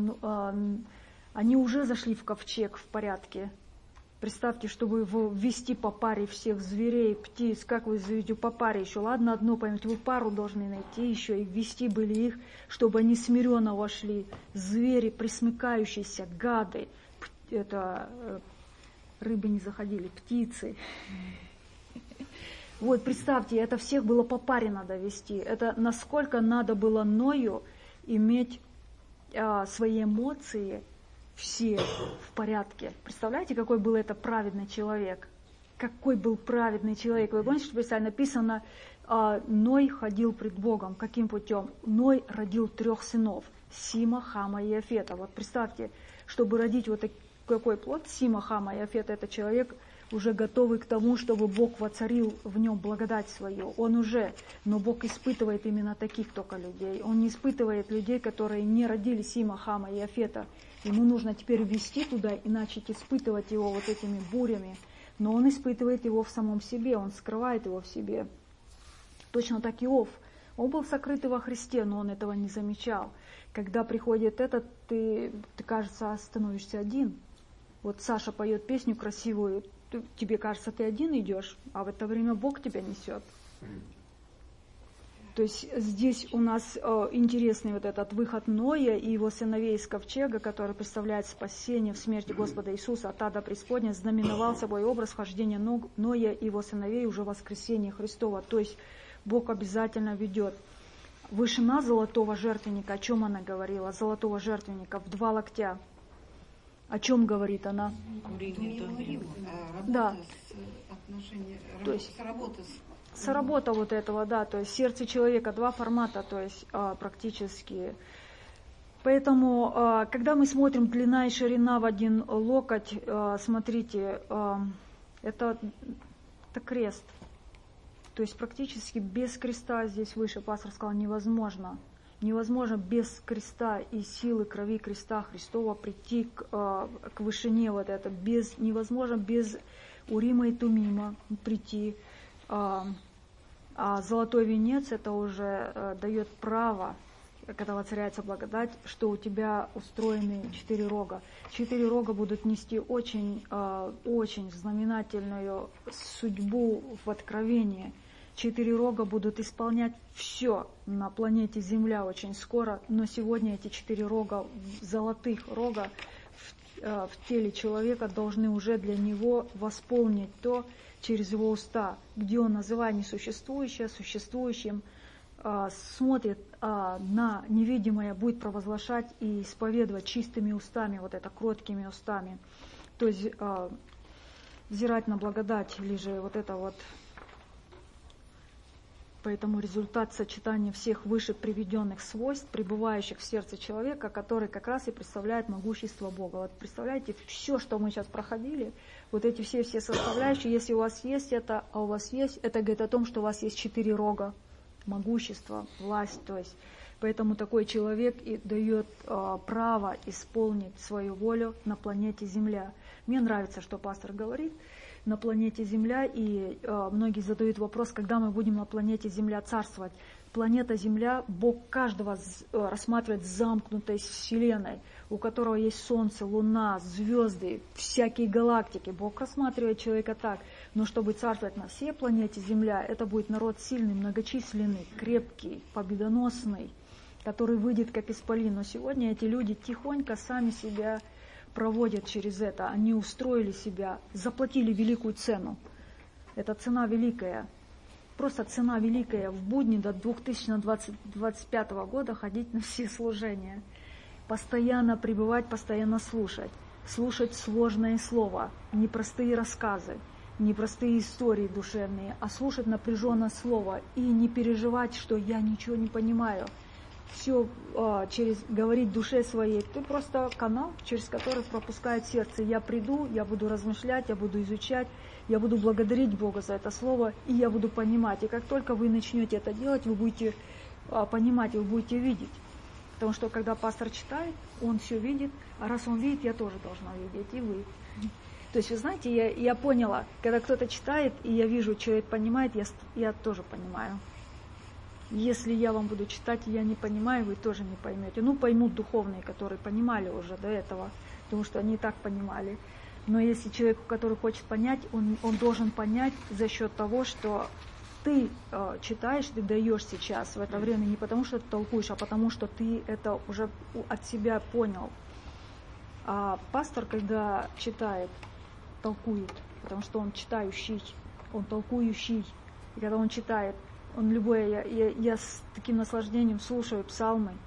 они уже зашли в ковчег в порядке. Представьте, чтобы ввести по паре всех зверей, птиц, как вы заведете по паре еще? Ладно, одно поймете, вы пару должны найти еще и ввести были их, чтобы они смиренно вошли. Звери, присмыкающиеся, гады, это рыбы не заходили, птицы. Вот, представьте, это всех было по паре надо вести. Это насколько надо было Ною иметь а, свои эмоции все в порядке. Представляете, какой был это праведный человек? Какой был праведный человек? Вы помните, что писали, написано, а, Ной ходил пред Богом. Каким путем? Ной родил трех сынов. Сима, Хама и Иафета. Вот представьте, чтобы родить вот такой плод, Сима, Хама и Иафета, это человек, уже готовый к тому, чтобы Бог воцарил в нем благодать свою. Он уже, но Бог испытывает именно таких только людей. Он не испытывает людей, которые не родили Сима, Хама и Иафета. Ему нужно теперь ввести туда и начать испытывать его вот этими бурями. Но он испытывает его в самом себе, он скрывает его в себе. Точно так и Иов. Он был сокрытый во Христе, но он этого не замечал. Когда приходит этот, ты, ты кажется, становишься один. Вот Саша поет песню красивую, тебе кажется, ты один идешь, а в это время Бог тебя несет. То есть здесь у нас э, интересный вот этот выход Ноя и его сыновей из ковчега, который представляет спасение в смерти Господа Иисуса от ада преисподня, знаменовал собой образ вхождения Ноя и его сыновей уже в воскресение Христова. То есть Бог обязательно ведет. Вышина золотого жертвенника, о чем она говорила? Золотого жертвенника в два локтя. О чем говорит она? Да. То есть соработа вот этого, да, то есть сердце человека, два формата, то есть а, практически. Поэтому, а, когда мы смотрим длина и ширина в один локоть, а, смотрите, а, это, это крест. То есть практически без креста, здесь выше пастор сказал, невозможно. Невозможно без креста и силы крови креста Христова прийти к, к вышине вот это. Без, невозможно без Урима и Тумима прийти. А, а золотой венец это уже а, дает право, когда воцаряется благодать, что у тебя устроены четыре рога. Четыре рога будут нести очень, а, очень знаменательную судьбу в откровении. Четыре рога будут исполнять все на планете Земля очень скоро, но сегодня эти четыре рога, золотых рога в, э, в теле человека должны уже для него восполнить то через его уста, где он, называя несуществующее существующим, э, смотрит э, на невидимое, будет провозглашать и исповедовать чистыми устами, вот это кроткими устами. То есть э, взирать на благодать, или же вот это вот. Поэтому результат сочетания всех выше приведенных свойств, пребывающих в сердце человека, который как раз и представляет могущество Бога. Вот представляете, все, что мы сейчас проходили, вот эти все-все составляющие, если у вас есть это, а у вас есть, это говорит о том, что у вас есть четыре рога, могущество, власть. То есть, поэтому такой человек и дает э, право исполнить свою волю на планете Земля. Мне нравится, что пастор говорит, на планете Земля, и э, многие задают вопрос, когда мы будем на планете Земля царствовать. Планета Земля, Бог каждого з, э, рассматривает замкнутой вселенной, у которого есть Солнце, Луна, звезды, всякие галактики. Бог рассматривает человека так. Но чтобы царствовать на всей планете Земля, это будет народ сильный, многочисленный, крепкий, победоносный, который выйдет как исполин. Но сегодня эти люди тихонько сами себя проводят через это, они устроили себя, заплатили великую цену. Это цена великая, просто цена великая в будни до две тысячи двадцать пятого года ходить на все служения, постоянно пребывать, постоянно слушать, слушать сложное слово, непростые рассказы, непростые истории душевные, а слушать напряженное слово и не переживать, что я ничего не понимаю. Все а, через говорить душе своей. Ты просто канал, через который пропускает сердце. Я приду, я буду размышлять, я буду изучать, я буду благодарить Бога за это слово, и я буду понимать. И как только вы начнете это делать, вы будете а, понимать, вы будете видеть. Потому что когда пастор читает, он все видит, а раз он видит, я тоже должна видеть, и вы. То есть, вы знаете, я, я поняла, когда кто-то читает, и я вижу, человек понимает, я, я тоже понимаю. Если я вам буду читать, и я не понимаю, вы тоже не поймете. Ну, поймут духовные, которые понимали уже до этого, потому что они и так понимали. Но если человек, который хочет понять, он, он должен понять за счет того, что ты э, читаешь, ты даешь сейчас в это время не потому, что ты толкуешь, а потому, что ты это уже от себя понял. А пастор, когда читает, толкует, потому что он читающий, он толкующий. И когда он читает, он любое, я, я, я с таким наслаждением слушаю псалмы,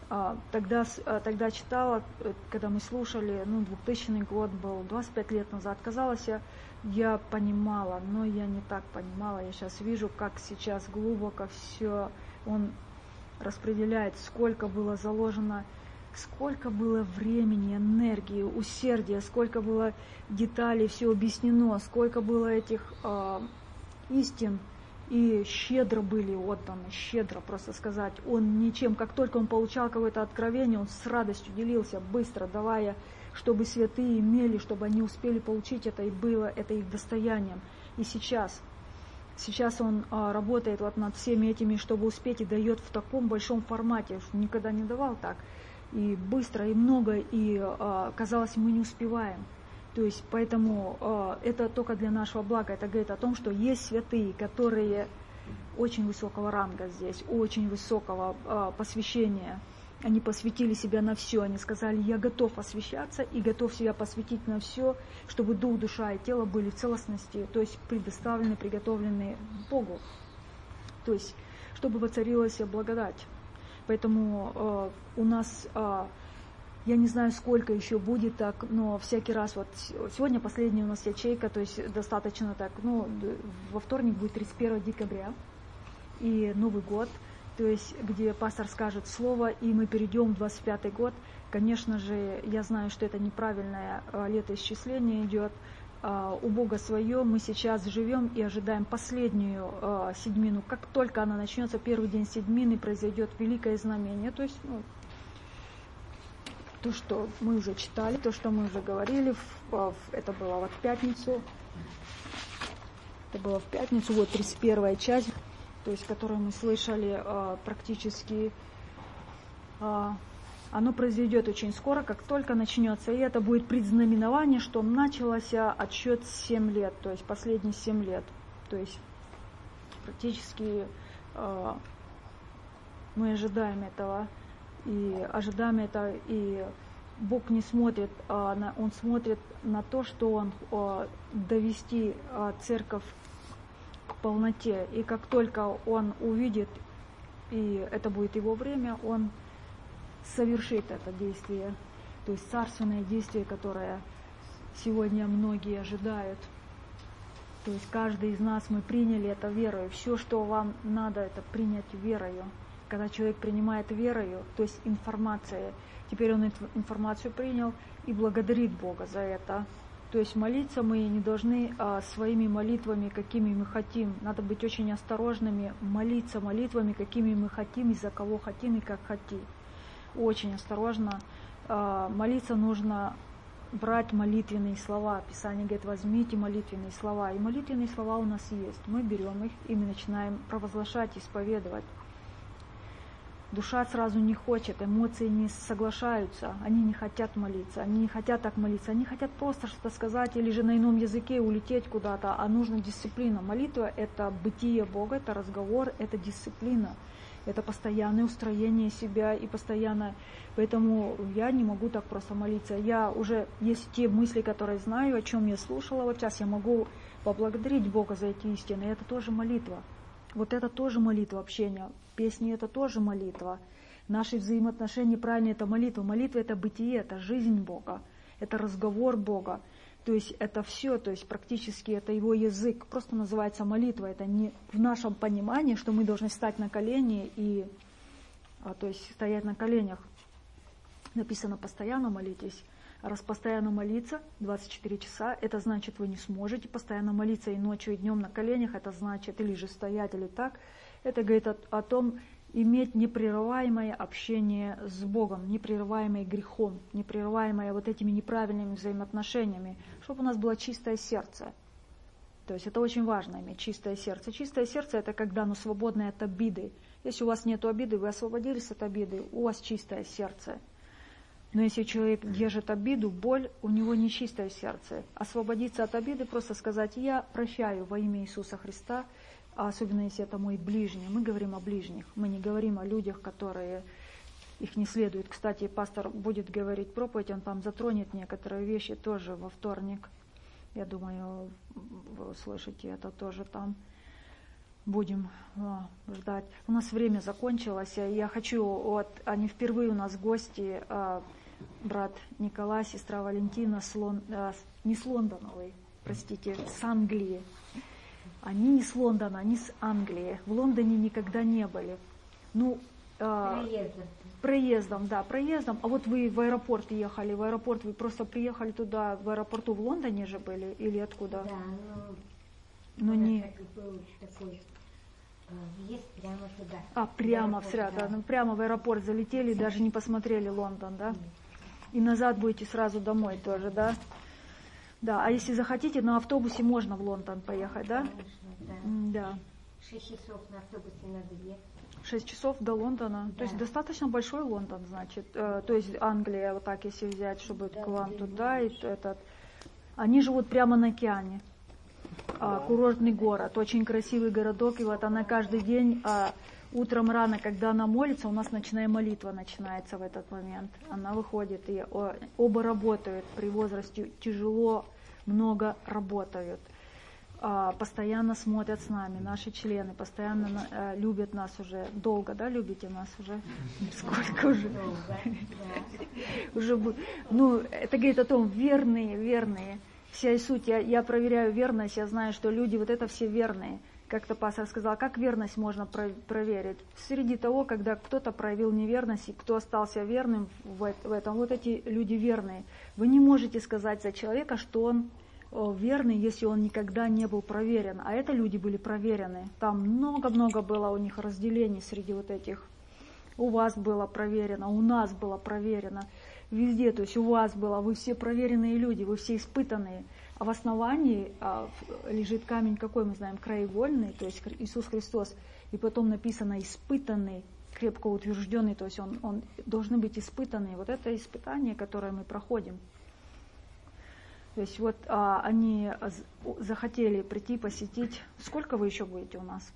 Тогда, тогда читала, когда мы слушали, ну, двухтысячный год был, двадцать пять лет назад, казалось, я, я понимала, но я не так понимала. Я сейчас вижу, как сейчас глубоко все он распределяет, сколько было заложено, сколько было времени, энергии, усердия, сколько было деталей, все объяснено, сколько было этих э, истин, и щедро были отданы, щедро, просто сказать. Он ничем, как только он получал какое-то откровение, он с радостью делился, быстро давая, чтобы святые имели, чтобы они успели получить это, и было это их достоянием. И сейчас, сейчас он а, работает вот над всеми этими, чтобы успеть, и дает в таком большом формате, что никогда не давал так, и быстро, и много, и а, казалось, мы не успеваем. То есть, поэтому э, это только для нашего блага. Это говорит о том, что есть святые, которые очень высокого ранга здесь, очень высокого э, посвящения. Они посвятили себя на все. Они сказали, я готов освящаться и готов себя посвятить на все, чтобы дух, душа и тело были в целостности, то есть предоставлены, приготовлены Богу. То есть, чтобы воцарилась благодать. Поэтому э, у нас... Э, Я не знаю, сколько еще будет так, но всякий раз, вот сегодня последняя у нас ячейка, то есть достаточно так, ну, во вторник будет тридцать первого декабря, и Новый год, то есть где пастор скажет слово, и мы перейдем в двадцать пятый год. Конечно же, я знаю, что это неправильное летоисчисление идет, у Бога свое, мы сейчас живем и ожидаем последнюю седьмину. Как только она начнется, первый день седьмины, произойдет великое знамение, то есть, ну, то, что мы уже читали, то, что мы уже говорили, это было вот в пятницу, это было в пятницу, вот тридцать первая часть, то есть, которую мы слышали практически, оно произойдет очень скоро, как только начнется, и это будет предзнаменование, что начался отсчет семь лет, то есть последние семь лет, то есть практически мы ожидаем этого. И ожидаем это, и Бог не смотрит, Он смотрит на то, что Он довести церковь к полноте. И как только Он увидит, и это будет Его время, Он совершит это действие. То есть царственное действие, которое сегодня многие ожидают. То есть каждый из нас, мы приняли это верою. Все, что вам надо, это принять верою. Когда человек принимает верою, то есть информация, теперь он информацию принял и благодарит Бога за это. То есть молиться мы не должны а, своими молитвами, какими мы хотим. Надо быть очень осторожными, молиться молитвами, какими мы хотим, и за кого хотим, и как хотим. Очень осторожно. А, молиться нужно брать молитвенные слова. Писание говорит, возьмите молитвенные слова. И молитвенные слова у нас есть. Мы берем их, и мы начинаем провозглашать, исповедовать. Душа сразу не хочет, эмоции не соглашаются, они не хотят молиться, они не хотят так молиться, они хотят просто что-то сказать или же на ином языке улететь куда-то, а нужна дисциплина. Молитва – это бытие Бога, это разговор, это дисциплина, это постоянное устроение себя и постоянно. Поэтому я не могу так просто молиться. Я уже, есть те мысли, которые знаю, о чем я слушала, вот сейчас я могу поблагодарить Бога за эти истины, и это тоже молитва. Вот это тоже молитва, общения. Песни – это тоже молитва. Наши взаимоотношения правильные – это молитва. Молитва – это бытие, это жизнь Бога, это разговор Бога. То есть это все, то есть практически это Его язык. Просто называется молитва. Это не в нашем понимании, что мы должны встать на колени и, а, то есть стоять на коленях. Написано «постоянно молитесь». Раз постоянно молиться двадцать четыре часа, это значит, вы не сможете постоянно молиться и ночью, и днем на коленях, это значит, или же стоять, или так. Это говорит о, о том, иметь непрерываемое общение с Богом, непрерываемое грехом, непрерываемое вот этими неправильными взаимоотношениями, чтобы у нас было чистое сердце. То есть это очень важно, иметь чистое сердце. Чистое сердце – это когда оно свободное от обиды. Если у вас нет обиды, вы освободились от обиды, у вас чистое сердце. Но если человек держит обиду, боль, у него нечистое сердце. Освободиться от обиды, просто сказать, я прощаю во имя Иисуса Христа, а особенно если это мой ближний. Мы говорим о ближних, мы не говорим о людях, которые их не следует. Кстати, пастор будет говорить проповедь, он там затронет некоторые вещи тоже во вторник. Я думаю, вы услышите это тоже там. будем а, ждать. У нас время закончилось. Я хочу, вот они впервые у нас гости, а, брат Николай, сестра Валентина, с Лон, а, не с Лондона, ой, простите, с Англии. Они не с Лондона, они с Англии. В Лондоне никогда не были. Ну, а, Проездом. проездом, да, проездом. А вот вы в аэропорт ехали, в аэропорт вы просто приехали туда, в аэропорту в Лондоне же были или откуда? Да, ну, Ну не. был такой въезд прямо туда. А, прямо в В Сряд, аэропорт, да. ну, прямо в аэропорт залетели, даже не посмотрели Лондон, да? И назад будете сразу домой тоже, да? Да, а если захотите, на автобусе можно в Лондон поехать, да? Конечно, да. М, Да. Шесть часов на автобусе надо ехать. Шесть часов до Лондона. Да. То есть достаточно большой Лондон, значит. Э, то есть Англия, вот так если взять, чтобы Да, к вам да, туда и этот. Они живут прямо на океане. А, курортный город, очень красивый городок. И вот она каждый день а, утром рано, когда она молится, у нас ночная молитва начинается в этот момент. Она выходит, и о, оба работают при возрасте, тяжело, много работают. А, постоянно смотрят с нами, наши члены, постоянно на- а, любят нас уже. Долго, да, любите нас уже? Сколько уже? Долго, да. Уже, бу- ну, это говорит о том, верные, верные. Вся и суть, я, я проверяю верность, я знаю, что люди, вот это все верные. Как-то пастор сказал, как верность можно про- проверить? Среди того, когда кто-то проявил неверность, и кто остался верным в, эт- в этом, вот эти люди верные. Вы не можете сказать за человека, что он о, верный, если он никогда не был проверен. А это люди были проверены. Там много-много было у них разделений среди вот этих. У вас было проверено, у нас было проверено. Везде, то есть у вас было, вы все проверенные люди, вы все испытанные. А в основании а, в- лежит камень какой, мы знаем, краеугольный, то есть Хри- Иисус Христос. И потом написано испытанный, крепко утвержденный, то есть он, он должны быть испытанные. Вот это испытание, которое мы проходим. То есть вот а, они з- захотели прийти, посетить. Сколько вы еще будете у нас?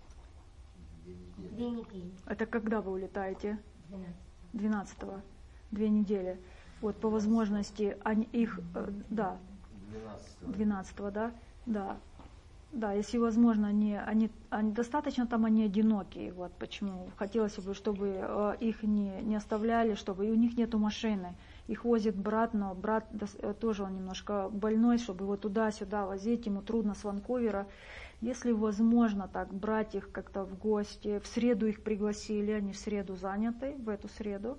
Две недели. Это когда вы улетаете? Двенадцать. двенадцатого. Две недели. Вот по возможности они их, э, да, двенадцатого, да, да, да, если возможно, они, они, они достаточно там они одинокие, вот почему хотелось бы, чтобы э, их не, не оставляли, чтобы и у них нету машины, их возит брат, но брат дос- э, тоже он немножко больной, чтобы его туда-сюда возить, ему трудно с Ванкувера. Если возможно так брать их как-то в гости, в среду их пригласили, они в среду заняты, в эту среду.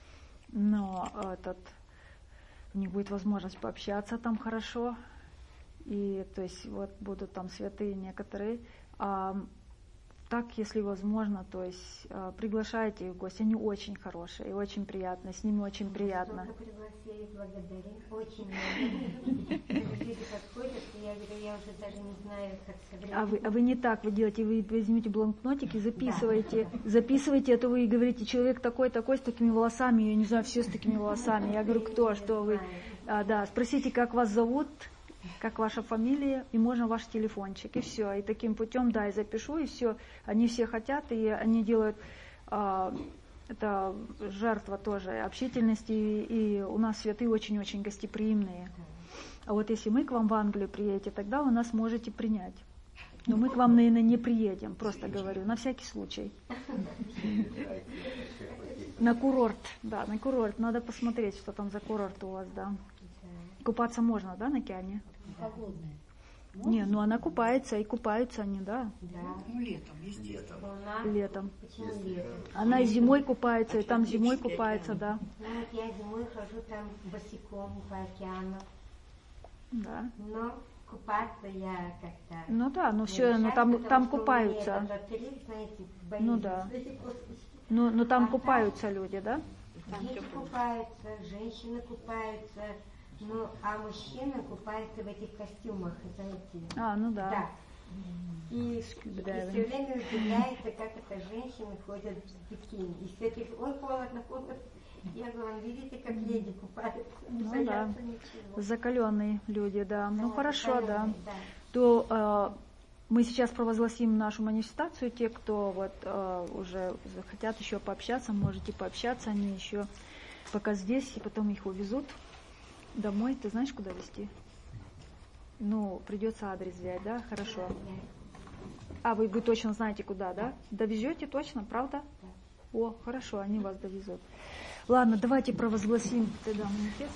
Но этот, у них будет возможность пообщаться там хорошо. И то есть вот будут там святые некоторые. А, так, если возможно, то есть а, приглашайте их в гости. Они очень хорошие и очень приятные. С ними очень приятно. Столько пригласили, благодарим. Очень много. Люди подходят, и я говорю, я уже даже не знаю, как со А вы, временем. а вы не так вы делаете, вы возьмите блокнотик и записываете, записывайте, это вы и говорите, человек такой, такой, с такими волосами, я не знаю, все с такими волосами. Я говорю, кто, что вы? А, да, спросите, как вас зовут, как ваша фамилия, и можно ваш телефончик, и все. И таким путем, да, и запишу, и все. Они все хотят, и они делают, а, это жертва тоже общительности, и, и у нас святые очень-очень гостеприимные. А вот если мы к вам в Англию приедете, тогда вы нас можете принять. Но мы к вам, наверное, не приедем, просто говорю, на всякий случай. На курорт, да, на курорт. Надо посмотреть, что там за курорт у вас, да. Купаться можно, да, на океане? Холодная. Не, ну она купается, и купаются они, да, Да. Ну, летом, естественно. Волна. летом. Почему летом? Она и зимой купается, и там зимой купается, да. Ну вот я зимой хожу там босиком по океану, Да. но купаться я как-то... Ну да, ну не все, ну решаюсь, там, потому там что у меня купаются. этот артерит, знаете, болезнь. Ну да. Знаете, Ну, ну А там так- купаются люди, да? Дети купаются, женщины купаются, ну, а мужчины купаются в этих костюмах, знаете. А, ну да. Да. И, и Да, все время удивляется, как это женщины ходят в бикини. И все таки, ой, холодно, холодно. Я говорю, видите, как леди купаются, не Ну боятся да. ничего. Закаленные люди, да. Ну Да, хорошо, да. закаленные, да. То э, мы сейчас провозгласим нашу манифестацию. Те, кто вот э, уже хотят еще пообщаться, можете пообщаться. Они еще пока здесь, и потом их увезут домой. Ты знаешь, куда везти? Ну, придется адрес взять, да? Хорошо. А, вы, вы точно знаете куда, да? Довезете точно, правда? О, хорошо, они вас довезут. Ладно, давайте провозгласим тогда манифест.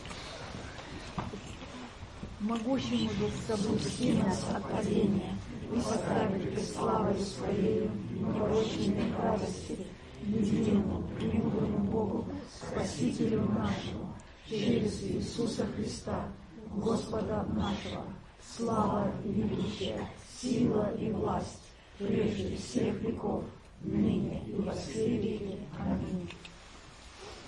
Могущему соблюсти нас от падения и поставить пред славою Своею непорочной радости, единому, премудрому Богу, Спасителю нашему, через Иисуса Христа, Господа нашего, слава и величие, сила и власть, прежде всех веков, ныне и во все веки. Аминь.